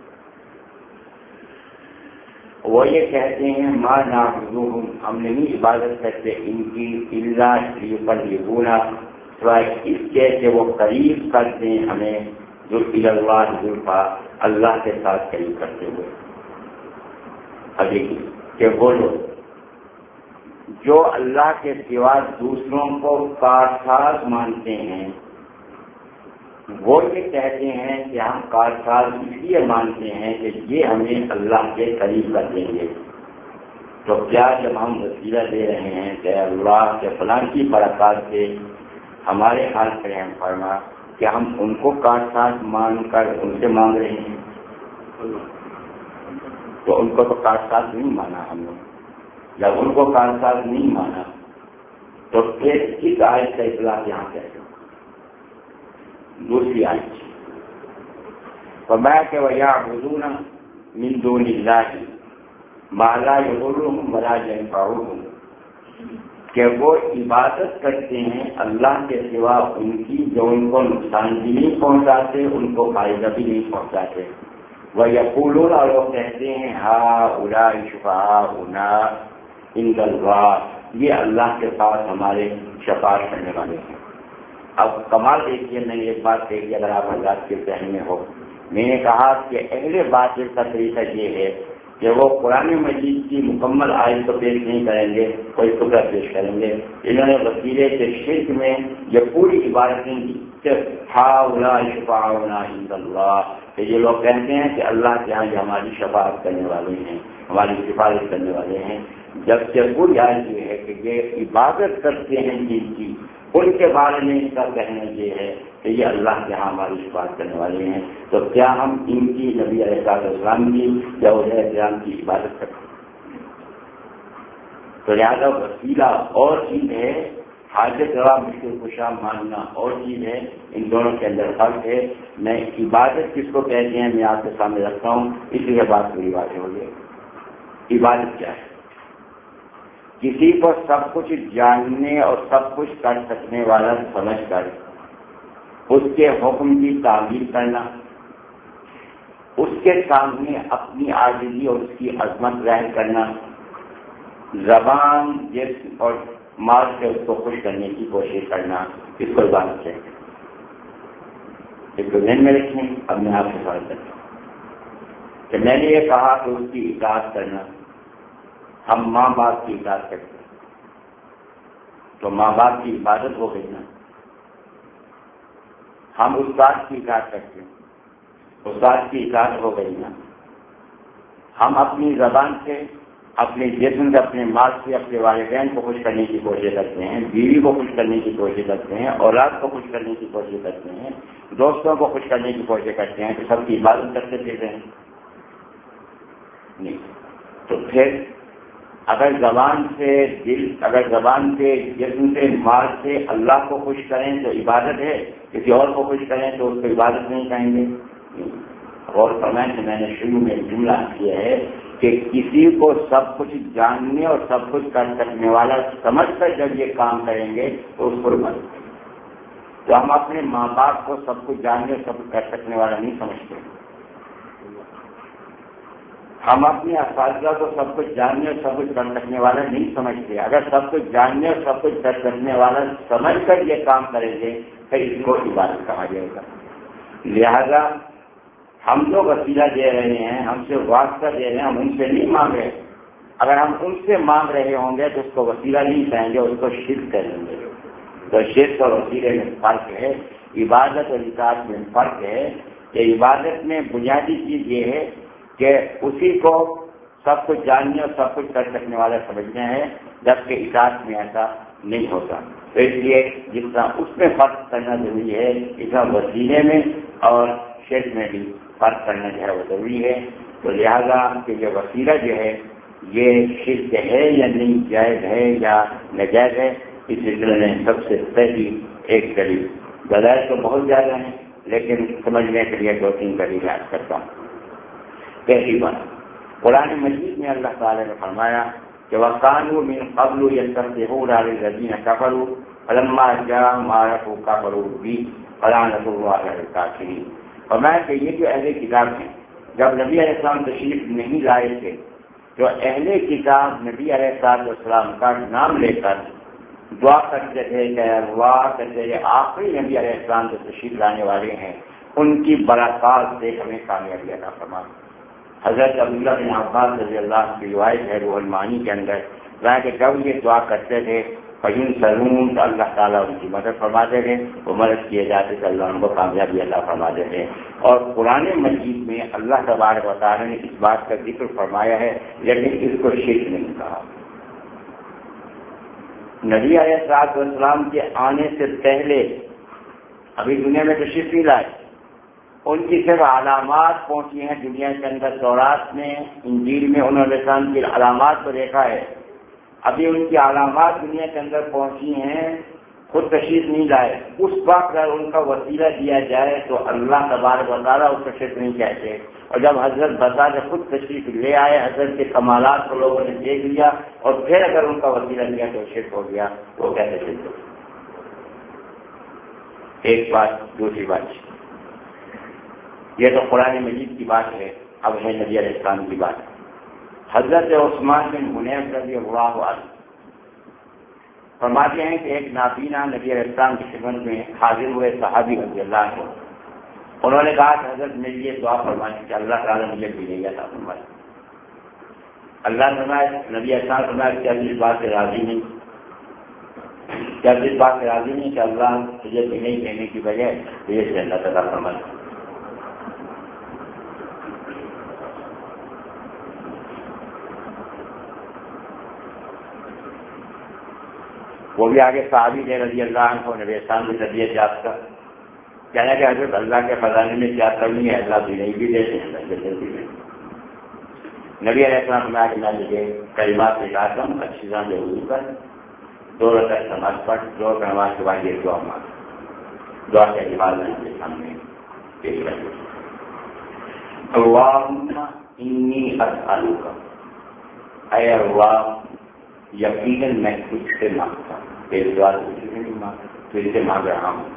وہ یہ کہتے ہیں ما نعبدوہم، ہم نہیں عبادت کرتے ان کی الا لیقربونا، سوائے اس کے کہ وہ قریب کرتے ہیں ہمیں ذل اللہ زلفا، اللہ کے ساتھ قریب کرتے ہوئے. ابھی کہ وہ لوگ جو اللہ کے سوا دوسروں کو کارساز مانتے ہیں، وہ یہ کہتے ہیں کہ ہم کارساز اس لیے مانتے ہیں کہ یہ ہمیں اللہ کے قریب کر دیں گے. تو کیا جب ہم وسیلہ دے رہے ہیں کہ اللہ کے فلاں کی برکات سے ہمارے حال کریں فرما کہ ہم ان کو کارساز مان کر ان سے مانگ رہے ہیں؟ تو ان کو تو کارساز نہیں مانا ہم نے. جب ان کو کارساز نہیں مانا تو پھر کس آیت کا اطلاق یہاں کہتے ہیں؟ دوسری آیت فرمایا کہ وَيَعْبُدُونَ مِن دُونِ اللَّهِ مَا لَا يَضُرُّهُمْ وَلَا يَنفَعُهُمْ، کہ وہ عبادت کرتے ہیں اللہ کے سوا ان کی جو ان کو نقصان بھی نہیں پہنچاتے، ان کو فائدہ بھی نہیں پہنچاتے. وَيَقُولُونَ، اور وہ کہتے ہیں هَٰؤُلَاءِ شُفَعَاؤُنَا عِندَ اللَّهِ، یہ اللہ کے پاس ہمارے شفاعت کرنے والے ہیں. اب کمال دیکھیے، میں ایک بات دیکھیے، اگر آپ حضرات کے ذہن میں ہو، میں نے کہا کہ اہل باطل کا طریقہ یہ ہے کہ وہ قرآن مجید کی مکمل آیت کو پیش نہیں کریں گے، کوئی ٹکڑا پیش کریں گے. انہوں نے وسیلے کے شرک میں یہ پوری عبارتیں دی کہ ہؤلاء شفعاؤنا عند اللہ، کہ یہ لوگ کہتے ہیں کہ اللہ کے یہاں یہ ہماری شفاعت کرنے والے ہیں، ہماری سفارش کرنے والے ہیں. جبکہ پوری آیت یہ ہے کہ یہ عبادت کرتے ہیں جن کی، ان کے بارے میں ان کا کہنا یہ ہے کہ یہ اللہ کے ہاں ہماری شفاعت کرنے والے ہیں. تو کیا ہم ان کی نبی علیہ السلام کی یا اولیاء کرام کی عبادت کرتے ہیں؟ تو لہٰذا وسیلہ اور چیز ہے، حاجت روا مشکل کشا ماننا اور چیز ہے، ان دونوں کے اندر فرق ہے. میں عبادت کس کو کہتے ہیں میں آپ کے سامنے رکھتا ہوں، اس لیے بات پوری واضح ہو گئی. عبادت کیا ہے؟ کسی کو سب کچھ جاننے اور سب کچھ کر سکنے والا سمجھ کر اس کے حکم کی تعمیل کرنا، اس کے سامنے اپنی عاجزی اور اس کی عظمت ظاہر کرنا، زبان جسم اور مال سے اس کو خوش کرنے کی کوشش کرنا، اس کو عبادت کہتے ہیں. اس کو ذہن میں رکھیں. اب میں آپ سے سوال کرتا ہوں کہ میں نے یہ کہا کہ اس کی اطاعت کرنا، ہم ماں باپ کی اطاعت کرتے ہیں تو ماں باپ کی عبادت ہو گئی نا. ہم استاد کی اطاعت کرتے ہیں، استاد کی اطاعت ہو گئی نا. ہم اپنی زبان سے، اپنے جسم سے، اپنے مال سے اپنے والدین کو خوش کرنے کی کوشش کرتے ہیں، بیوی کو خوش کرنے کی کوشش کرتے ہیں، اولاد کو خوش کرنے کی کوشش کرتے ہیں، دوستوں کو خوش کرنے کی کوشش کرتے ہیں، تو سب کی عبادت کرتے پھرتے ہیں نہیں. تو پھر اگر زبان سے دل اگر زبان سے جسم سے مال سے اللہ کو خوش کریں تو عبادت ہے، کسی اور کو خوش کریں تو اس کو عبادت نہیں کہیں گے. اور فرمائیں کہ میں نے شروع میں جملہ کیا ہے کہ کسی کو سب کچھ جاننے اور سب کچھ کر سکنے والا سمجھ کر جب یہ کام کریں گے تو اس کو عبادت کریں گے. تو ہم اپنے ماں باپ کو سب کچھ جاننے اور سب کچھ کر سکنے والا نہیں سمجھتے. ہم اپنے اساتذہ کو سب کچھ جاننے اور سب کچھ کر سکنے والا نہیں سمجھتے. اگر سب کچھ جاننے اور سب کچھ کر سکنے والا سمجھ کر یہ کام کریں گے پھر اس کو عبادت کہا جائے گا. لہذا ہم جو وسیلہ دے رہے ہیں، ہم سے واسطہ دے رہے ہیں، ہم ان سے نہیں مانگ رہے. اگر ہم ان سے مانگ رہے ہوں گے تو اس کو وسیلہ نہیں کہیں گے، اس کو شرک کہیں گے. تو شرک اور وسیلے میں فرق ہے، عبادت اور اطاعت میں فرق ہے. کہ عبادت میں بنیادی چیز یہ ہے کہ اسی کو سب کچھ جاننے اور سب کچھ کر سکنے والا سمجھنا ہے، جبکہ اطاعت میں ایسا نہیں ہوتا. تو اس لیے جس طرح اس میں فرق کرنا ضروری ہے، اس طرح وسیلے میں اور شرک میں بھی فرق کرنا جو ہے وہ ضروری ہے. تو لہذا کہ یہ وسیلہ جو ہے یہ شرک ہے یا نہیں، جائز ہے یا ناجائز ہے، اس سلسلے میں سب سے پہلی ایک دلیل، دلائل تو بہت زیادہ ہیں لیکن سمجھنے کے لیے دو تین دلیل یاد کرتا ہوں. پہلی بات، قرآن مجید میں اللہ تعالی نے فرمایا کہ وَقَالُوا مِن قَبْلُ يَسْتَفْتِحُونَ لِلَّذِينَ كَفَرُوا فَلَمَّا جَاءَهُمْ مَا عَرَفُوا كَفَرُوا بِهِ فَلَعْنَةُ اللَّهِ عَلَى الْكَافِرِينَ. فرمایا کہ یہ جو اہل کتاب ہیں، جب نبی علیہ السلام تشریف نہیں لائے تھے تو اہل کتاب نبی علیہ السلام کا نام لے کر دعا کرتے تھے کہ اللہ کہتے ہیں آخری نبی علیہ السلام جو تشریف لانے والے ہیں ان کی برکات سے ہمیں کامیابی عطا فرما. حضرت عبداللہ بن عباس رضی اللہ عنہ کی روایت ہے روح المعانی کے اندر کہ جب یہ دعا کرتے تھے فَإِن سَلُونَ تو اللہ تعالیٰ ان کی مدد فرماتے تھے، وہ مدد کیے جاتے تھے اللہ ان کو کامیابی اللہ فرماتے تھے. اور قرآن مجید میں اللہ تبارک و تعالیٰ نے اس بات کا ذکر فرمایا ہے لیکن اس کو شرک نہیں کہا. نبی علیہ السلام کے آنے سے پہلے ابھی دنیا میں تشریف نہیں لائے، ان کی صرف علامات پہنچی ہیں دنیا کے اندر. تورات میں، انجیل میں انہوں نے اسلام کی علامات کو دیکھا ہے. ابھی ان کی علامات دنیا کے اندر پہنچی ہیں خود تشریف نہیں لائے، اس وقت اگر ان کا وسیلہ دیا جائے تو اللہ تبارک و تعالیٰ اس کو شرک نہیں کہتے، اور جب حضرت بتا کے خود تشریف لے آئے، حضرت کے کمالات کو لوگوں نے دیکھ لیا اور پھر اگر ان کا وسیلہ دیا تو شرک ہو گیا، وہ کیسے شرک ہو؟ ایک بات. دوسری بات، یہ تو قرآن مجید کی بات ہے، اب ہے نبی علیہ السلام کی بات. حضرت عثمان بن حنیف رضی اللہ عنہ فرماتے ہیں کہ ایک نابینا نبی علیہ السلام کی خدمت میں حاضر ہوئے صحابی رضی اللہ عنہ، انہوں نے کہا کہ حضرت میرے لیے دعا فرمائیں کہ اللہ تعالیٰ مجھے ملے گا. فرمائے اللہ فرمائے نبی علیہ السلام فرمائے کہ اب اس بات سے راضی نہیں، کیا اس بات سے راضی نہیں کہ اللہ تجھے نہیں دینے کی بجائے تجھے جنت عطا فرمائے. وہ بھی آگے صحابی نے رضی اللہ عنہ کو نبی السلام کی طبیعت یاد کر کہنا کہ حضرت اللہ کے خزانے میں کیا کمی ہے، اللہ بھی نہیں بھی دیتے ہیں. نبی علیہ السلام میں آج میں مجھے کلمات سکھاتا ہوں، اچھی طرح ضرور کر، دو رکعت نماز پڑھ، دو رکعت نماز کے بعد یہ دعا مانگ. دعا کے بعد میں آپ کے سامنے پیش کروں. اللہم انی اسألک، اے اللہ یقیناً میں کچھ سے مانگتا ہوں، تیرے دعا سے نہیں مانگتا، تجھ سے مانگ رہا ہوں.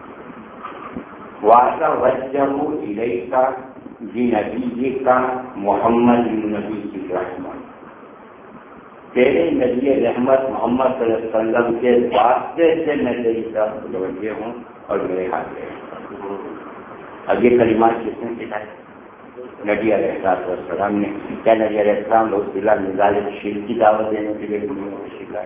وَأَتَوَجَّهُ إِلَيْكَ بِنَبِيِّكَ مُحَمَّدٍ نَبِيِّ الرَّحْمَةِ، تیرے نبی رحمت محمد صلی اللہ علیہ وسلم کے واسطے سے میں تیری طرف متوجہ ہوں اور میرے ہاتھ ہے. اب یہ کلمات کس نے سکھائے؟ نبی علیہ السلام نے. کیا نبی علیہ السلام لوگ ضلع مزاج شرک کی دعوت دینے کے لیے دنیا کو سکھائے؟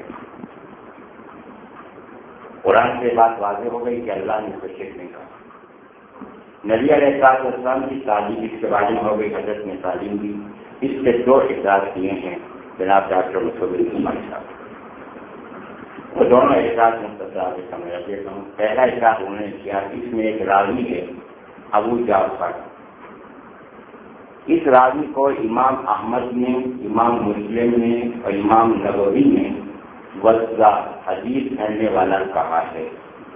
قرآن سے بات واضح ہو گئی کہ اللہ نے اسے شرک نہیں کہا. نبی علیہ السلام کی تعلیم اس کے بارے میں ہو گئی، حضرت نے تعلیم دی. اس سے دو احساس کیے ہیں جناب ڈاکٹر مصور عثمانی صاحب. وہ دونوں احساس مختصر آپ سے سمجھا دیتا ہوں. پہلا احساس انہوں نے کیا، اس میں ایک راوی ہے ابو جعفر. اس راوی کو امام احمد نے، امام مسلم نے اور امام نبوی نے وضع حدیث پھیلنے والا کہا ہے،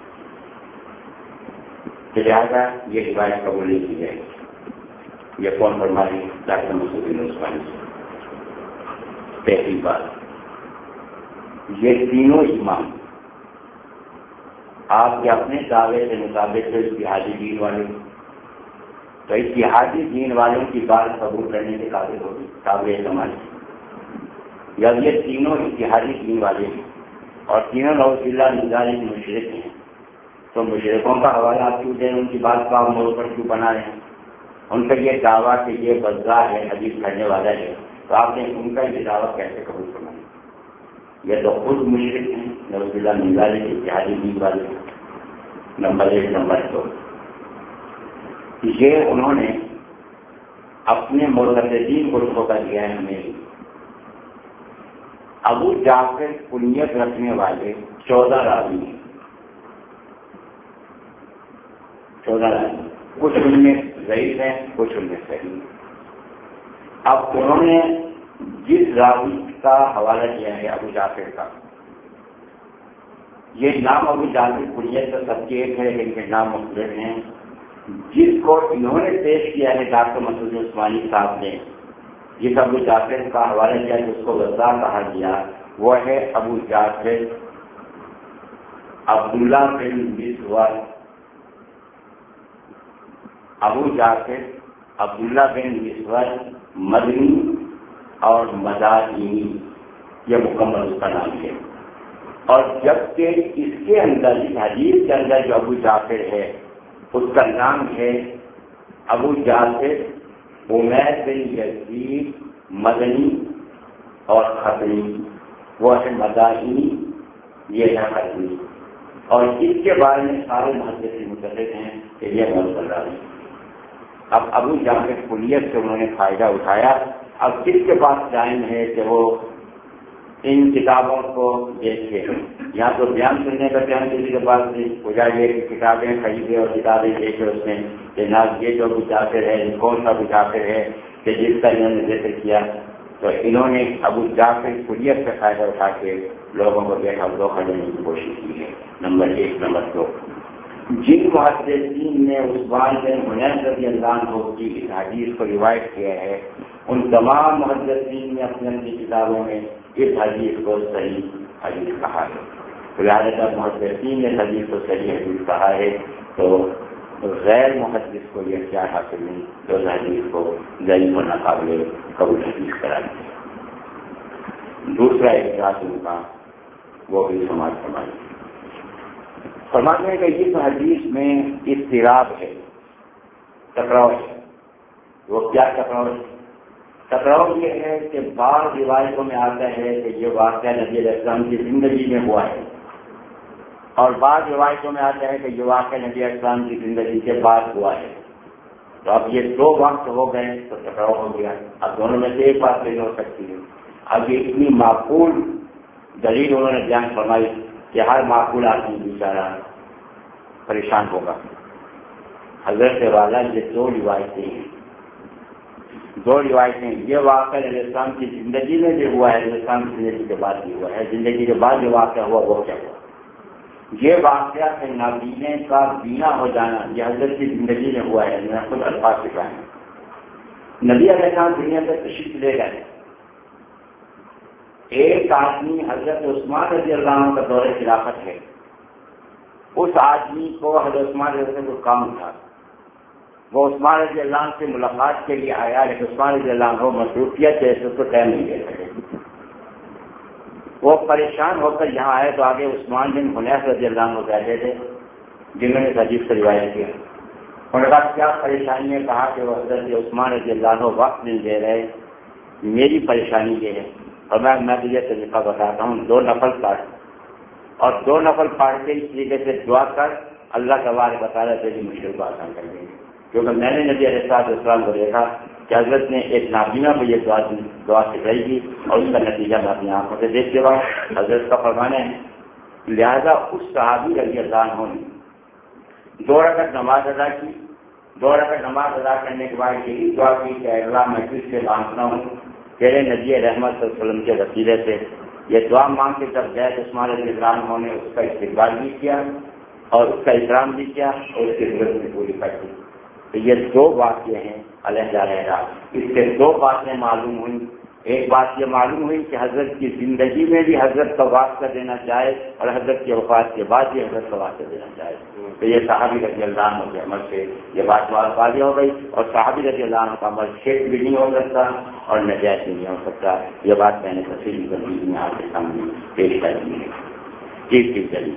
لہٰذا یہ روایت قبول نہیں کی جائے. یہ کون فرمائی؟ ڈاکٹر مصور عثمانی. پہلی بات، یہ تینوں امام آپ کے اپنے دعوے کے مطابق اتحادی دین والے، تو اتحادی دین والوں کی بات قبول کرنے کے قابل ہوگی، قابل اعتماد. جب یہ تینوں اتحادی دین والے ہیں اور تینوں نعوذ باللہ مزاج مشرک ہیں، تو مشرکوں کا حوالہ آپ کیوں دیں؟ ان کی بات کا موڑ پر کیوں بنا رہے ہیں؟ ان کا یہ دعویٰ کہ یہ بزا ہے، حدیث کرنے والا ہے، تو آپ نے ان کا یہ دعویٰ کیسے قبول کرنا ہے؟ یہ تو خود مشرک ہیں، نعوذ باللہ مزاج اتحادی دین والے. نمبر ایک. نمبر دو، یہ انہوں نے اپنے مرتدین گروہوں کا دیا ہے ہمیں. ابو جعفر کنیت رکھنے والے چودہ راوی ہیں، چودہ راوی، کچھ ان میں ضعیف ہیں، کچھ ان میں صحیح ہیں. اب انہوں نے جس راوی کا حوالہ دیا ہے ابو جعفر کا، یہ نام ابو جعفر کنیت کا سب کے ایک ہے لیکن کے نام مختلف ہیں. جس کو انہوں نے پیش کیا ہے ڈاکٹر مسعود عثمانی صاحب نے، جس ابو جعفر کا حوالہ کیا جس کو وضاح کہا گیا، وہ ہے ابو جعفر عبداللہ بن مسور. ابو جعفر عبداللہ بن مسور مدنی اور مدانی، یہ مکمل اس کا نام ہے. اور جبکہ اس کے اندر اس حدیث کے اندر جو ابو جعفر ہے اس کا نام ہے ابو جعفر عمیر بن یزید مدنی اور خطری، وہ ہے مدانی، یہ ہے خطری. اور اس کے بارے میں سارے محدثین متفق ہیں کہ یہ مرسل ہے. اب ابو جعفر کلیت سے انہوں نے فائدہ اٹھایا. اب کس کے پاس ٹائم ہے کہ وہ ان کتابوں کو دیکھے؟ یا تو بیان سننے کا بیان کسی کے پاس نہیں، پجاری کی کتابیں خریدے اور کتابیں دیکھے اس میں جناب یہ جو ابو جعفر ہے کون سا ابو جعفر ہے کہ جس کا انہوں نے ذکر کیا. تو انہوں نے ابو جعفر کلیت سے فائدہ اٹھا کے لوگوں کو دیکھا دھوکہ دینے کی کوشش کی ہے. نمبر نمبر ایک نمبر دو، جن محدثین نے عثمان بن حنیف رضی اللہ عنہ کی اس حدیث کو روایت کیا ہے ان تمام محدثین نے اپنی اپنی کتابوں میں اس حدیث کو صحیح حدیث کہا ہے۔ لہٰذا محدثین نے حدیث کو صحیح حدیث کہا ہے تو غیر محدث کو یہ کیا حاصل نہیں تو اس حدیث کو ضعیف و ناقابل قبول حدیث کرا دیا۔ دوسرا اعتراض ان کا وہ بھی سماج سماج فرمانے کا اس حدیث میں اضطراب ہے، ٹکراؤ ہے۔ وہ کیا ٹکراؤ ہے؟ ٹکراؤ یہ ہے کہ بعض روایتوں میں آتا ہے کہ یہ واقعہ نبی علیہ السلام کی زندگی میں ہوا ہے، اور بعض روایتوں میں آتا ہے کہ یہ واقعہ نبی علیہ السلام کی زندگی کے بعد ہوا ہے۔ تو اب یہ دو وقت ہو گئے تو ٹکراؤ ہو گیا، اب دونوں میں سے ایک بات نہیں ہو سکتی ہے۔ اب یہ اتنی معقول دلیل انہوں نے بیان فرمائی کہ ہر معقول آدمی بیچارہ پریشان ہوگا۔ حضرت والا یہ دو روایتیں ہیں، دو روایتیں، یہ واقعہ علیہ السلام کی زندگی میں بھی ہوا ہے، علیہ السلام کی زندگی کے بعد بھی ہوا ہے، زندگی کے بعد جو واقعہ ہوا وہ کیا ہوا؟ یہ واقعہ ہے نابینے کا بینا ہو جانا، یہ حضرت کی زندگی میں ہوا ہے۔ میں خود الفاظ سکھائیں، نبی علیہ السلام دنیا سے تشریف لے گئے، ایک آدمی حضرت عثمان رضی اللہ عنہ کا دور خلافت ہے، اس آدمی کو حضرت عثمان رضی اللہ عنہ سے کوئی کام تھا، وہ عثمان رضی اللہ عنہ سے ملاقات کے لیے آیا، لیکن عثمان رضی اللہ عنہ مصروفیت ہے اس کو ٹائم نہیں دے سکے۔ وہ پریشان ہو کر یہاں آئے تو آگے عثمان بن حنیف رضی اللہ عنہ بیٹھے تھے جنہوں نے حدیث سے روایت کیا۔ انہوں نے کہا کیا پریشانی ہے؟ کہا کہ وہ حضرت عثمان رضی اللہ عنہ وقت نہیں دے رہے، میری پریشانی یہ ہے، اور میں میں تجھے طریقہ بتاتا ہوں، دو نفل پڑھ اور دو نفل پڑھ کے اس طریقے سے دعا کر، اللہ تبارک و تعالیٰ تیری مشکل کو آسان کر دیں گے۔ کیونکہ میں نے نبی علیہ السلام کو دیکھا کہ حضرت نے ایک نابینا کو یہ دعا دعا سکھائی تھی اور اس کا نتیجہ میں اپنی آنکھوں سے دیکھ کے بعد حضرت کا فرمانا ہے۔ لہذا اس صحابی رضی اللہ عنہ نے دو رکعت نماز ادا کی، دو رکعت نماز ادا کرنے کے بعد یہی دعا کی کہ اللہ میں تجھ سے مانگتا ہوں تیرے نبی رحمت صلی اللہ علیہ وسلم کے وسیلے سے، یہ دعا مانگ کے جب گئے عثمان رضی اللہ عنہ نے اس کا استقبال بھی کیا اور اس کا احترام بھی کیا اور اس کی ضرورت بھی پوری کر دی۔ تو یہ دو واقعے ہیں علیحدہ علیحدہ، اس سے دو باتیں معلوم ہوئی۔ ایک بات یہ معلوم ہوئی کہ حضرت کی زندگی میں بھی حضرت کا واسطہ دینا چاہے اور حضرت کی وفات کے بعد بھی حضرت کا واسطہ دینا چاہے، تو یہ صحابی رضی اللہ عنہ کے عمل سے یہ بات واضح ہو گئی، اور صحابی رضی اللہ عنہ کا عمل شیخ بھی نہیں ہو سکتا اور نجائز بھی نہیں ہو سکتا۔ یہ بات میں نے تفصیلی تفصیل میں آپ کے سامنے پیش کر دی ہے۔ تیسری دلیل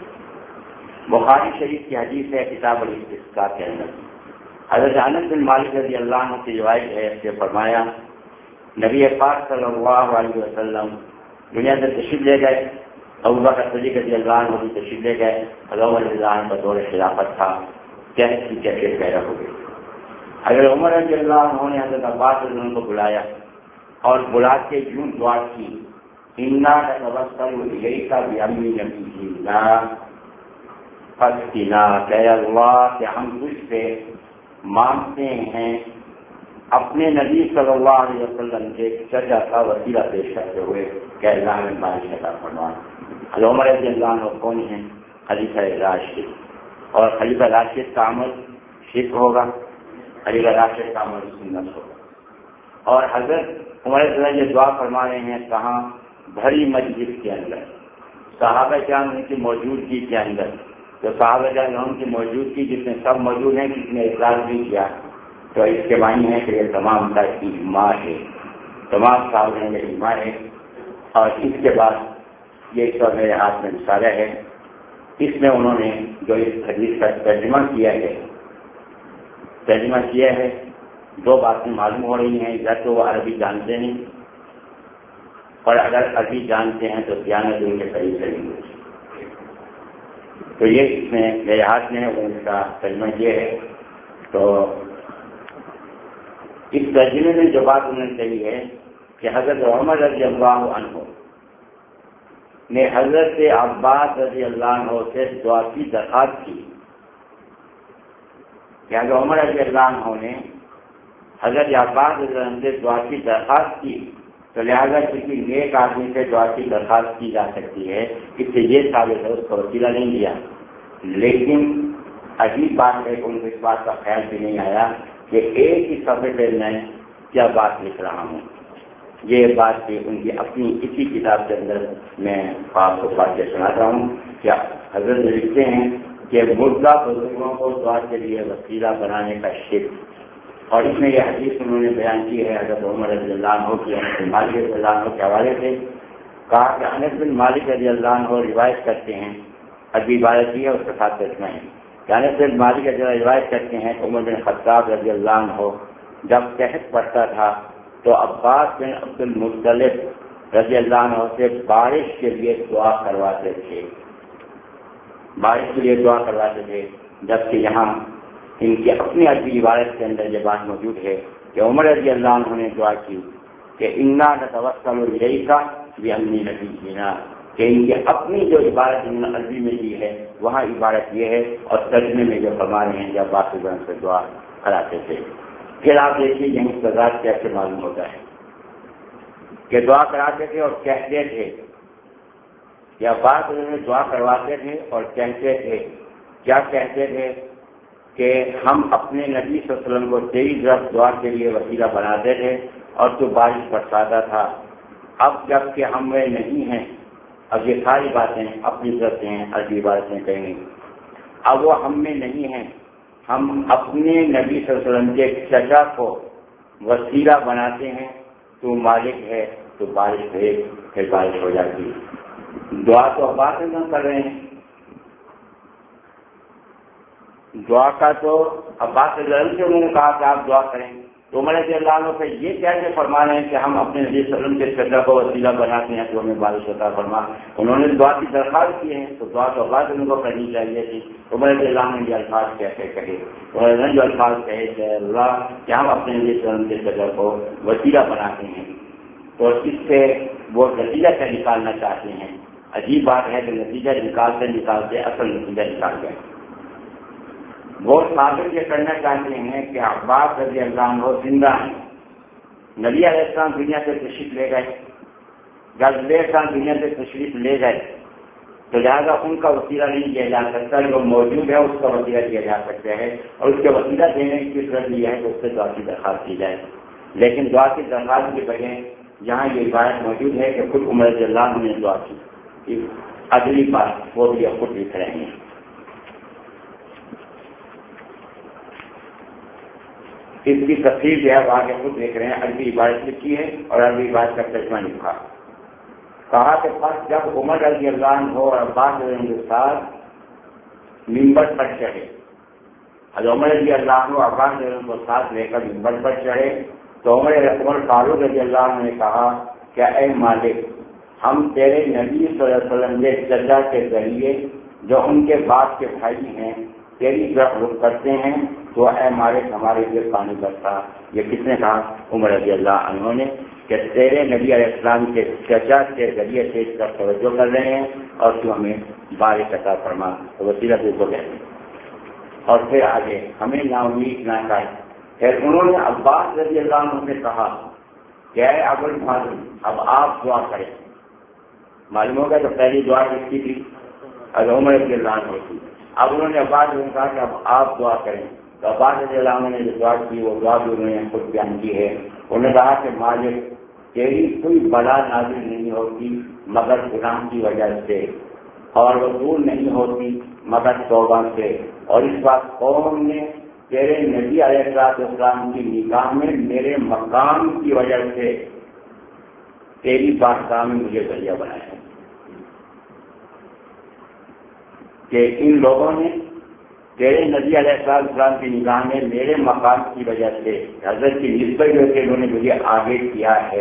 بخاری شریف کی حدیث ہے کتاب الاستسقاء کے اندر، حضرت انس بن مالک رضی اللہ عنہ کی روایت ہے کہ فرمایا نبی پاک صلی اللہ علیہ وسلم دنیا سے تشریف لے گئے، ابو بکر صدیق رضی اللہ عنہ بھی تشریف لے گئے، حضرت عمر رضی اللہ عنہ کا دور خلافت تھا، کیسی کیفیت پیدا ہو گئی۔ حضرت عمر رضی اللہ عنہ نے حضرت عباس رضی اللہ عنہ کو بلایا اور بلا کے یوں دعا کی، انا نتوسل الیک بعمر نبینا فاسقنا، کہ اللہ کہ ہم تجھ سے مانگتے ہیں اپنے نبی صلی اللہ علیہ وسلم کے چچا کا وسیلہ پیش کرتے ہوئے کہ اللہ میں بارش عطا فرما۔ حضرت عمر رضی اللہ عنہ کون ہیں؟ خلیفہ راشد، اور خلیفہ راشد کا عمل شرک ہوگا، خلیفہ راشد کا عمل سنت ہوگا۔ اور حضرت عمر رضی اللہ عنہ یہ دعا فرما رہے ہیں کہاں؟ بھری مجلس کے اندر، صحابہ کرام کی موجودگی کے اندر، تو صحابہ کرام کی موجودگی جس میں سب موجود ہیں، کسی نے اقرار نہیں کیا، تو اس کے معنی ہے کہ یہ تمام کا اجماع ہے، تمام صحابہ کا اجماع ہے۔ اور اس کے بعد یہ اس وقت میرے ہاتھ میں رسالہ ہے، اس میں انہوں نے جو اس حدیث کا ترجمہ کیا ہے ترجمہ کیا ہے دو باتیں معلوم ہو رہی ہیں، یا تو وہ عربی جانتے نہیں، اور اگر عربی جانتے ہیں تو دیانت ان کے قریب سے نہیں ہوتی۔ تو یہ اس میں میرے ہاتھ میں ہے، اس کا ترجمہ یہ ہے۔ تو اس ترجمے میں جو بات انہوں نے کہی ہے کہ حضرت عمر رضی اللہ عنہ نے حضرت عباس رضی اللہ عنہ سے دعا کی درخواست کی، کہ حضرت عمر رضی اللہ عنہ نے حضرت عباس رضی اللہ عنہ سے دعا کی درخواست کی، تو تو لہٰذا کسی نیک آدمی سے دعا کی درخواست کی جا سکتی ہے، اس سے یہ ثابت ہے اس کو وسیلہ نہیں دیا۔ لیکن عجیب بات ہے کہ ان کو اس بات کا خیال بھی نہیں آیا کہ ایک ہی صفحے پہ میں کیا بات لکھ رہا ہوں۔ یہ بات بھی ان کی اپنی اسی کتاب کے اندر میں آپ کو بات سناتا ہوں۔ کیا حضرت لکھتے ہیں کہ مردہ بزرگوں کو دعا کے لیے وسیلہ بنانے کا شرک، اور اس میں یہ حدیث انہوں نے بیان کی ہے حضرت عمر رضی اللہ عنہ کی، انس بن مالک رضی اللہ عنہ کے حوالے سے کہا کہ انس بن مالک رضی اللہ عنہ روایت کرتے ہیں، ابھی عبارت کی ہے اس کے ساتھ ترجمہ ہے کہ انس بن مالک رضی اللہ عنہ روایت کرتے ہیں کہ عمر بن خطاب رضی اللہ عنہ جب قحط پڑتا تھا تو عباس بن عبد المطلب رضی اللہ عنہ سے بارش کے لیے دعا کرواتے تھے، بارش کے لیے دعا کرواتے تھے، جبکہ یہاں ان کی اپنی عربی عبارت کے اندر یہ بات موجود ہے کہ عمر رضی اللہ عنہ نے دعا کی کہ انا نتوسل الیک بامن نبینا، کہ ان کی اپنی جو عبارت انہوں نے عربی میں دی ہے وہاں عبارت یہ ہے، اور ترجمے میں جو فرما رہے ہیں جب عباس بن سے دعا کراتے تھے۔ پھر آپ دیکھیے یہیں سزا کیسے معلوم ہوتا ہے کہ دعا کراتے تھے اور کہتے تھے، یا بات انہوں نے دعا کرواتے تھے اور کہتے تھے، کیا کہتے تھے کہ ہم اپنے نبی صلی اللہ علیہ وسلم کو تیری طرف دعا کے لیے وسیلہ بناتے تھے اور تو بارش برساتا تھا، اب جب کہ ہم میں نہیں ہیں، اب یہ ساری باتیں اپنی طرف سے ہیں، عربی باتیں کہیں گی، اب وہ ہم میں نہیں ہیں، ہم اپنے نبی صلی اللہ علیہ وسلم کے چچا کو وسیلہ بناتے ہیں، تو مالک ہے تو بارش بھیج، پھر بارش ہو جاتی۔ دعا تو عباس نہ کر رہے ہیں، دعا کا تو عباس رضی اللہ عنہ سے انہوں نے کہا کہ آپ دعا کریں، تو عمر رضی اللہ عنہ سے یہ کیسے فرما رہے ہیں کہ ہم اپنے نبی صلی اللہ علیہ وسلم کے چچا کو وسیلہ بناتے ہیں تو ہمیں بارش ہوتا فرما۔ انہوں نے دعا کی درخواست کی ہے تو دعا تو عباس ان کو کرنی چاہیے تھی۔ عمر رضی اللہ عنہ نے یہ الفاظ کیسے کہے؟ عمر رضی اللہ عنہ جو الفاظ کہے کہ اللہ کہ ہم اپنے نبی صلی اللہ علیہ وسلم کے چچا کو وسیلہ بناتے ہیں، تو اس سے وہ نتیجہ کیا نکالنا چاہتے ہیں؟ عجیب بات ہے کہ نتیجہ نکالتے نکالتے اصل نتیجہ نکال گئے۔ وہ ثابت یہ کرنا چاہتے ہیں کہ عباس رضی اللہ عنہ زندہ ہیں، نبی علیہ السلام دنیا سے تشریف لے گئے، جب نبی علیہ السلام دنیا سے تشریف لے گئے تو لہٰذا ان کا وسیلہ نہیں کیا جا سکتا، جو موجود ہے اس کا وسیلہ کیا جا سکتا ہے، اور اس کے وسیلہ دینے کی صورت یہ ہے کہ اس سے دعا کی درخواست کی جائے۔ لیکن دعا کی درخواست کے بغیر یہاں یہ عبارت موجود ہے کہ خود عمر رضی اللہ عنہ نے دعا کی۔ اگلی بات وہ بھی خود لکھ رہے ہیں، اس کی تفصیل جو ہے وہ آگے خود دیکھ رہے ہیں، عربی عبارت لکھی ہے اور عربی عبارت کا ترجمہ لکھا۔ کہا کہ پس جب عمر رضی اللہ عنہ اور عباس رضی اللہ عنہ ساتھ ممبر پر چڑھے، حضرت عمر رضی اللہ عنہ اور عباس رضی اللہ عنہ کو ساتھ لے کر ممبر پر چڑھے تو عمر عمر فاروق رضی اللہ عنہ نے کہا کہ اے مالک، ہم تیرے نبی صلی اللہ علیہ وسلم کے چچا کے ذریعے جو ان کے باپ کے بھائی ہیں تیری طرف رخ کرتے ہیں، تو اے مالک ہمارے لیے پانی برسا۔ یہ کس نے کہا؟ عمر رضی اللہ عنہ نے، کہ تیرے نبی علیہ السلام کے چچا کے ذریعے سے اس طرف توجہ کر رہے ہیں اور تو ہمیں بارش عطا فرما، تو وسیلہ تو کو کہتے ہیں۔ اور پھر آگے ہمیں نا امید نہ کر، پھر انہوں نے عباس رضی اللہ عنہ سے کہا کہ اے ابو الفضل اب آپ دعا کریں۔ معلوم ہوگا تو پہلی دعا کس کی تھی؟ حضرت عمر رضی اللہ عنہ کی۔ اب انہوں نے عباس نے کہا کہ اب آپ دعا کریں، تو عباس رضی اللہ عنہ نے جو دعا کی وہ دعا بھی انہوں نے خود بیان کی ہے۔ انہوں نے کہا کہ مالک تیری کوئی بلا نازل نہیں ہوتی مگر گناہ کی وجہ سے، اور وہ دور نہیں ہوتی مگر توبہ سے، اور اس بات قوم نے تیرے نبی علیہ السلام کی نگاہ میں میرے مقام کی وجہ سے تیری بارگاہ میں مجھے ذریعہ بنایا ہے، کہ ان لوگوں نے تیرے نبی علیہ السلام کی نگاہ میں میرے مقام کی وجہ سے حضرت کی نسبت جو کہ انہوں نے مجھے آگے کیا ہے،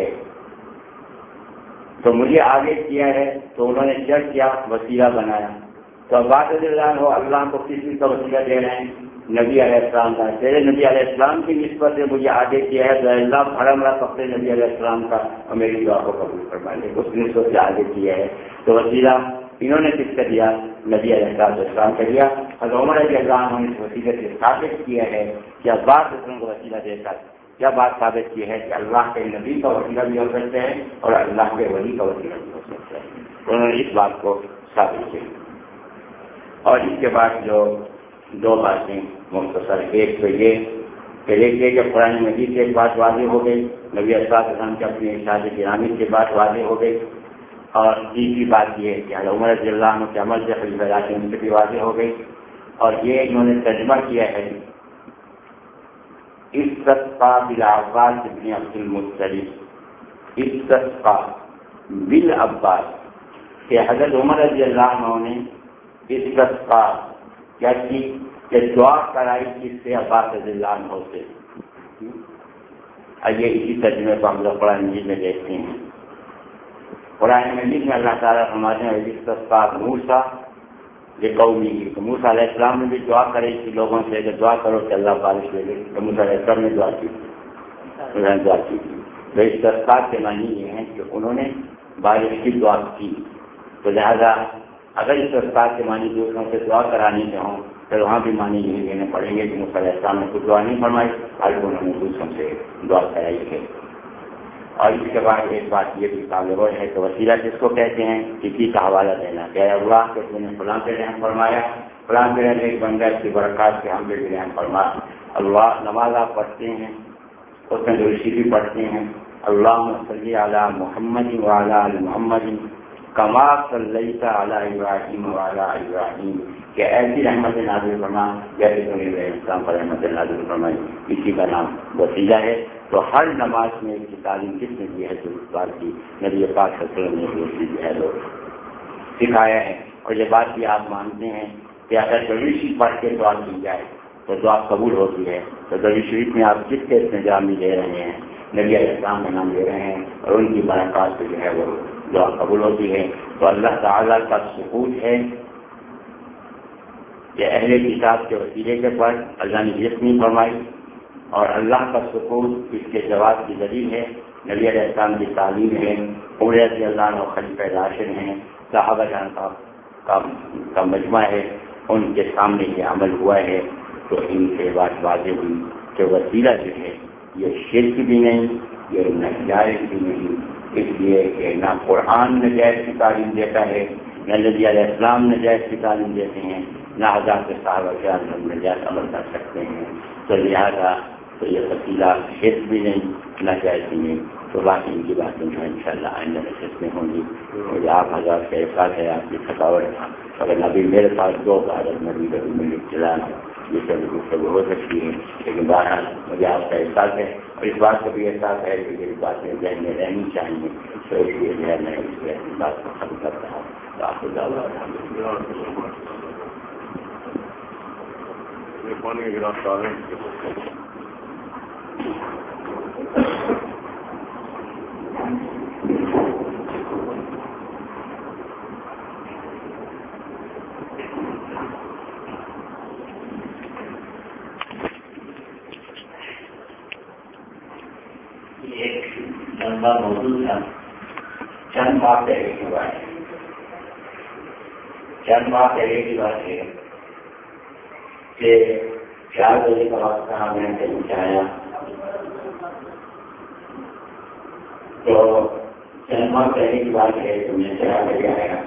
تو مجھے آگے کیا ہے تو انہوں نے کیا کیا؟ وسیلہ بنایا۔ تو عباس رضی اللہ عنہ اللہ کو کس چیز کا وسیلہ دے رہے ہیں؟ نبی علیہ السلام کا۔ تیرے نبی علیہ السلام کی نسبت سے مجھے آگے کیا ہے تو اللہ بھرا مرا اپنے نبی علیہ السلام کا اور میری دعا کو قبول فرما لے، اس نسبت سے آگے کیا ہے۔ تو وسیلہ انہوں نے کس کا دیا؟ نبی علیہ السلام کا دیا۔ حضرت عمر رضی اللہ عنہ نے اس وسیلے سے ثابت کیا ہے کہ عباس رسول کو وسیلہ دے کر کیا بات ثابت کی ہے کہ اللہ کے نبی کا وسیلہ بھی ہو سکتا ہے اور اللہ کے ولی کا وسیلہ بھی ہو سکتا ہے. انہوں نے اس بات کو ثابت کی. اور اس کے بعد جو دو باتیں مختصر، ایک تو یہ کہ دیکھیے کہ قرآن مجید سے ایک بات واضح ہو گئی، نبی صلی اللہ علیہ وسلم کی اپنی ارشاد گرامی سے بات واضح ہو گئی، اور تیسری بات یہ ہے کہ عمر رضی اللہ عنہ کے عمل سے خلیفہ راشد ان سے بھی واضح ہو گئی. اور یہ انہوں نے ترجمہ کیا ہے استسقا بالعباس ابن عبد المطلب، استسقا بالعباس، کہ حضرت عمر رضی اللہ عنہ نے استسقا کیا کی کہ دعا کرائی کس سے؟ عباس رضی اللہ عنہ سے. آئیے اسی ترجمے کو ہم لوگ قرآن مجید میں دیکھتے ہیں. قرآن مجید میں اللہ تعالیٰ فرماتے ہیں استسقا موسیٰ لقومہ، کہ موسیٰ علیہ السلام نے بھی دعا کری تھی لوگوں سے کہ دعا کرو کہ اللہ بارش دے دے. تو موسیٰ علیہ السلام نے دعا کی تھی، دعا کی تھی. تو استسقا کے معنی یہ ہیں کہ انہوں نے بارش کی دعا کی. تو لہذا اگر استسقا کے معنی دوسروں سے دعا کرانے کے ہوں تو وہاں بھی معنی یہی دینے پڑیں گے کہ موسیٰ علیہ السلام نے کچھ دعا نہیں فرمائی بلکہ انہوں نے دوسروں سے دعا کرائی ہے. اور اس کے بعد ایک بات یہ بھی قابل غور ہے کہ وسیلہ کس کو کہتے ہیں؟ کسی کا حوالہ دینا کہ اللہ کہ تم نے فلاں پہ رحم فرمایا، فلاں پہ ایک بندہ اس کی برکات سے ہم پہ بھی رحم فرما. اللہ نماز آپ پڑھتے ہیں، اس میں درشی بھی پڑھتے ہیں اللہم صلی علی محمد وعلی آل محمد کما صلیت علی ابراہیم وعلی ابراہیم، کہ ایسی رحمت نازل فرما جیسے تم نے اسلام پر رحمت نازل فرمائی. اسی کا نام وسیلہ ہے. تو ہر نماز میں اس کی تعلیم کس نے دی ہے؟ تو اس بات کی نبی پاک صلی اللہ علیہ وسلم نے دوسری جو ہے لوگ سکھایا ہے. اور یہ بات بھی آپ مانتے ہیں کہ اگر درویش شریف پڑھ کے دعا کی جائے تو دعا قبول ہوتی ہے. تو درویش شریف میں آپ کس کے انتظام لے رہے ہیں؟ نبی علیہ السلام کا نام لے رہے ہیں اور ان کی برکات سے جو ہے وہ دعا قبول ہوتی ہے. تو اللہ تعالیٰ کا ثبوت ہے کہ اہل کتاب کے وسیلے کے پر اللہ نے یہ نہیں فرمائی، اور اللہ کا ثبوت اس کے جواب کی دلیل ہے نبی علیہ السلام کی تعلیم ہے، عمر رضی اللہ عنہ خلیفہ راشد ہیں، صحابہ جان کا کا مجمع ہے، ان کے سامنے یہ عمل ہوا ہے. تو ان سے بات واضح ہوئی کہ وسیلہ جو ہے یہ شرک بھی نہیں، یہ ناجائز بھی نہیں. اس لیے کہ نہ قرآن نجائز کی تعلیم دیتا ہے، نہ نبی علیہ السلام نجائز کی تعلیم دیتے ہیں، نہ حضرات صحابہ کرام ہم نجائز عمل کر سکتے ہیں. تو لہٰذا تو یہ وسیلہ شرک بھی نہیں، ناجائز بھی نہیں. تو باقی ان کی باتیں جو ان شاء اللہ آئندہ نشست میں ہوں گی. مجھے آپ حضرات کا احساس ہے، آپ کی تھکاوٹ ہے، اگر ابھی میرے پاس دو عادت نبی کبھی مجھے چلانا یہ سب گفتگو ہو سکتی ہے، لیکن بہرحال مجھے آپ کا احساس ہے اور اس بات کا بھی احساس ہے کہ یہ باتیں ذہن میں رہنی چاہیے. تو اس لیے جو ہے میں اس بات کو ختم کرتا ہوں. آپ کو پانی کا گلاس ڈالیں. ایک لمبا موضوع تھا، چند بات پہلے کی بات ہے چند بات پہلے کی بات ہے کہ چار بجے کا وقت تھا، میں نے پہنچایا تو چند بات پہلے کی بات ہے کہ میں چار بجے آیا.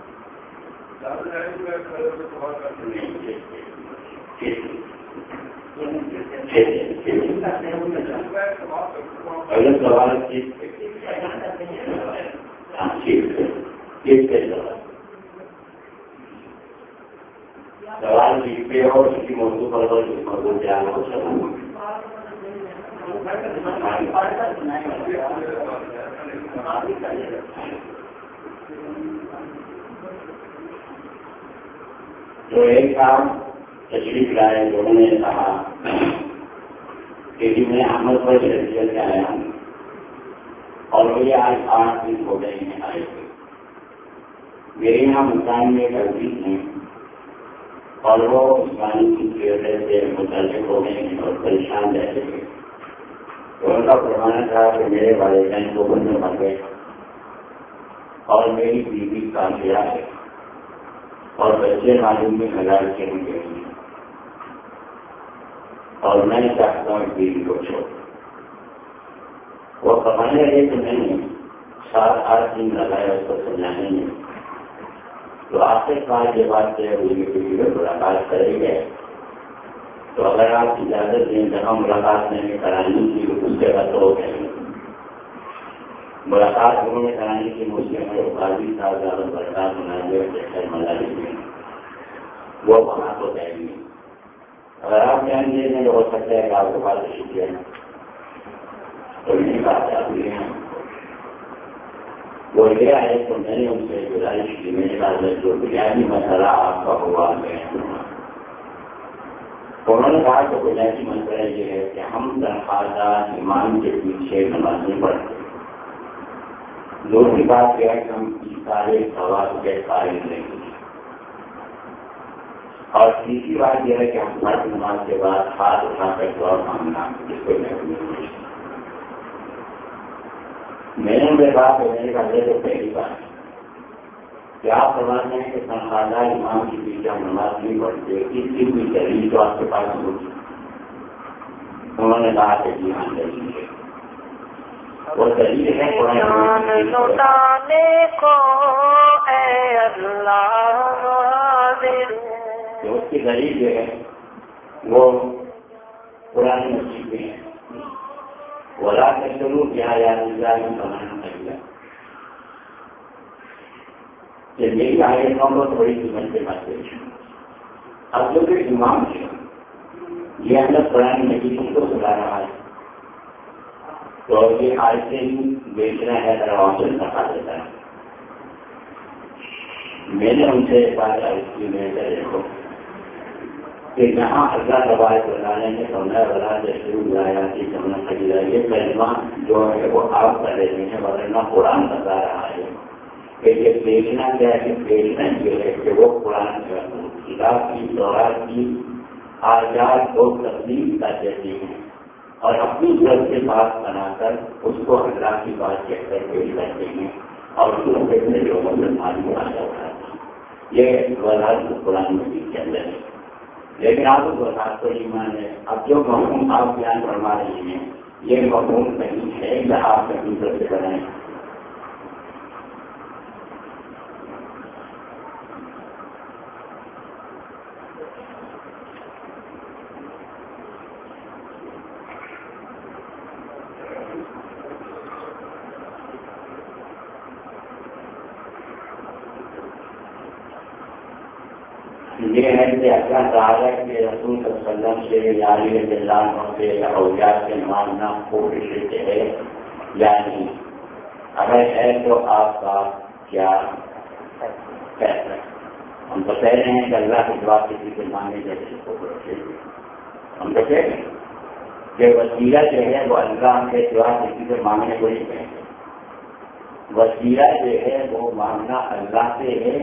اگر سوال سوال جیت پہ ہو کسی موضوع پر ہو کسی موضوع پہ آنا ہو سکتا تو ایک کام تشریف لائے لوگوں نے کہا کہ میں عمل پر شریعت سے آیا ہوں اور مجھے آج آٹھ دن ہو گئے ہیں آئے ہوئے. میرے یہاں مکان میں تربیت ہیں اور وہ عثمانی کی وجہ سے متعلق ہو گئے ہیں اور پریشان رہتے تھے. تو ان کا فرمانا تھا کہ میرے والدین کو بند مر گئے اور میری بیوی کافرہ ہے اور بچے معلوم میں ہزار کے ہوں گے اور میں چاہتا ہوں بیوی کو چھوڑ. وہ فرمانے لگے کہ میں نے سات آٹھ دن لگایا اس کو سمجھانے میں، تو آخر کار یہ بات طے ہوئی کہ ملاقات کرے گئے، تو اگر آپ اجازت دیں جہاں ملاقات میں نے کرانی کی اس جگہ تو کہیں ملاقات انہوں نے کرانے کی مجھے میں قاضی صاحب زیادہ برکات مناظر جیسے مدارس میں وہ وہاں تو جائیں گے. اگر آپ دھیان دیں گے تو ہو سکتا ہے کہ آپ کے پاس شکریہ تو نہیں بات آتی ہے. وہ یہ ہے تو میں نے ان سے گزارش کی، میں نے کہا جو بنیادی مسئلہ آپ کا ہوا ہے انہوں نے کہا کہ بنیادی مسئلہ یہ ہے کہ ہم تنخواہ دار امام کے پیچھے نماز نہیں پڑھتے. دوسری بات یہ ہے کہ ہم سارے ثواب کے قائل نہیں ہیں، اور تیسری بات یہ ہے کہ ہم فرض نماز کے بعد ہاتھ اٹھا کر دعا مانگنا جس کو میں نے میرے بات میرے کا تو پہلی بات کیا آپ فرماتے ہیں کہ تنخواہ دار امام کی پیچھے ہم نماز نہیں پڑھتے، اس کی کوئی دلیل تو آپ کے پاس ہوگی. انہوں نے کہا کہ جی ہاں دلیل ہے. وہ دلیل ہے جان لٹانے کو اے اللہ حاضر. اس کی دلیل جو ہے وہ پرانی مسجد میں ہے. ولا کے شروع کیا یا سامان کر دیا کہ میری آیتوں کو تھوڑی قیمت سے بات کریں. اب جو کہ امام ہے یہ اندر پرانی مسجد کو سلا رہا ہے تو یہ آیتیں ہی بیچنا ہے دروازے دکھا دیتا ہے. میں نے ان سے بات اس کی میں دیکھو کہ جہاں اللہ تبارک و تعالیٰ نے سمجھا بلا سے شروع لایا کہ سمجھنا خریدا یہ کلمہ جو ہے وہ آپ کر رہے ہیں ورنہ قرآن بتا رہا ہے کہ یہ بیچنا کیا ہے. بیچنا یہ ہے کہ وہ قرآن کتاب کی تورات کی آزاد کو تبدیل کر دیتے ہیں اور اپنی طرف سے بات بنا کر اس کو اللہ کی بات کہہ کر پیش کرتے ہیں اور دوسرے سے جو مسلمان مراد اٹھاتے ہیں. یہ وضاحت قرآن مجید کے اندر ہے. لیکن آپ کو وضاحت کو ایمان ہے. اب جو مفہوم آپ بیان فرما رہے ہیں یہ مفہوم کہیں ہے یا آپ کہیں طرف سے بنائیں. یہ ہے کہ اللہ تعالیٰ کے رسول صلی اللہ علیہ وسلم سے یا علی رضی اللہ عنہ سے یا اولیاء سے مانگنا خوب شرک ہے یا نہیں. اگر ہے تو آپ کا کیا فیصلہ؟ ہم تو کہہ رہے ہیں کہ اللہ کے دعا کسی سے مانگنے جیسے ہم تو کہہ رہے ہیں کہ وسیلہ جو ہے وہ اللہ کے دعا کسی سے مانگنے کو نہیں کہیں گے. وسیلہ جو ہے وہ مانگنا اللہ سے ہے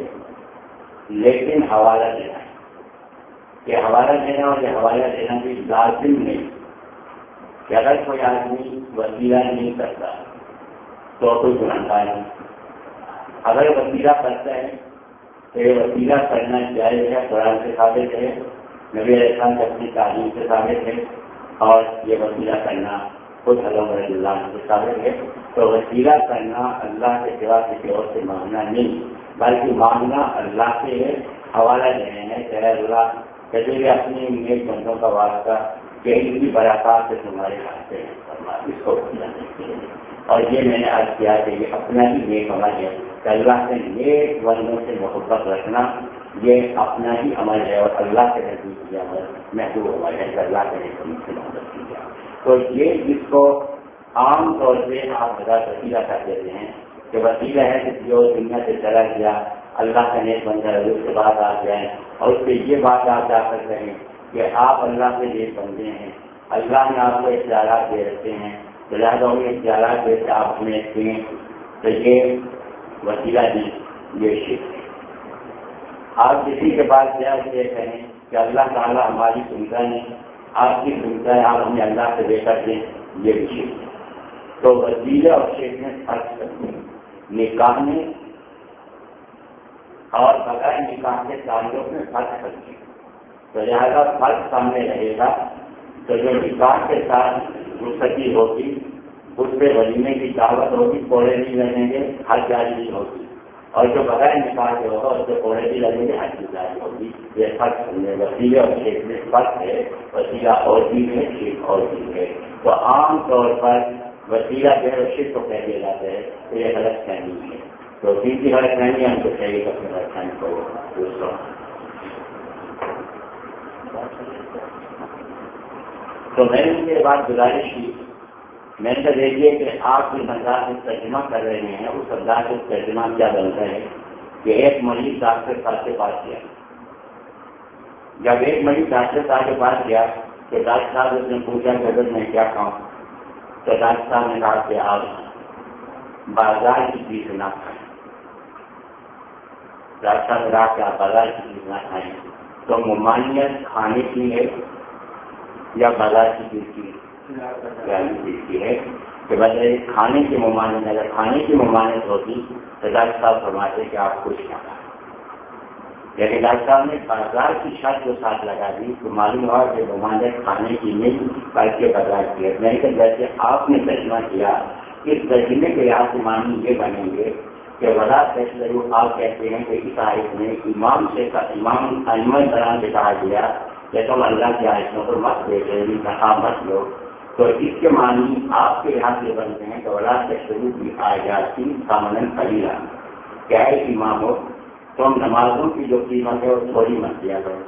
لیکن حوالہ دینا ہے کہ حوالہ دینا اور یہ حوالہ دینا بھی لازم نہیں کہ اگر کوئی آدمی وسیلہ نہیں کرتا تو کوئی گناہگار نہیں. اگر وسیلہ کرتا ہے تو یہ وسیلہ کرنا جائز ہے، قرآن سے ثابت ہے، نبی علیہ السلام کی اپنی تعلیم سے ثابت ہے اور یہ وسیلہ کرنا خود حضرت رضی اللہ عنہ سے ثابت ہے. تو وسیلہ کرنا اللہ کے سوا کسی اور سے مانگنا نہیں بلکہ مانگنا اللہ سے ہے، حوالہ دینے ہے کہ اللہ کبھی اپنی نیک بندوں کا واسطہ کہ ان کی برکات سے تمہارے ہاتھ سے اس کو اور یہ میں نے عرض کیا کہ یہ اپنا ہی نیک عمل ہے کہ اللہ سے نیک بندوں سے محبت رکھنا یہ اپنا ہی عمل ہے اور اللہ کے نزدیک یہ عمل محبوب عمل ہے کہ اللہ کے نزدیک سے محبت کی جائے. تو یہ جس کو عام طور سے آپ بتا وسیلہ کر دیتے ہیں کہ وسیلہ ہے کہ جو دنیا سے چلا گیا اللہ کا نیک بندہ ہے اس کے بعد آپ جائیں اور اس سے یہ بات آپ جا کر کہیں کہ آپ اللہ کے نیک بندے ہیں، اللہ نے آپ کو اختیارات دے رکھے ہیں، لہٰذا ان اختیارات دے سے آپ ہمیں دیں تو یہ وسیلہ نہیں، یہ شرک ہے. آپ کسی کے پاس جا کے کہیں کہ اللہ تعالیٰ ہماری سنتا نہیں، آپ کی سنتا ہے، آپ ہمیں اللہ سے دے کر دیں، یہ بھی شرک ہے. تو وسیلہ اور شرک میں فرق کرتے ہیں. نکاح میں اور بغیر نکاح کے تعلق میں فرق کرتے ہیں. تو لہٰذا فرق سامنے رہے گا. تو جو نکاح کے ساتھ رخصتی ہوگی اس پہ ولیمے کی دعوت ہوگی، کوڑے نہیں لگیں گے، حج جاری نہیں ہوگی، اور جو بغیر نکاح کے ہوگا اس پہ کوڑے بھی لگیں گے، حج کی جاری ہوگی۔ یہ فرق وسیلے اور شرک میں فرق ہے، وسیلہ اور چیز ہے، شرک اور چیز ہے۔ تو عام طور پر وسیلہ جو ہے شرک کو کہہ دیا جاتا ہے، تو یہ غلط فہمی ہے۔ تو تیسری غلط فہمی ہم کو چاہیے کہ اپنے غلط فہمی کو دوسروں تو میں نے ان کے بعد گزارش کی، میں نے دیکھیے کہ آپ جس انداز سے ترجمہ کر رہے ہیں اس انداز سے ترجمہ کیا بنتا ہے کہ ایک مریض ڈاکٹر صاحب کے پاس گیا۔ جب ایک مریض ڈاکٹر صاحب کے پاس گیا تو ڈاکٹر صاحب اس نے پوچھا کہ اگر میں کیا کھاؤں، تو ڈاکٹر صاحب نے کہا کہ آپ بازار کی چیز نہ کھائیں۔ ڈاکٹر صاحب نے کہا کہ آپ بازار کی چیز نہ کھائیں۔ تو ممانعت کھانے کی ہے یا بازار کی چیز کی چیز کی ہے کہ بجائے کھانے کی ممانعت، اگر کھانے کی ممانعت ہوتی تو ڈاکٹر صاحب فرماتے کہ آپ کچھ نہ کھائیں۔ لیکن ڈاکٹر صاحب نے بازار کی شرط کو ساتھ لگا دی تو معلوم ہوا کہ ممانعت کھانے کی نہیں بلکہ بازار کی ہے۔ میں کہ جیسے آپ نے ترجمہ کیا، اس ترجمے کے لحاظ سے معنی یہ بنیں گے کہ ولا تشتروا، آپ کہتے ہیں کہ اس آیت میں امام سے امام ائمہ کرام سے کہا گیا کہ تم اللہ کی آیتوں پر مت دیکھو، کہا مت لو، تو اس کے معنی آپ کے لحاظ سے بنتے ہیں کہ ولا تشتروا بآیاتی ثمنا قلیلا، کیا ہے امام ہو تم نمازوں کی جو قیمت ہے وہ تھوڑی مت دیا کرو،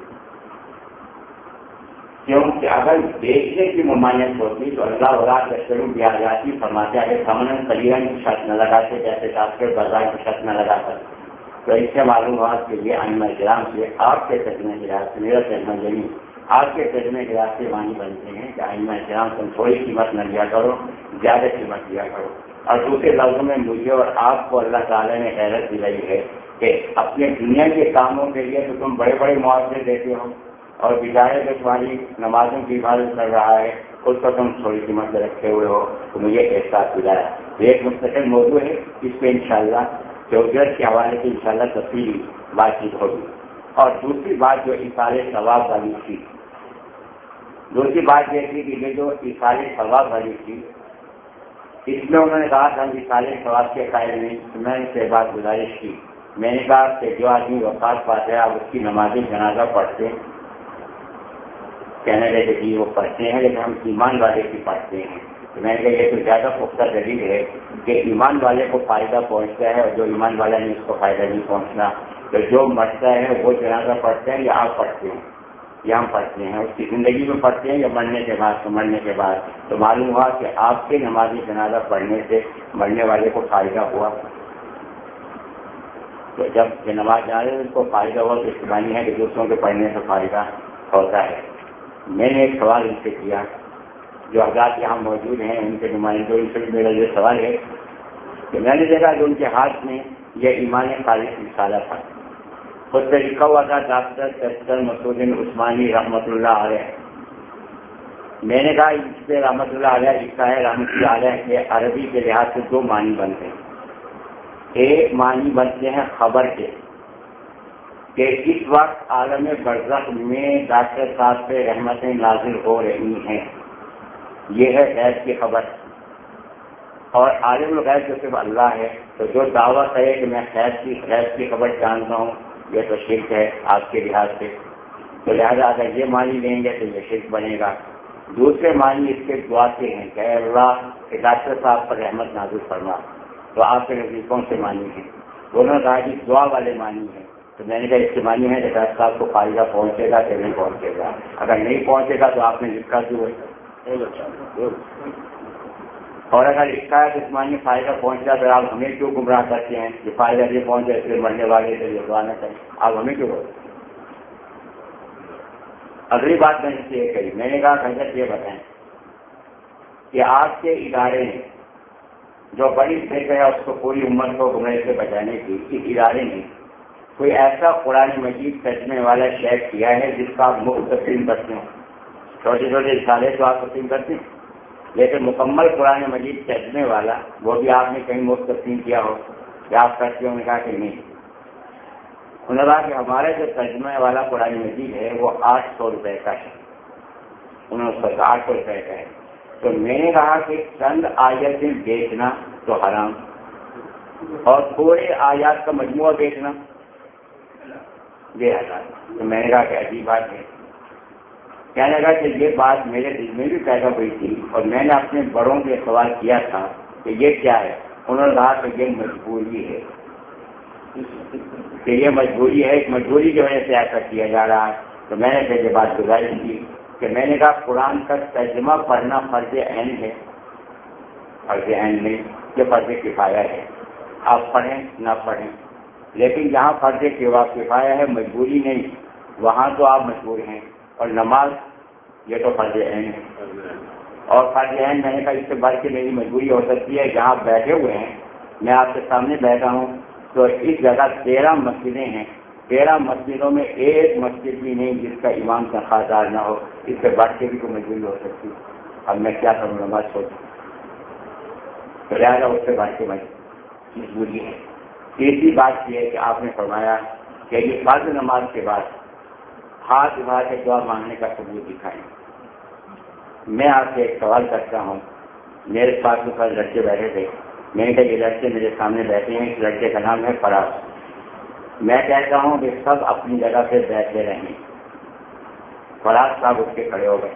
کیونکہ اگر بیچنے کی ممانعت ہوتی تو اللہ ولا تشتروا بآیاتی فرماتا ہے ثمنا قلیلا کی شرط نہ لگاتے، جیسے ڈاکٹر بازار کی شرط نہ لگا کر۔ تو اس سے معلوم ہوا کہ یہ ائمہ کرام سے آپ کے ترجمے کے لحاظ سے، میرا ترجمہ یعنی آپ کے ترجمے کے لحاظ سے معنی بنتے ہیں کہ ائمہ کرام تم تھوڑی قیمت نہ لیا کرو، زیادہ قیمت لیا کرو۔ اور دوسرے لفظوں میں مجھے اور آپ کو اللہ تعالیٰ نے غیرت دلائی ہے کہ اپنے دنیا کے کاموں کے لیے تو تم بڑے بڑے معاوضے دیتے ہو، اور بجائے جو تمہاری نمازوں کی عبادت کر رہا ہے اس کو تم تھوڑی قیمت رکھے ہوئے ہو، تو مجھے احساس دلایا۔ ایک مستقل موضوع ہے، اس پہ انشاءاللہ چوکیٹ کے حوالے سے انشاءاللہ تفصیلی بات چیت ہوگی۔ اور دوسری بات جو ایثار ثواب والی تھی، دوسری بات یہ تھی کہ یہ جو ایثار ثواب والی تھی، اس میں انہوں نے کہا کہ ہم ایثار ثواب کے قائل نہیں۔ میں نے سے بات گزارش کی، میں نے کہا کہ جو آدمی وفات پاتا ہے آپ اس کی نماز جنازہ پڑھتے ہیں، کہنے لگے کہ وہ پڑھتے ہیں لیکن ہم ایمان والے کی پڑھتے ہیں۔ تو میں نے کہا یہ تو زیادہ پختہ دلیل ہے کہ ایمان والے کو فائدہ پہنچتا ہے اور جو ایمان والا نہیں اس کو فائدہ نہیں پہنچنا۔ تو جو مرتا ہے وہ جنازہ پڑھتے ہیں یا آپ پڑھتے ہیں یا ہم پڑھتے ہیں، اس کی زندگی میں پڑھتے ہیں یا مرنے کے بعد؟ تو مرنے کے بعد۔ تو معلوم ہوا کہ آپ کے نماز جنازہ پڑھنے سے مرنے والے کو فائدہ ہوا۔ تو جب یہ نماز جنازے اس کو فائدہ ہوا تو اس معنی ہے کہ دوسروں کے پڑھنے سے فائدہ ہوتا ہے۔ میں نے ایک سوال ان سے کیا، جو حضرات یہاں موجود ہیں ان کے نمائندوں، ان سے میرا یہ سوال ہے کہ میں نے دیکھا کہ ان کے ہاتھ میں یہ ایمان خالص رسالہ تھا، خود پہ لکھا ہوا تھا ڈاکٹر سیدر مسعود عثمانی رحمۃ اللہ علیہ۔ میں نے کہا اس پہ رحمۃ اللہ علیہ لکھا ہے، رحمۃ اللہ علیہ کے عربی کے لحاظ سے دو معنی بنتے ہیں۔ ایک معنی بنتے ہیں خبر کے کہ اس وقت عالم برزخ میں ڈاکٹر صاحب پہ رحمتیں نازل ہو رہی ہیں، یہ ہے غیب کی خبر۔ اور عالم الغیب جو صرف اللہ ہے، تو جو دعویٰ کرے کہ میں غیب کی غیب کی خبر جانتا ہوں یہ تو شرک ہے آپ کے لحاظ سے، تو لہٰذا اگر یہ معنی لیں گے تو یہ شرک بنے گا۔ دوسرے معنی اس کے دعا کے ہیں کہ اللہ کہ ڈاکٹر صاحب پر رحمت نازل فرما، تو آپ کے نزدیک کون سے معنی ہیں؟ دونوں کہا کہ دعا والے معنی ہیں۔ تو میں نے کہا اس کے معنی ہے کہ ڈاکٹر صاحب کو فائدہ پہنچے گا کہ نہیں پہنچے گا؟ اگر نہیں پہنچے گا تو آپ نے لکھا کیوں ہے؟ اور اگر لکھا ہے تو اس معنی فائدہ پہنچا تو آپ ہمیں کیوں گمراہ کرتے ہیں کہ فائدہ یہ پہنچے اس لیے مرنے والے سے یہ دعا نہ کریں؟ آپ ہمیں کیوں بولتے؟ اگلی بات میں نے سے یہ کہی، میں نے کہا حضرت یہ بتائیں کہ آپ کے ادارے نے جو بڑی فکر ہے اس کو پوری امت کو گمراہی سے بچانے کی، اس ادارے نے کوئی ایسا قرآن مجید ترجمے والا شیئر کیا ہے جس کا آپ مفت تقسیم کرتے ہیں؟ چھوٹے چھوٹے رسالے تو آپ تقسیم کرتے ہیں، لیکن مکمل قرآن مجید ترجمے والا وہ بھی آپ نے کہیں مفت تقسیم کیا ہو کہ آپ کرتے ہو؟ نے کہا کہ نہیں۔ انہوں نے کہا کہ ہمارا جو ترجمے والا قرآن مجید ہے وہ آٹھ سو روپے کا ہے، انہوں نے آٹھ سو روپے کا ہے، تو میں نے کہا کہ چند آیتیں بیچنا تو حرام اور تھوڑے آیات کا مجموعہ بیچنا بے حلال. تو میں نے کہا کہ عجیب بات ہے. کہنے لگا کہ یہ بات میرے دل میں بھی پیدا ہوئی تھی اور میں نے اپنے بڑوں سے سوال کیا تھا کہ یہ کیا ہے. انہوں نے کہا کہ یہ مجبوری ہے کہ یہ مجبوری ہے, ایک مجبوری کی وجہ سے ایسا کیا جا رہا ہے. تو میں نے پھر یہ بات گزاری کی کہ میں نے کہا قرآن کا ترجمہ پڑھنا فرض عین ہے, فرض عین نہیں, یہ فرض کفایہ ہے. آپ پڑھیں نہ پڑھیں, لیکن جہاں فرض کفایہ ہے مجبوری نہیں, وہاں تو آپ مجبور ہیں. اور نماز یہ تو فرض عین ہے, اور فرض عین میں نے کہا اس سے بڑھ کے میری مجبوری ہو سکتی ہے. جہاں بیٹھے ہوئے ہیں, میں آپ کے سامنے بیٹھا ہوں, تو اس جگہ تیرہ مسجدیں ہیں, تیرہ مسجدوں میں ایک مسجد بھی نہیں جس کا امام تنخواہ دار نہ ہو. اس سے بڑھ کے بھی کوئی مجبوری ہو سکتی ہے. اب میں کیا کروں, نماز چھوڑ تو لہٰذا اس سے بڑھ کے مجبوری ہے. تیسری بات یہ ہے کہ آپ نے فرمایا کہ یہ فرض نماز کے بعد ہاتھ اٹھا کے دعا مانگنے کا ثبوت دکھائیں. میں آپ سے ایک سوال کرتا ہوں. میرے پاس تو کل لڑکے بیٹھے تھے, میں نے کہا یہ لڑکے میرے سامنے بیٹھے ہیں, اس لڑکے کا نام ہے فراز. میں کہتا ہوں کہ سب اپنی جگہ پہ بیٹھے رہیں. فراز صاحب اٹھ کے کھڑے ہو گئے,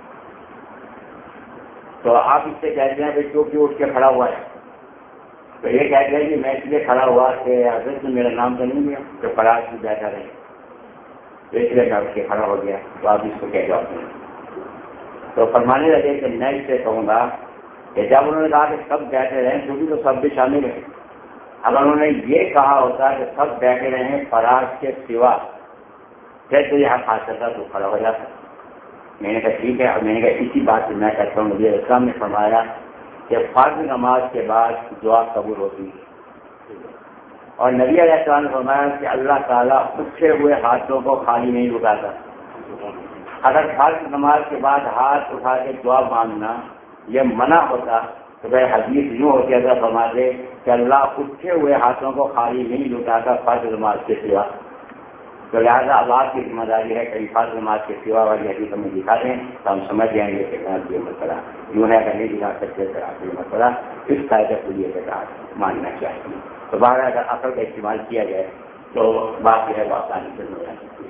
تو آپ اس سے کہتے ہیں کہ کیوں کیوں اٹھ کے کھڑا ہوا ہے. تو یہ کہتے ہیں کہ میں اس لیے کھڑا ہوا کہ حضرت نے میرا نام تو نہیں لیا کہ فراز بھی بیٹھا رہے, تو اس لیے میں اٹھ کے کھڑا ہو گیا. تو آپ اس کو کہہ جاتے ہیں. تو فرمانے لگے کہ میں اس سے کہوں گا کہ جب انہوں نے کہا کہ سب بیٹھے رہیں, کیونکہ تو سب بھی شامل ہیں. اب انہوں نے یہ کہا ہوتا کہ سب بیٹھے رہیں فراز کے سوا, پھر تو یہاں خاص کرتا تو کھڑا ہو جاتا. میں نے کہا ٹھیک ہے. اور میں نے کہا اسی بات سے میں کہتا ہوں, مجھے اسلام نے فرمایا کہ فرض نماز کے بعد دعا قبول ہوتی ہے, اور نبی علیہ السلام نے فرمایا کہ اللہ تعالیٰ اٹھے ہوئے ہاتھوں کو خالی نہیں اٹھاتا. اگر فرض نماز کے بعد ہاتھ اٹھا کے دعا مانگنا یہ منع ہوتا تو بھائی حدیث یوں ہوتی ہے, اگر فرماتے کہ اللہ اٹھے ہوئے ہاتھوں کو خالی نہیں لٹاتا فرض نماز کے سوا. تو لہٰذا اب آپ کی ذمہ داری ہے کہ فرض نماز کے سوا والی حدیث ہمیں دکھا دیں تو ہم سمجھ جائیں گے کہ یہ مسئلہ یوں ہے کہ نہیں دکھا سکتے تو آپ یہ مسئلہ اس قاعدے کے لیے ماننا چاہیے. تو باہر اگر عقل کا استعمال کیا جائے تو بات جو ہے وہ آسانی سے ہو جا سکتی ہے.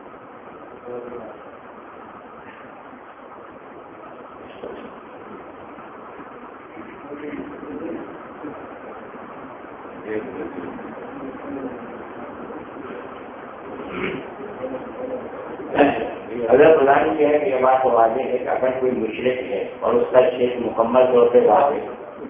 اگر بلانی یہ ہے کہ یہ بات واضح ہے کہ اگر کوئی مشرک ہے اور اس کا شرک مکمل طور پہ واضح,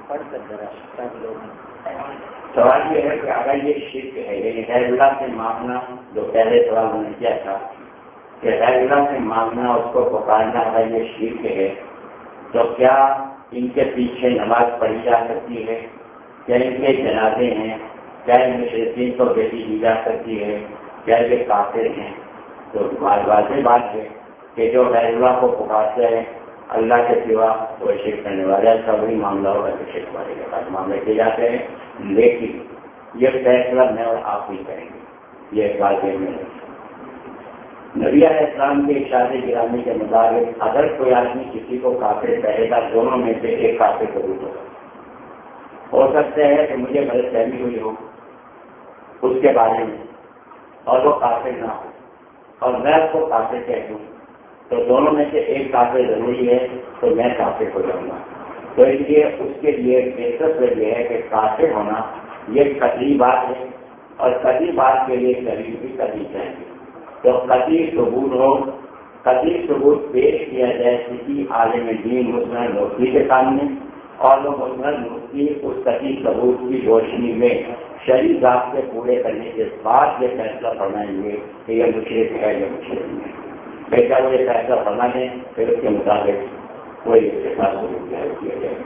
سوال یہ ہے کہ اگر یہ شرک ہے یعنی غیر اللہ سے مانگنا, جو پہلے سوال میں نے کیا تھا کہ غیر اللہ سے مانگنا, اس کو پکارنا اگر یہ شرک ہے تو کیا ان کے پیچھے نماز پڑھی جا سکتی ہے, کیا ان کے جنازے ہیں, کیا ان مشرکین کو بیٹی دی جا سکتی ہے, کیا یہ کافر ہیں. تو واضح بات ہے کہ جو غیر اللہ کو پکارتے ہیں اللہ کے سوا وہ شرک کرنے والے, ایسا وہی معاملہ ہوگا کہ شرک والے کے پاس معاملے کیے جاتے ہیں. لیکن یہ فیصلہ میں اور آپ ہی کریں گے, یہ ایک بات ہے. نبی علیہ السلام کے ارشاد گرامی کے مطابق اگر کوئی آدمی کسی کو کافر کہے گا, دونوں میں سے ایک کافر ضرور ہوگا. ہو سکتا ہے کہ مجھے غلط فہمی ہوئی ہو اس کے بارے میں اور وہ کافر نہ ہو, اور میں اس کو کافر کہہ دوں, تو دونوں میں سے ایک کافر ضروری ہے تو میں کافر ہو جاؤں گا. تو اس لیے اس کے لیے بہتر یہ ہے کہ کافر ہونا یہ قطعی بات ہے, اور قطعی بات کے لیے دلیل بھی کرنی چاہیے. تو قطعی ثبوت ہو, قطعی ثبوت پیش کیا جائے کسی عالم دین مسلم مفتی کے سامنے, اور وہ مسلم مفتی اس قطعی ثبوت کی روشنی میں شرعی ضابطے پورے کرنے کے بعد یہ فیصلہ فرمائیں گے کہ یہ مشرک ہے یا مشرک نہیں ہے. بیٹا وہ یہ فیصلہ فرما دیں, پھر اس کے مطابق کوئی اس کے ساتھ ضرور کیا جائے.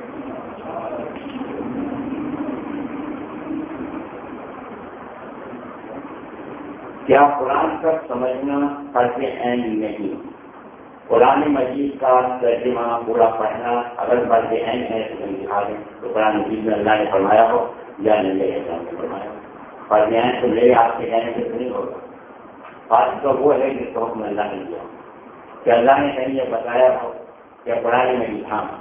کیا قرآن کا سمجھنا فرض عین نہیں؟ قرآن مجید کا ترجمہ پورا پڑھنا اگر فرض عین ہے تو دکھا دیں. تو قرآن مجید میں اللہ نے فرمایا ہو یا نہیں اسلام نے فرمایا ہو. فرض عین تو میرے آپ کے کہنے سے نہیں ہوگا. فرض تو وہ ہے جس کو حکم اللہ نے دیا, کہ اللہ نے کہیں یہ بتایا ہو کہ قرآن مجید ہاں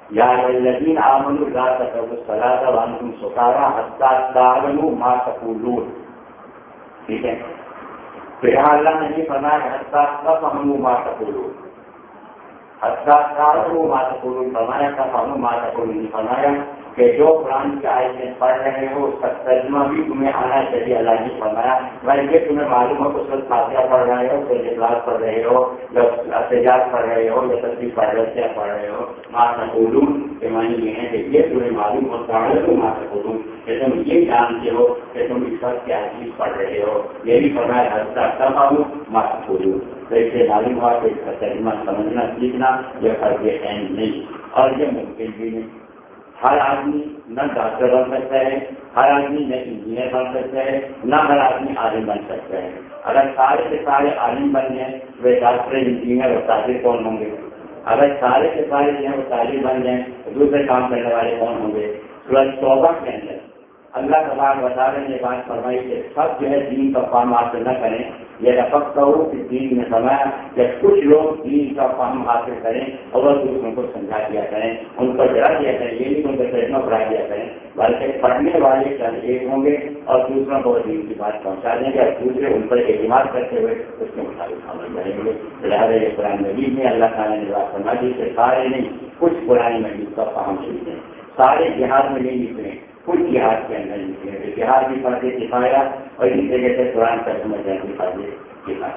یا الذین آمنوا لا تقربوا الصلاة وانتم سکارى حتى تعلموا ما تقولون. ٹھیک ہے، تو یہاں اللہ نے نہیں فرمایا حتى تفهموا ما تقولون، حتى تعلموا ما تقولون فرمایا، تفهموا ما تقولون نہیں فرمایا کہ جو قرآن کی آیتیں پڑھ رہے ہو اس کا ترجمہ بھی تمہیں آنا چاہیے. اللہ نے فرمایا بھائی یہ تمہیں معلوم ہو کہ سورۃ فاتحہ پڑھ رہے ہو، سورۃ اخلاص پڑھ رہے ہو، یا احتجاج پڑھ رہے ہو، یا تسبیح پڑھ رہے ہو پڑھ رہے ہو ما تقولون کے معنی یہ ہے کہ یہ تمہیں معلوم ہو تعلموا ما تقولون کہ تم یہ جانتے ہو کہ تم اس وقت کیا چیز پڑھ رہے ہو. یہ بھی فرمایا حتیٰ تفہموا ما تقولون. تو اس سے معلوم ہوا کہ اس کا ترجمہ سمجھنا سیکھنا یہ فرض عین نہیں اور یہ ممکن بھی نہیں. ہر آدمی نہ ڈاکٹر بن سکتا ہے، ہر آدمی نہ انجینئر بن سکتا ہے، نہ ہر آدمی عالم بن سکتا ہے. اگر سارے کے سارے عالم بن جائیں وہ ڈاکٹر انجینئر اور تاجر کون ہوں گے؟ اگر سارے کے سارے جو ہیں وہ تاجر بن جائیں تو دوسرے کام کرنے والے کون ہوں گے؟ سورۃ توبہ کے اندر اللہ تبارک و تعالیٰ نے بات فرمائی کہ سب جو ہے دین کا فہم حاصل نہ کریں. یہ رفق کرو کہ دین میں فرمایا کہ کچھ لوگ دین کا فہم حاصل کریں اور وہ دوسروں کو سمجھا دیا کریں، ان کو ڈرا دیا کریں. یہ نہیں ان کو ترجمہ پڑھا دیا کریں بلکہ پڑھنے والے چند ایک ہوں گے اور دوسروں کو دین کی بات پہنچا دیں گے اور دوسرے ان پر اعتماد کرتے ہوئے اس کے مطابق عمل کریں گے. لہٰذا یہ قرآن مجید میں اللہ تعالیٰ نے بات فرما دی کہ سارے نہیں کچھ قرآن مجید کا فہم سیکھیں، سارے جہاد میں نہیں نکلیں، کچھ جہاد کے اندر نکلیں. جہاد بھی فرض کفایہ اور اس جگہ سے قرآن کا سمجھنا بھی فرض کفایہ.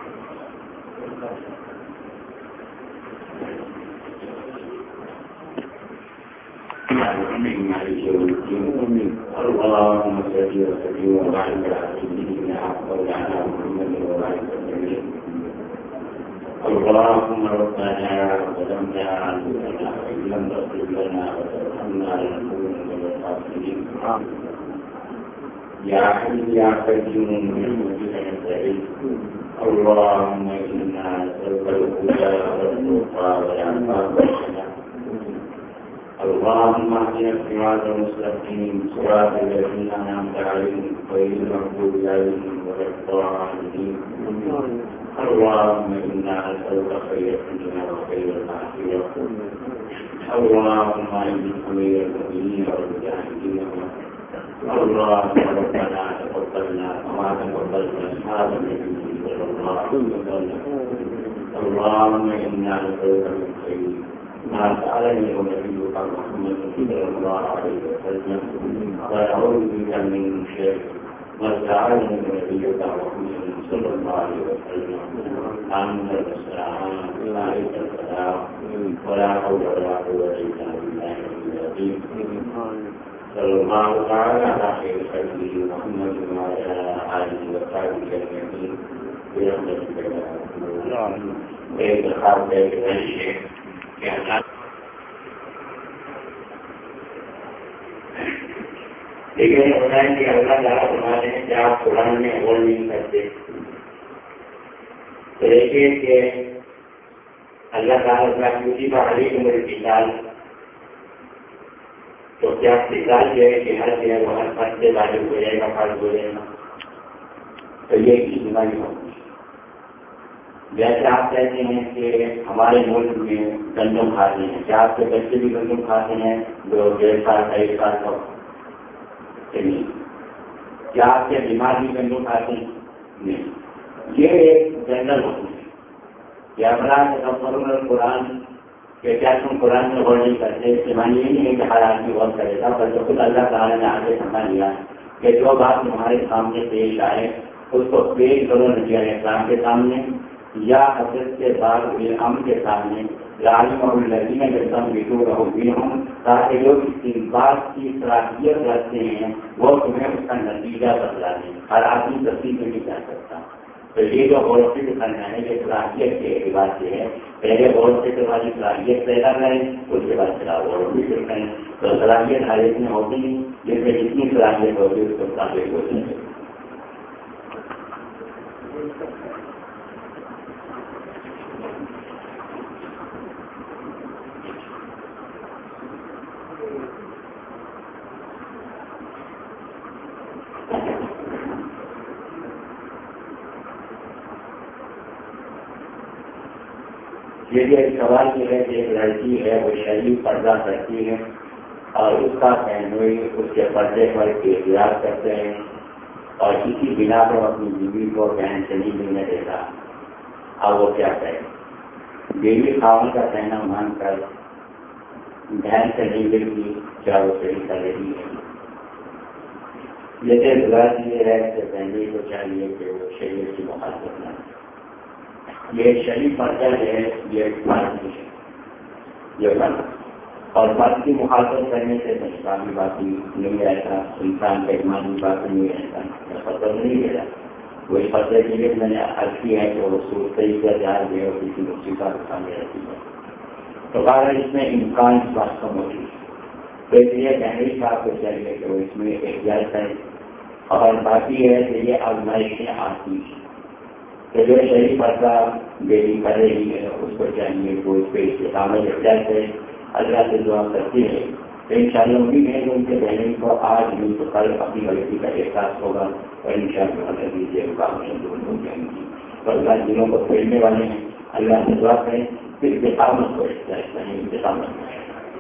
اللهم صل وسلم وبارك على سيدنا مولانا محمد وعلى آله اللهم ربنا ظلمنا انفسنا وان لم تغفر لنا وترحمنا لنكونن من الخاسرين. يا حي يا قيوم برحمتك نستعين. اللهم انا نسالك الهدى والتقى والعفاف والغنى. اللهم اهدنا الصراط المستقيم صراط الذين انعمت عليهم غير المغضوب عليهم ولا الضالين. اللهم انا نسالك خير الدنيا وخير الاخره. اللهم اجعل خير المؤمنين والمجاهدين. اللهم ربنا تقبلنا كما تقبلت اصحاب النبي صلى الله عليه وسلم. اللهم انا نسالك من خير ما سالني نبيك محمد صلى الله عليه وسلم ونعوذ بك من شر ما سالني نبيك محمد صلى الله عليه وسلم. انت المستعان عليك السلام ولا حول ولا قوه الا بالله العظيم. صلى الله تعالى على خير خلقه محمد وعلى اله وصحبه اجمعين برحمتك يا ارحم الراحمين. ایک خاص ہے کہ لیکن بتائیں کہ اللہ تعالیٰ فرماتے ہیں کہ آپ قرآن میں غور نہیں کرتے. تو دیکھیے کہ اللہ تعالیٰ کسی پر علی عمر کی سال تو کیا سال جو ہے کہ ہر جو ہے وہ ہر فرض سے واجب ہو جائے گا، فرض ہو جائے گا. تو یہ ایک بیماری ہوگی. جیسے آپ کہتے ہیں کہ ہمارے ملک میں گندم کھاتے ہیں، کیا آپ کے بچے بھی گندم کھاتے ہیں جو ڈیڑھ سال کا ایک سال کا نہیں؟ کیا آپ کے بیمار بھی گندم کھاتے ہیں؟ نہیں. یہ ایک جنرل حکم ہے کہ افراد تفر قرآن کہ کیا تم قرآن میں غور نہیں کرتے. اس کے معنی یہ نہیں ہے کہ ہر آدمی غور کرے گا، بلکہ خود اللہ تعالیٰ نے آگے سمجھا لیا کہ جو بات تمہارے سامنے پیش آئے اس کو پیش کرو نبی علیہ السلام کے سامنے یا حضرت کے بعد ہم کے سامنے عالم اور الذین یستنبطونہ منہم، تاکہ لوگ اس بات کی صلاحیت رکھتے ہیں وہ تمہیں اس کا نتیجہ بتلا دیں. ہر آدمی تصدیق میں نہیں جا سکتا. تو یہ جو غور و فکر کرنا ہے یہ صلاحیت کے اعتبار سے ہے. پہلے غور و فکر والی صلاحیت پیدا کریں، اس کے بعد چلا غور و فکر کریں. تو صلاحیت ہر ایک میں ہوتی نہیں، جس میں جتنی صلاحیت ہوتی ہے اس کو مطابق ہوتی ہے. یہ ایک سوال یہ ہے کہ ایک لڑکی ہے وہ شرعی پردہ کرتی ہے اور اس کا پہنوئی اس کے پردے پر اختیار کرتے ہیں اور اسی بنا پر اپنی بیوی کو بہن سے نہیں ملنے دیتا، اب وہ کیا کرے؟ بیوی خاون کا کہنا مان کر بہن سے نہیں ملتی، کیا وہ صحیح کر رہی ہے؟ جیسے غلط یہ ہے کہ بہنوئی کو چاہیے کہ وہ شریعت کی مخالفت نہ کرے۔ یہ شرعی پردہ ہے، یہ فرض ہے، یہ فرض اور فرض کی مخالفت کرنے سے اسلامی بات نہیں رہتا، انسان کا ایمانی بات نہیں رہتا، پتہ نہیں رہتا۔ وہی پتہ کے لیے میں نے عرض کیا ہے کہ وہ صورتی کا جہاز ہے اور کسی مصیبت کا سامنے رہتی ہے، تو بہرحال اس میں امکان اس بات کا موجود ہے۔ تو اس لیے کہنے صاحب کو چاہیے کہ وہ اس میں احتیاط کریں، اور باقی ہے کہ یہ آزمائشیں آتی ہیں کہ جو شرعی پردہ بیٹی کر رہی ہے اس کو چاہیے وہ اس پہ استقامت اختیار کرے، اللہ سے دعا کرتی ہے تو ان شاء اللہ امید ہے کہ ان کے بہنوں کو آج نہیں تو کل اپنی غلطی کا احساس ہوگا اور ان شاء اللہ یہ رکاوٹیں دور ہو جائیں گی۔ اور اللہ دنوں کو کھیلنے والے ہیں، اللہ سے دعا کریں پھر استقامت کو اختیار کریں، استقامت کریں۔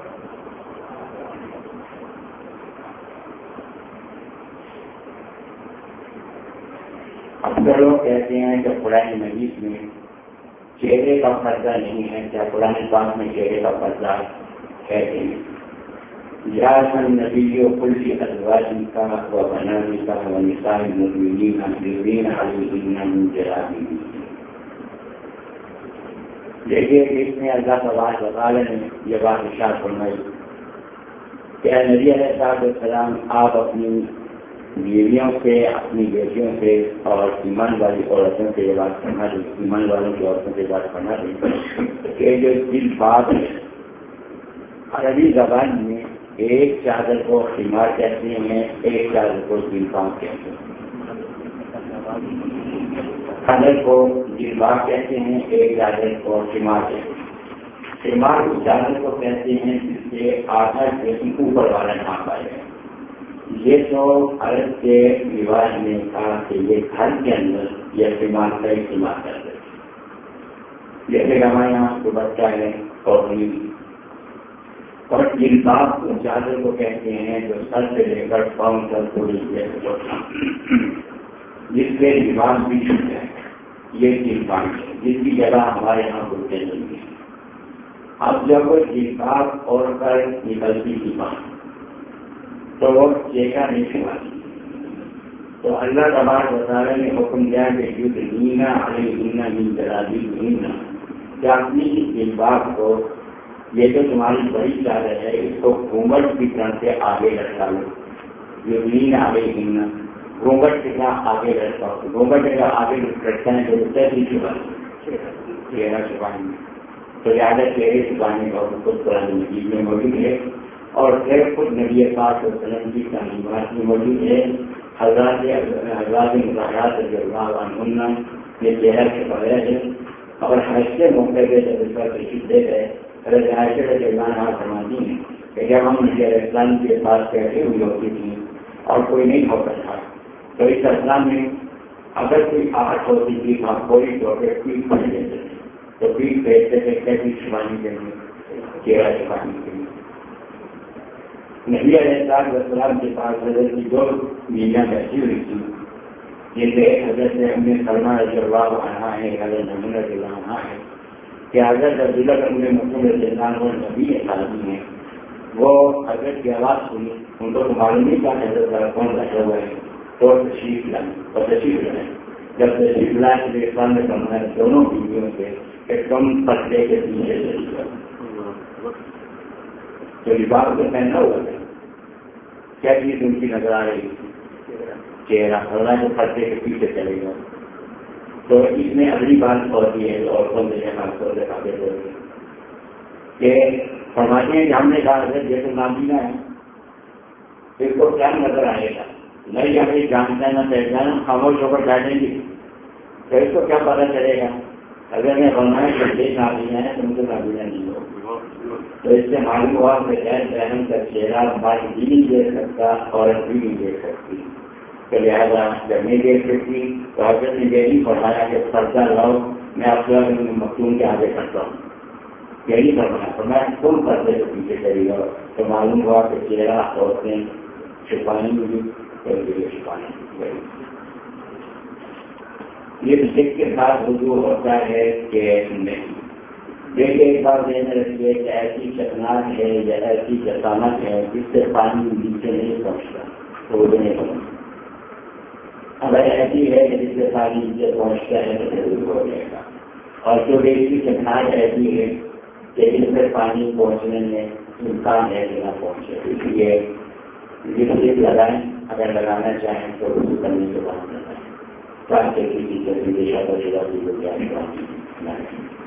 اکثر لوگ کہتے ہیں کہ قرآن مجید میں چہرے کا پردہ نہیں ہے، کیا قرآن پاک میں چہرے کا پردہ کہتے ہیں؟ یا النبی قل فی ازواجک و بناتک و نساء المؤمنین یدنین علیہن من جلابیبہن۔ دیکھیے کہ اس میں اللہ تبارک و تعالی نے یہ بات ارشاد فرمائی کہ اے نبی علیہ السلام آپ اپنی بیویوں سے، اپنی بیٹیوں سے اور ایمان والی عورتوں سے یہ بات کرنا دیں، ایمان والوں کی عورتوں سے بات کرنا دیں کہ جو دل بات ہے، عربی زبان میں ایک چادر کو خمار کہتے ہیں، ایک چادر کو جلباب کہتے ہیں، چادر کو جلباب کہتے ہیں، ایک چادر کو خمار کہتے ہیں۔ خمار اس چادر کو کہتے ہیں جس سے آدھا سے اوپر والا نام آئے گا۔ یہ تو عرب کے رواج میں کہا کہ یہ گھر کے اندر یہ استعمال کا استعمال کرتے ہیں، جیسے کہ ہمارے یہاں کو بچہ ہے اور اور جلباب کو چادر کو کہتے ہیں جو سر سے لے کر پاؤں تک پوری جس کے لباس بھی چھوٹ جائے، یہ جلباب ہے جس کی جگہ ہمارے یہاں کرتے نہیں ہے۔ اب جب وہ جلباب اور کر نکلتی کی بات تو وہ چیکا نہیں چھپاتی، تو اللہ تبارک و تعالی نے حکم دیا کہ یدنین علیہن من جلابیبہن، کہ اپنی جلباب کو، یہ جو تمہاری بڑی چادر ہے اس کو گھونگھٹ کی طرح سے آگے لٹکا لو، یدنین علیہن، گھونگھٹ کی طرح آگے لٹکاؤ، گھونگھٹ کا آگے لٹکانے کے لیے بھی چھپانے چہرہ چھپانے تو زیادہ چہرے چھپانے کا خود قرآن مجید میں موجود ہے، اور پھر خود نبی پاک صلی اللہ علیہ وسلم کی تعلیمات میں موجود ہے۔ حضرات حضرات مظاہرات رضی اللہ عنہن یہ چہرہ چھپایا ہے، اور حج کے موقع پہ جب اس کا تشریف دے گئے حضرت عائشہ رضی اللہ عنہا فرماتی ہیں کہ جب ہم نبی علیہ السلام کے پاس بیٹھی ہوئی ہوتی تھی اور کوئی نہیں ہوتا تھا تو اس اسلام میں اگر کوئی آہٹ ہوتی تھی ہم کوئی تو پھر پیٹ پڑ لیتے تھے، تو پیٹ بیچتے تھے کیسی چھپانے کے لیے، چہرہ چھپانے کے لیے۔ نبی علیہ السلام کے پاس حضرت کی دو بیویاں بیٹھی ہوئی تھی، جیسے حضرت ام سلمہ رضی اللہ عنہا ہے، حضرت میمونہ رضی اللہ عنہا ہے، کہ حضرت عبداللہ ابن مسعود رضی اللہ عنہ نبی عالمی ہیں، وہ حضرت کی آواز سنی، ان کو معلوم نہیں تھا حضرت کا کون بیٹھا ہوا ہے، تو تشریف لائیں اور تشریف لائیں جب تشریف لائے تو اسلام نے فرمایا دونوں بیویوں سے کہ تم پردے کے پیچھے چلی جاؤ، جو لباس کو پہنا ہوا ہے کیا چیز ان کی نظر آ رہی چہرہ، اللہ جو پردے کے پیچھے چلے گا۔ تو اس میں اگلی بات ہوتی ہے عورتوں سے خاص طور سے قابل ہوتی ہے کہ فرماتے ہیں کہ ہم نے کہا اگر جیسے نابینا ہے اس کو کیا نظر آئے گا، نہیں ہمیں جانتا ہے نہ پہچانا، ہم خاموش ہو کر بیٹھیں گے تو اس کو کیا پتہ چلے گا؟ اگر میں فرمایا کہ یہ نابینا ہے تو مجھے نابینا نہیں ہو، تو اس سے معلوم ہوا کہ غیر بہن کا چہرہ ہماری بھی نہیں دیکھ سکتا، عورت بھی نہیں دیکھ سکتی، تو لہٰذا جب نہیں دیکھ سکتی تو حضرت نے یہ نہیں فرمایا کہ پردہ لاؤ، میں آپ مختوم کے آگے کرتا ہوں، یہی کرنا تو میں تم کرتے تو پیچھے چلی گا تو معلوم ہوا کہ چہرہ عورتیں چھپانی ہوگی چھپانی یہ شک کے ساتھ رجوع ہوتا ہے کہ نہیں دیکھیے ایک بار دینے رکھیے کہ ایسی چکناٹ ہے یا ایسی چٹانت ہے جس سے پانی نیچے نہیں پہنچتا تو وہ نہیں پہنچتا اگر ایسی ہے کہ جس سے پانی نیچے پہنچتا ہے تو پھر رجوع ہو جائے گا اور جو ایسی چکناٹ ایسی ہے کہ جس سے پانی پہنچنے میں امکان ہے کہ نہ پہنچے اس لیے لپسٹک لگائیں اگر لگانا چاہیں تو رجوع کرنے کے بعد لگائیں تاکہ کسی کسی دشا پر جگہ کی ہو جائے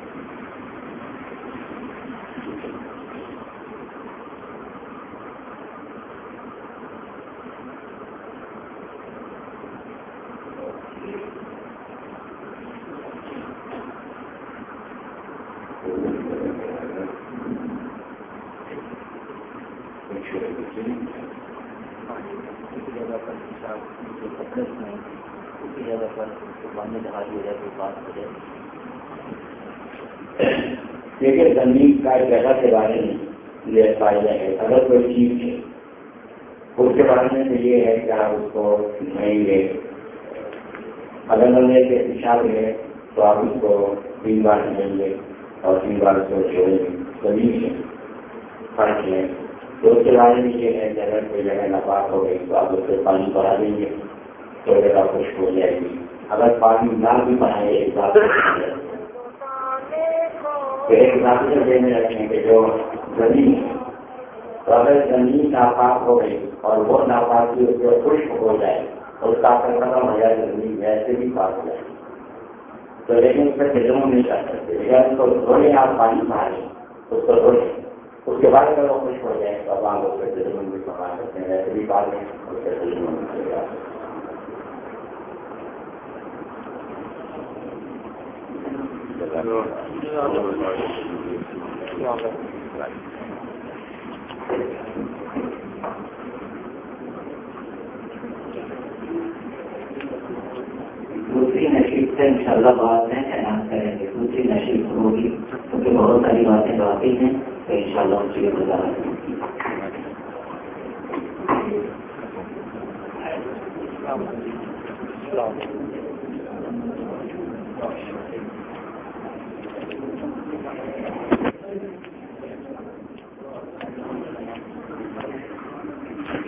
دیکھیے زمین کا جگہ کے بارے میں یہ فائدہ ہے اگر کوئی چیز ہے اس کے بارے میں یہ ہے کہ آپ اس کو نہیں لے اگر بندے کے پیشاب ہے تو آپ اس کو تین بار نہیں لیں اور تین بار اس کو چھوڑیں گے زمین ہے فرق ہے تو اس کے بارے میں یہ ہے کہ اگر کوئی جگہ ناپاک ہو گئی تو آپ اس سے پانی بڑھا دیں گے تو جگہ خشک ہو جائے گی اگر پانی نہ بھی بڑھائے ایک بات ایک ناطر دینے رکھیں کہ جو زمین تو اگر زمین ناپاک ہو گئی اور وہ ناپاکی اس کو خشک ہو جائے اور اس کا اثر ختم ہو جائے زمین ویسے بھی پاک ہو جائے تو لیکن اس میں فلموں نہیں کر سکتے اگر اس کو دھونے آپ پانی ماریں اس کو دھونے اس کے بعد اگر وہ خشک ہو جائے تو اب آپ اس سے فلموں بھی پکا سکتے ہیں ویسے بھی پاک ہے اس سے فلموں میں چلے جا سکتے دوسری نشیب سے انشاءاللہ بعد میں اعلان کریں گے دوسری نشیب ہوگی کیونکہ بہت ساری باتیں باقی ہیں تو انشاءاللہ ان کی وضاحت ہوگی.